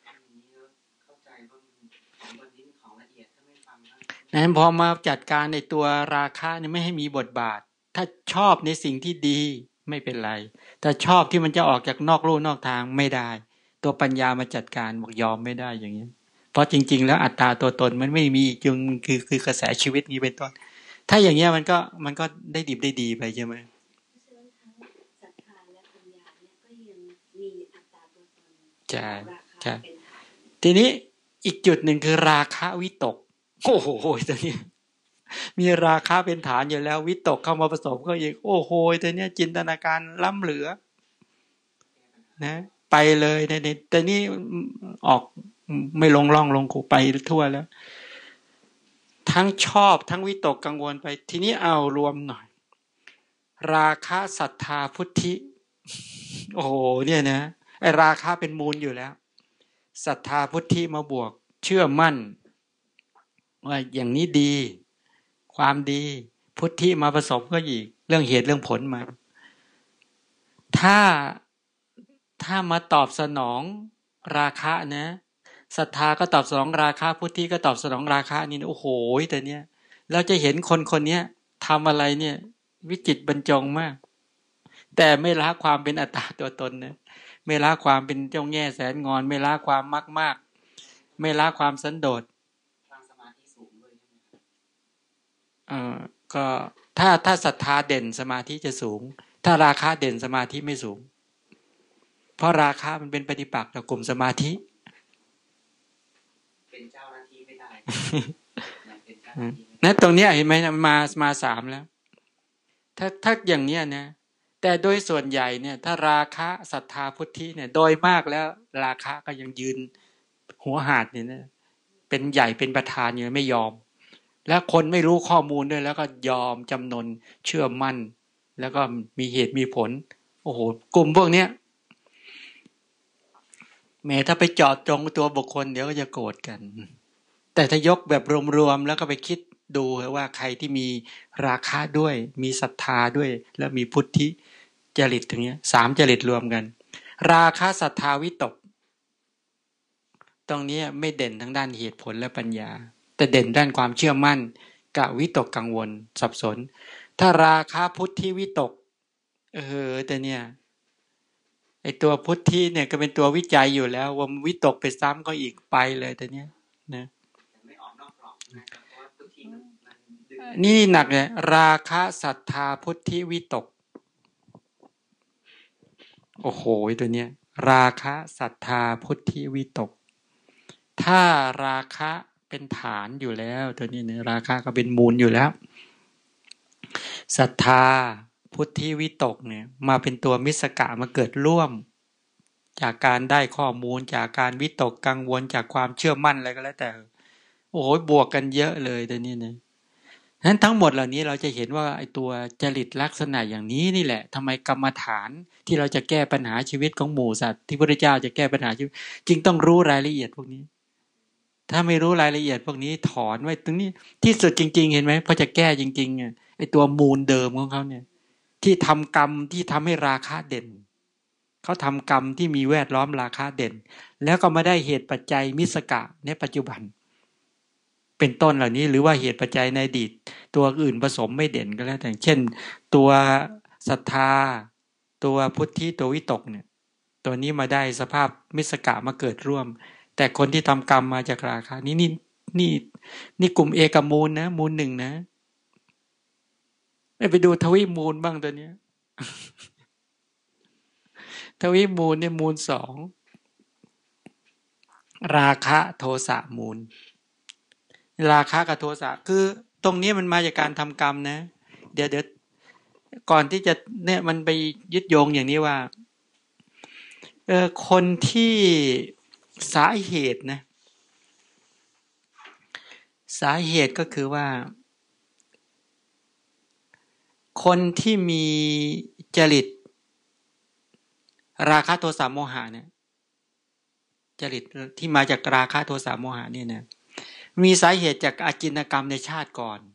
นั้นพอมาจัดการในตัวราคะเนี่ยไม่ให้มีบทบาทถ้าชอบในสิ่งที่ดีไม่เป็นไรแต่ชอบที่มันจะออกจากนอกลู่นอกทางไม่ได้ตัวปัญญามาจัดการบอกยอมไม่ได้อย่างนี้เพราะจริงๆแล้วอัตตาตัวตนมันไม่มีจึงคือคือกระแสชีวิตนี้เป็นต้นถ้าอย่างเงี้ยมันก็มันก็ได้ดีได้ดีไปใช่ไหมใช่ใช่ทีนี้อีกจุดหนึ่งคือราคะวิตกโอ้โหตัวนี้มีราคะเป็นฐานอยู่แล้ววิตกเข้ามาผสมก็อีกโอ้โหตัวนี้จินตนาการล้ำเหลือนะไปเลยในแต่นี่ออกไม่ลงร่องลงกูไปทั่วแล้วทั้งชอบทั้งวิตกกังวลไปทีนี้เอารวมหน่อยราคะศรัทธาพุทธิโอ้โหเนี่ยนะไอ้ราคะเป็นมูลอยู่แล้วศรัทธาพุทธิมาบวกเชื่อมั่นว่าอย่างนี้ดีความดีพุทธิมาผสมก็อีกเรื่องเหตุเรื่องผลมาถ้าถ้ามาตอบสนองราคะนะศรัทธาก็ตอบสนองราคะพุทธิก็ตอบสนองราคะนี่โอ้โหแต่เนี้ยเราจะเห็นคนคนนี้ทำอะไรเนี่ยวิจิตรบรรจงมากแต่ไม่ละความเป็นอัตตาตัวตนนะไม่ละความเป็นเจ้าแง่แสนงอนไม่ละความมากมากไม่ละความสันโดษสมาธิสูงด้วยใช่ไหมเอ่อก็ถ้าถ้าศรัทธาเด่นสมาธิจะสูงถ้าราคะเด่นสมาธิไม่สูงเพราะราคะมันเป็นปฏิปักษ์ต่อกลุ่มสมาธิเป็นเจ้าหน้าที่ไม่ได้นะตรงนี้เห็นไหมมามาสามแล้วถ้าถ้าอย่างเนี้ยนะแต่โดยส่วนใหญ่เนี่ยถ้าราคะศรัทธาพุทธิเนี่ยโดยมากแล้วราคะก็ยังยืนหัวหาดเนี่ยนะเป็นใหญ่เป็นประธานอยู่ไม่ยอมแล้วคนไม่รู้ข้อมูลด้วยแล้วก็ยอมจำนนเชื่อมั่นแล้วก็มีเหตุมีผลโอ้โหกลุ่มพวกเนี้ยแม้ถ้าไปเจาะจงตัวบุคคลเดี๋ยวก็จะโกรธกันแต่ถ้ายกแบบรวมๆแล้วก็ไปคิดดูว่าใครที่มีราคะด้วยมีศรัทธาด้วยแล้วมีพุทธิจริตอย่างเงี้ยสามจริตรวมกันราคะศรัทธาวิตกตรงนี้ไม่เด่นทั้งด้านเหตุผลและปัญญาแต่เด่นด้านความเชื่อมั่นกับวิตกกังวลสับสนถ้าราคะพุทธิวิตกเออแต่เนี่ยไอตัวพุทธิเนี่ยก็เป็นตัววิจัยอยู่แล้วว่าวิตกไปซ้ำก็อีกไปเลยแต่เนี้ยนะไม่ออกนอกกรอบนะครับเพราะว่าพุทธินี่หนักเลยราคะศรัทธาพุทธิวิตกโอ้โหตัวเนี้ยราคะศรัทธาพุทธิวิตกถ้าราคะเป็นฐานอยู่แล้วตัวนี้เนี่ยราคะก็เป็นมูลอยู่แล้วศรัทธาพุทธิวิตกเนี่ยมาเป็นตัวมิสกะมาเกิดร่วมจากการได้ข้อมูลจากการวิตกกังวลจากความเชื่อมั่นอะไรก็แล้วแต่โอ้โหบวกกันเยอะเลยตัวนี้เนี่ยนั้นทั้งหมดเหล่านี้เราจะเห็นว่าไอ้ตัวจริตลักษณะอย่างนี้นี่แหละทำไมกรรมฐานที่เราจะแก้ปัญหาชีวิตของหมู่สัตว์ที่พระพุทธเจ้าจะแก้ปัญหาชีวิตจึงต้องรู้รายละเอียดพวกนี้ถ้าไม่รู้รายละเอียดพวกนี้ถอนไว้ตรงนี้ที่สุดจริงๆเห็นไหมพอจะแก้จริงๆอ่ะไอ้ตัวมูลเดิมของเขาเนี่ยที่ทำกรรมที่ทำให้ราคะเด่นเขาทำกรรมที่มีแวดล้อมราคะเด่นแล้วก็มาได้เหตุปัจจัยมิสกะในปัจจุบันเป็นต้นเหล่านี้หรือว่าเหตุปัจจัยในอดีตตัวอื่นผสมไม่เด่นก็แล้วแต่เช่นตัวศรัทธาตัวพุทธิตัววิตกเนี่ยตัวนี้มาได้สภาพมิสกะมาเกิดร่วมแต่คนที่ทำกรรมมาจากราคะนี่นี่นี่นี่กลุ่มเอกมูลนะมูลหนึ่งนะไปดูทวิมูลบ้างตัวเนี้ยทวิมูลเนี่ยมูลสองราคะโทสะมูลราคะกับโทสะคือตรงนี้มันมาจากการทำกรรมนะเดี๋ยวเดี๋ยวก่อนที่จะเนี่ยมันไปยึดโยงอย่างนี้ว่าเออคนที่สาเหตุนะสาเหตุก็คือว่าคนที่มีจริตราคะโทสะโมหะเนี่ยจริตที่มาจากราคะโทสะโมหะเนี่ยนะมีสาเหตุจากอาจินกรรมในชาติก่อน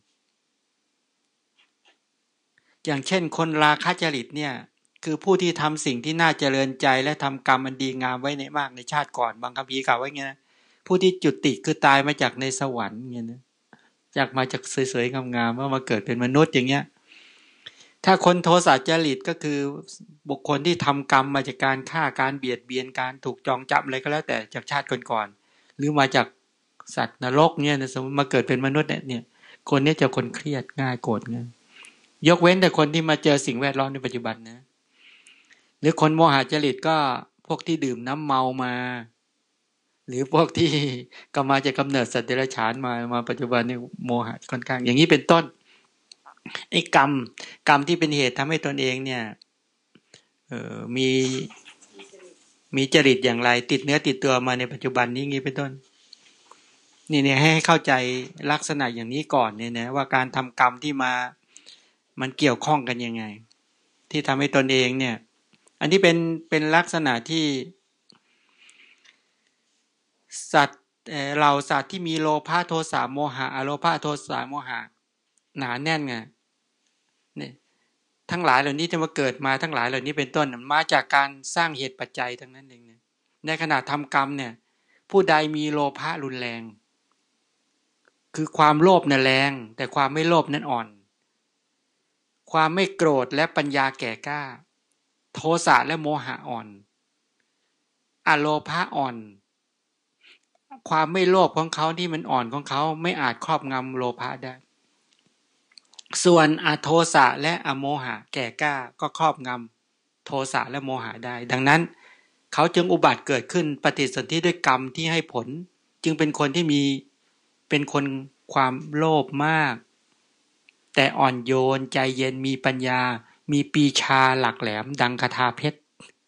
อย่างเช่นคนราคะจริตเนี่ยคือผู้ที่ทำสิ่งที่น่าเจริญใจและทำกรรมอันดีงามไว้ในมากในชาติก่อนบางคัมภีร์กล่าวไว้ไงนะผู้ที่จุติคือตายมาจากในสวรรค์เงี้ยนะจากมาจากสวยๆงามๆว่ามาเกิดเป็นมนุษย์อย่างเงี้ยถ้าคนโทสะจริตก็คือบุคคลที่ทำกรรมมาจากการฆ่าการเบียดเบียนการถูกจองจับอะไรก็แล้วแต่จากชาติก่อนๆหรือมาจากสัตว์นรกเนี่ยนะสมมติมาเกิดเป็นมนุษย์เนี่ยคนนี้จะคนเครียดง่ายโกรธง่ายยกเว้นแต่คนที่มาเจอสิ่งแวดล้อมในปัจจุบันนะหรือคนโมหะจริตก็พวกที่ดื่มน้ำเมามาหรือพวกที่ก็มาจากกำเนิดสัตว์เดรัจฉานมามาปัจจุบันนี่โมหะค่อนข้างอย่างนี้เป็นต้นไอ้กรรมกรรมที่เป็นเหตุทำให้ตนเองเนี่ยเอ่อมีมีจริตอย่างไรติดเนื้อติดตัวมาในปัจจุบันนี้งี้เป็นต้นนี่เนี่ยให้เข้าใจลักษณะอย่างนี้ก่อนเนี่ยนะว่าการทำกรรมที่มามันเกี่ยวข้องกันยังไงที่ทำให้ตนเองเนี่ยอันนี้เป็นเป็นลักษณะที่สัตว์เราสัตว์ที่มีโลภะโทสะโมหะอโลภะโทสะโมหะหนาแน่นไงเนี่ยทั้งหลายเหล่านี้ที่มาเกิดมาทั้งหลายเหล่านี้เป็นต้นมาจากการสร้างเหตุปัจจัยทั้งนั้นเองเนี่ยในขณะทำกรรมเนี่ยผู้ใดมีโลภะรุนแรงคือความโลภเนี่ยแรงแต่ความไม่โลภนั้นอ่อนความไม่โกรธและปัญญาแก่กล้าโทสะและโมหะอ่อนอโลภะอ่อนความไม่โลภของเขาที่มันอ่อนของเขาไม่อาจครอบงำโลภะได้ส่วนอโทสะและอโมหะแก่กล้าก็ครอบงำโทสะและโมหะได้ดังนั้นเขาจึงอุบัติเกิดขึ้นปฏิสนธิด้วยกรรมที่ให้ผลจึงเป็นคนที่มีเป็นคนความโลภมากแต่อ่อนโยนใจเย็นมีปัญญามีปีชาหลักแหลมดังคทาเพชร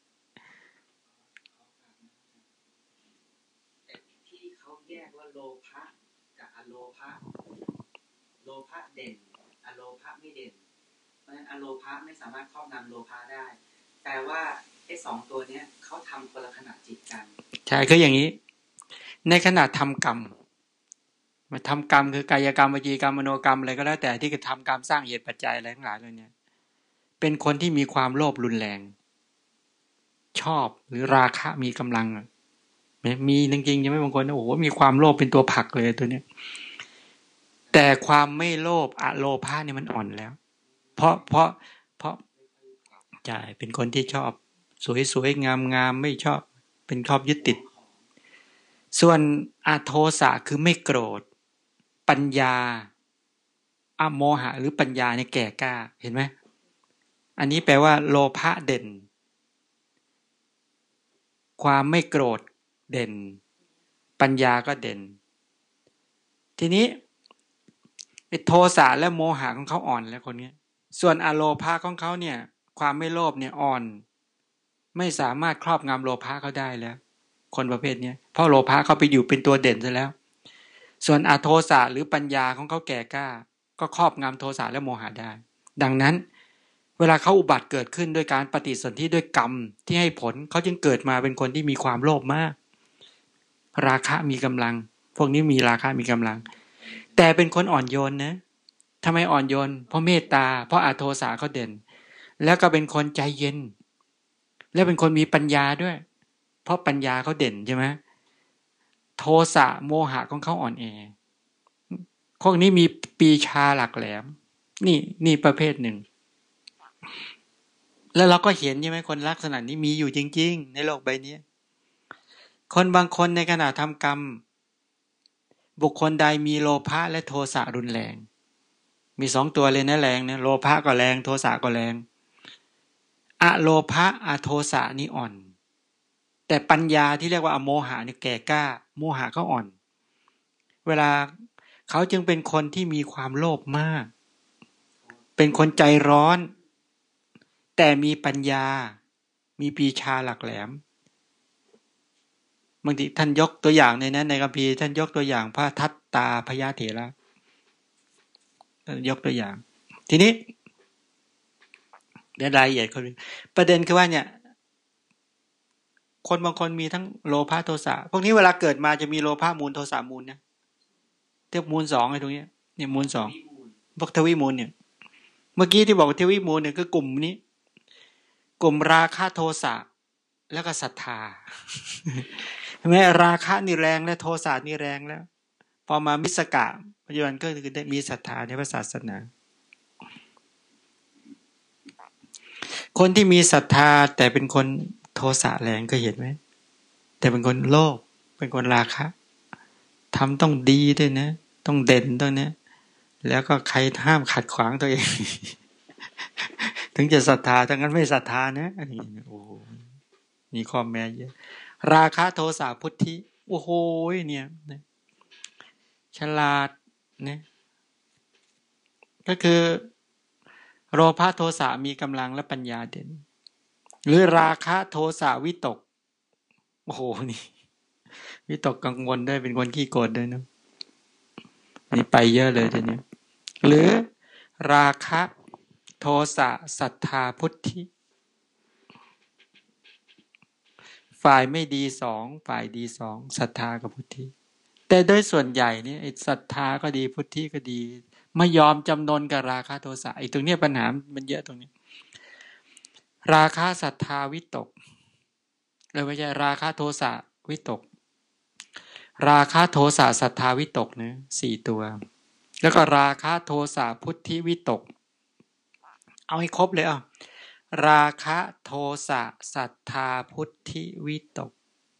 ที่เขาแยกว่าโลภะกับอโลภะโลภะเด่นอโลภะไม่เด่นเพราะฉะนั้นอโลภะไม่สามารถครอบงำโลภะได้แต่ว่าไอ้สองตัวเนี้ยเขาทำคนละขณะจิตกันใช่คืออย่างนี้ในขณะทำกรรมมาทำกรรมคือกายกรรมวจีกรรมมโนกรรมอะไรก็แล้วแต่ที่จะทำกรรมสร้างเหตุปัจจัยอะไรทั้งหลายเลยเนี่ยเป็นคนที่มีความโลภรุนแรงชอบหรือราคะมีกำลังมีจริงๆยังไม่บางคนโอ้โหมีความโลภเป็นตัวผลักเลยตัวเนี้ยแต่ความไม่โลภอโลภะเนี่ยมันอ่อนแล้วเพราะเพราะเพราะใช่เป็นคนที่ชอบสวยๆงามๆไม่ชอบเป็นชอบยึดติดส่วนอโทสะคือไม่โกรธปัญญาอโมหะหรือปัญญาเนี่ยแก่กล้าเห็นไหมอันนี้แปลว่าโลภะเด่นความไม่โกรธเด่นปัญญาก็เด่นทีนี้โทสะและโมหะของเขาอ่อนแล้วคนนี้ส่วนอโลภะของเขาเนี่ยความไม่โลภเนี่ยอ่อนไม่สามารถครอบงำโลภะเขาได้แล้วคนประเภทนี้เพราะโลภะเขาไปอยู่เป็นตัวเด่นซะแล้วส่วนอโทสะหรือปัญญาของเขาแก่กล้าก็ครอบงำโทสะและโมหะได้ดังนั้นเวลาเขาอุบัติเกิดขึ้นด้วยการปฏิสนธิด้วยกรรมที่ให้ผลเขาจึงเกิดมาเป็นคนที่มีความโลภมากราคะมีกำลังพวกนี้มีราคะมีกำลังแต่เป็นคนอ่อนโยนนะทำไมอ่อนโยนเพราะเมตตาเพราะอโทสะเขาเด่นแล้วก็เป็นคนใจเย็นและเป็นคนมีปัญญาด้วยเพราะปัญญาเขาเด่นใช่ไหมโทสะโมหะของเขาอ่อนแอพวกนี้มีปีชาหลักแหลมนี่นี่ประเภทหนึ่งแล้วเราก็เห็นใช่ไหมคนลักษณะนี้มีอยู่จริงๆในโลกใบนี้คนบางคนในขณะทำกรรมบุคคลใดมีโลภะและโทสะรุนแรงมีสองตัวเลยนะแรงนะโลภะก็แรงโทสะก็แรงอโลภะอโทสะนี่อ่อนแต่ปัญญาที่เรียกว่าอโมหะนี่แก่กล้าโมหะก็อ่อนเวลาเขาจึงเป็นคนที่มีความโลภมากเป็นคนใจร้อนแต่มีปัญญามีปีชาหลักแหลมบางทีท่านยกตัวอย่างในนั้นในคัมภีร์ท่านยกตัวอย่างพระทัตตาพยาเถระท่านยกตัวอย่างทีนี้ในรายละเอียดเขาประเด็นคือว่าเนี่ยคนบางคนมีทั้งโลภะโทสะพวกนี้เวลาเกิดมาจะมีโลภะมูลโทสะมูลนะเทียบมูลสองไอ้ตรงนี้เนี่ยมูลสองพวกทวิมูลเนี่ยเมื่อกี้ที่บอกทวิมูลเนี่ยคือกลุ่มนี้กลุ่มราคะโทสะแล้วก็ศรัทธาแม้ราคะนี่แรงและโทสะนี่แรงแล้วพอมามิสกะปัจจุบันก็คือได้มีศรัทธาในพระศาสนาคนที่มีศรัทธาแต่เป็นคนโทสะแรงก็เห็นไหมแต่เป็นคนโลภเป็นคนราคะทำต้องดีด้วยนะต้องเด่นต้องเนี้ยแล้วก็ใครห้ามขัดขวางตัวเอง ถึงจะศรัทธาถ้างั้นไม่ศรัทธานะอันนี้โอ้มีข้อแม้เยอะราคะโทสะพุทธิโอ้โหเนี่ยฉลาดเนี่ยก็คือโลภะโทสะมีกำลังและปัญญาเด่นหรือราคะโทสะวิตกโอ้โหนี่วิตกกังวลด้วยเป็นคนขี้โกรธด้วยนะนี่ไปเยอะเลยทีนี้หรือราคะโทสะศรัทธาพุทธิฝ่ายไม่ดีสองฝ่ายดีสองศรัทธากับพุทธิแต่โดยส่วนใหญ่นี่ไอ้ศรัทธาก็ดีพุทธิก็ดีไม่ยอมจำนนกับราคะโทสะไอ้ตรงนี้ปัญหามันเยอะตรงนี้ราคะศรัทธาวิตกเลยไม่ใช่ราคะโทสะวิตกราคะโทสะศรัทธาวิตกนะสี่ตัวแล้วก็ราคะโทสะพุทธิวิตกเอาให้ครบเลยอ่ะราคะโทสะศรัทธาพุทธิวิตก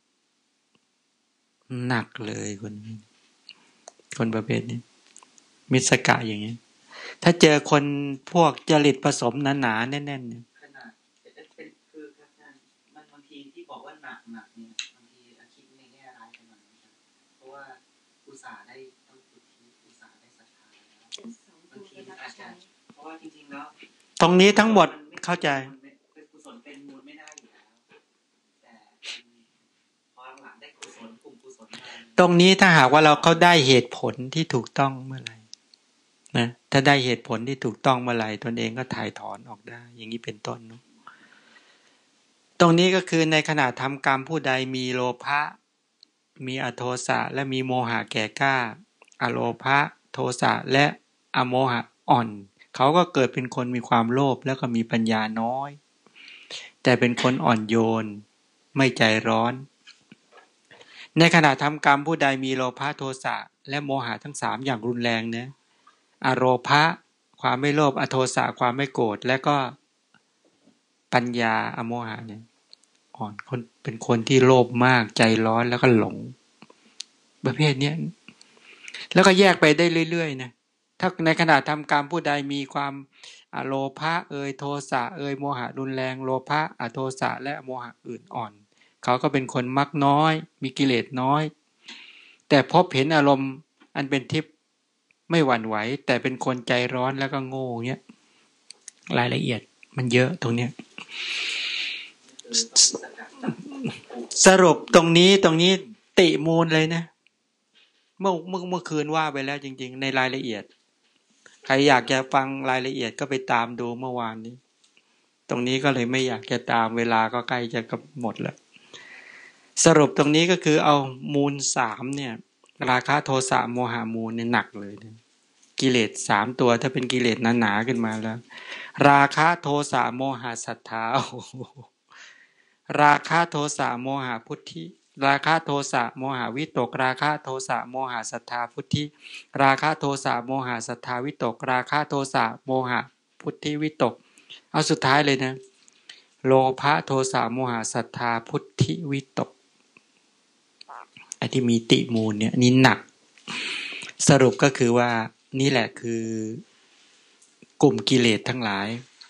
หนักเลยคนคนประเภทนี้มิสกะอย่างนี้ถ้าเจอคนพวกจริตผสมหนาๆแน่นๆเนี่ยขนาดเป็นคือครับท่านมันบางทีที่บอกว่าหนักหนักเนี่ยบางทีคิดในแง่ร้ายไปหน่อยนะครับเพราะว่าอุตส่าห์ได้ต้องพุทธิอุตส่าห์ได้ศรัทธาแล้วบางทีอาจจะเพราะว่าจริงๆแล้วตรงนี้ทั้งหมดเข้าใจเป็นกุศลเป็นมูลไม่ได้อยู่แล้วแต่พอหลังได้กุศลกลุ่มกุศลตรงนี้ถ้าหากว่าเราเขาได้เหตุผลที่ถูกต้องเมื่อไหร่นะถ้าได้เหตุผลที่ถูกต้องเมื่อไหร่ตนเองก็ถ่ายถอนออกได้อย่างนี้เป็นต้นเนาะตรงนี้ก็คือในขณะทำกรรมผู้ใดมีโลภะมีอโทสะและมีโมหะแก่กล้าอโลภะโทสะและอโมหะอ่อนเขาก็เกิดเป็นคนมีความโลภแล้วก็มีปัญญาน้อยแต่เป็นคนอ่อนโยนไม่ใจร้อนในขณะทำกรรมผู้ใดมีโลภะโทสะและโมหะทั้งสามอย่างรุนแรงนะอโลภะความไม่โลภอโทสะความไม่โกรธและก็ปัญญาอโมหะเนี่ยอ่อนคนเป็นคนที่โลภมากใจร้อนแล้วก็หลงประเภทนี้แล้วก็แยกไปได้เรื่อยๆนะถ้าในขณะทำกรรมผู้ใดมีความอโลภะเอ่ยโทสะเอ่ยโมหะรุนแรงโลภะอโทสะและโมหะอื่นอ่อนเขาก็เป็นคนมักน้อยมีกิเลสน้อยแต่พบเห็นอารมณ์อันเป็นทิพย์ไม่หวั่นไหวแต่เป็นคนใจร้อนแล้วก็โง่เงี้ยรายละเอียดมันเยอะตรงเนี้ยสรุปตรงนี้ตรงนี้ติมูลเลยนะเมื่อเมื่อเมื่อคืนว่าไปแล้วจริงๆในรายละเอียดใครอยากจะฟังรายละเอียดก็ไปตามดูเมื่อวานนี้ตรงนี้ก็เลยไม่อยากจะตามเวลาก็ใกล้จะหมดแล้วสรุปตรงนี้ก็คือเอามูลสามเนี่ยราคะโทสะโมหะมูลเนี่ยหนักเลยนะกิเลสสามตัวถ้าเป็นกิเลสหนาๆขึ้นมาแล้วราคะโทสะโมหะศรัทธาราคะโทสะโมหะพุทธิราคะโทสะโมหะวิตกราคะโทสะโมหะศรัทธาพุทธิราคะโทสะโมหะศรัทธาวิตกราคะโทสะโมหะพุทธิวิตกเอาสุดท้ายเลยนะโลภะโทสะโมหะศรัทธาพุทธิวิตกไอ้ที่มีติมูลเนี่ยนี่หนักสรุปก็คือว่านี่แหละคือกลุ่มกิเลสทั้งหลาย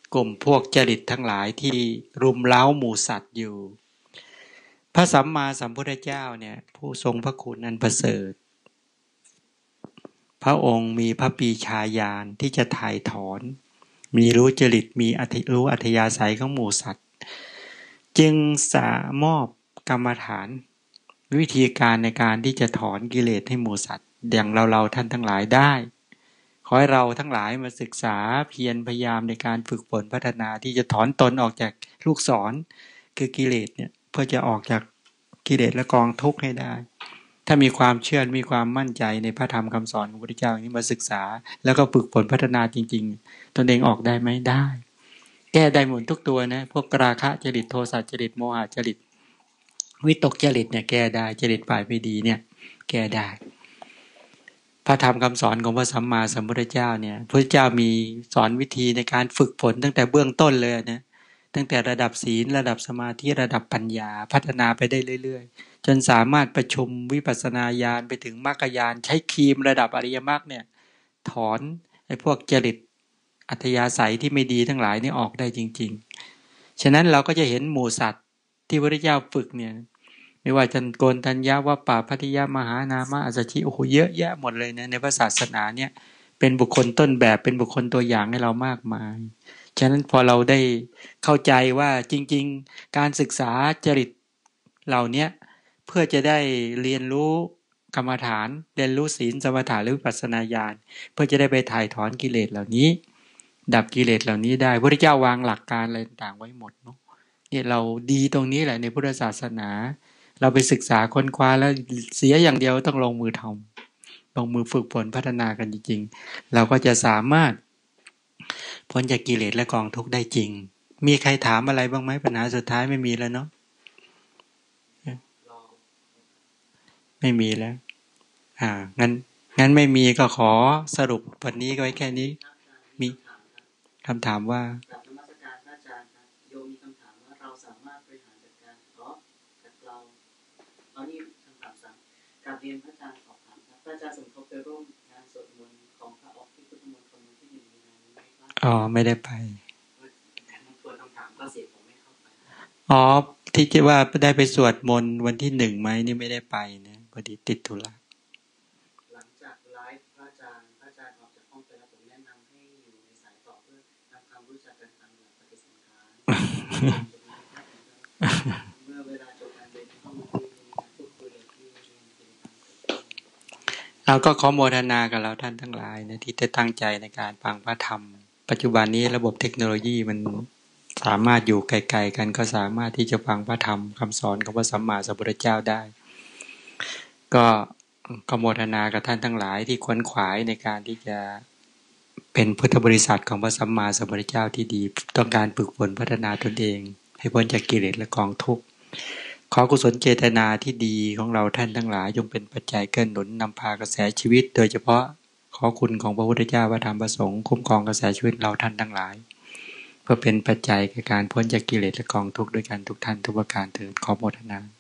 กลุ่มพวกจริตทั้งหลายที่รุมเร้าหมู่สัตว์อยู่พระสัมมาสัมพุทธเจ้าเนี่ยผู้ทรงพระคุณอันประเสริฐพระองค์มีพระปีชาญาณที่จะถ่ายถอนมีรู้จริตมีอธิรู้อัธยาศัยของหมู่สัตว์จึงสามอบกรรมฐานวิธีการในการที่จะถอนกิเลสให้หมู่สัตว์อย่างเราเราท่านทั้งหลายได้ขอให้เราทั้งหลายมาศึกษาเพียรพยายามในการฝึกฝนพัฒนาที่จะถอนตนออกจากลูกศรคือกิเลสเนี่ยเพื่อจะออกจากกิเลสและกองทุกข์ให้ได้ถ้ามีความเชื่อมีความมั่นใจในพระธรรมคำสอนของพระพุทธเจ้าอย่างนี้มาศึกษาแล้วก็ฝึกฝนพัฒนาจริงๆตนเองออกได้ไหมได้แก้ได้หมดทุกตัวนะพวกราคะจริตโทสะจริตโมหะจริตวิตกจริตเนี่ยแก้ได้จริตฝ่ายไม่ดีเนี่ยแก้ได้พระธรรมคำสอนของพระสัมมาสัมพุทธเจ้าเนี่ยพระเจ้ามีสอนวิธีในการฝึกฝนตั้งแต่เบื้องต้นเลยนะตั้งแต่ระดับศีลระดับสมาธิระดับปัญญาพัฒนาไปได้เรื่อยๆจนสามารถประชุมวิปัสสนาญาณไปถึงมรรคญาณใช้ครีมระดับอริยมรรคเนี่ยถอนไอ้พวกจริตอัธยาศัยที่ไม่ดีทั้งหลายนี่ออกได้จริงๆฉะนั้นเราก็จะเห็นหมู่สัตว์ที่พระพุทธเจ้าฝึกเนี่ยไม่ว่าจะโกนทัญญาวัปปะพัทยามหานามะอัสสชิโอ้โหเยอะแยะหมดเลยนะในพระศาสนาเนี่ยเป็นบุคคลต้นแบบเป็นบุคคลตัวอย่างให้เรามากมายฉะนั้นพอเราได้เข้าใจว่าจริงๆการศึกษาจริตเหล่านี้เพื่อจะได้เรียนรู้กรรมฐานเรียนรู้ศีลสมถะหรือวิปัสสนาญาณเพื่อจะได้ไปถ่ายถอนกิเลสเหล่านี้ดับกิเลสเหล่านี้ได้พระพุทธเจ้าวางหลักการอะไรต่างๆไว้หมดเนาะเนี่ยเราดีตรงนี้แหละในพุทธศาสนาเราไปศึกษาค้นคว้าแล้วเสียอย่างเดียวต้องลงมือทำลงมือฝึกฝนพัฒนากันจริงๆเราก็จะสามารถพ้นจากกิเลสและกองทุกข์ได้จริงมีใครถามอะไรบ้างไหมปัญหาสุดท้ายไม่มีแล้วเนาะไม่มีแล้วอ่างั้นงั้นไม่มีก็ขอสรุปวันนี้ก็ไว้แค่นี้มีคำถามว่าโยมมีคำถามว่าเราสามารถบริหารจัดการเพราะกับเราเอานี่คำถามซ้ำการเรียนพระอาจารย์สอบถามครับพระอาจารย์สมทบไปร่วมงานสวดมนต์ของพระออกที่พุทธมณฑลที่หนึ่งมีนานี้ไหมครับอ๋อไม่ได้ไปตัวคำถามก็เสียผมไม่เข้าไปอ๋อที่คิดว่าได้ไปสวดมนต์วันที่หนึ่งไหมนี่ไม่ได้ไปนะพอดีติดธุระหลังจากไลฟ์พระอาจารย์พระอาจารย์ออกจากห้องไปแล้วผมแนะนำให้อยู่ในสายต่อเพื่อนำความรู้จักกันทางหลักปฏิสังขารเมื่อเวลาจบการเรียนต้องมาคุยกันพูดคุยกันที่เรียนเป็นเราก็ขอโมทนากับเราท่านทั้งหลายนะที่ได้ตั้งใจในการฟังพระธรรมปัจจุบันนี้ระบบเทคโนโลยีมันสามารถอยู่ไกลๆกันก็สามารถที่จะฟังพระธรรมคำสอนของพระสัมมาสัมพุทธเจ้าได้ก็ขอโมทนากับท่านทั้งหลายที่ขวนขวายในการที่จะเป็นพุทธบริษัทของพระสัมมาสัมพุทธเจ้าที่ดีต้องการฝึกฝนพัฒนาตนเองให้พ้นจากกิเลสและกองทุกข์ขอกุศลเจตนาที่ดีของเราท่านทั้งหลายจงเป็นปัจจัยเกื้อหนุนนำพากระแสชีวิตโดยเฉพาะขอคุณของพระพุทธเจ้าพระธรรมพระสงฆ์คุ้มครองกระแสชีวิตเราท่านทั้งหลายเพื่อเป็นปัจจัยในการพ้นจากกิเลสและกองทุกข์ด้วยกันทุกท่านทุกประการเถิดขอโมทนา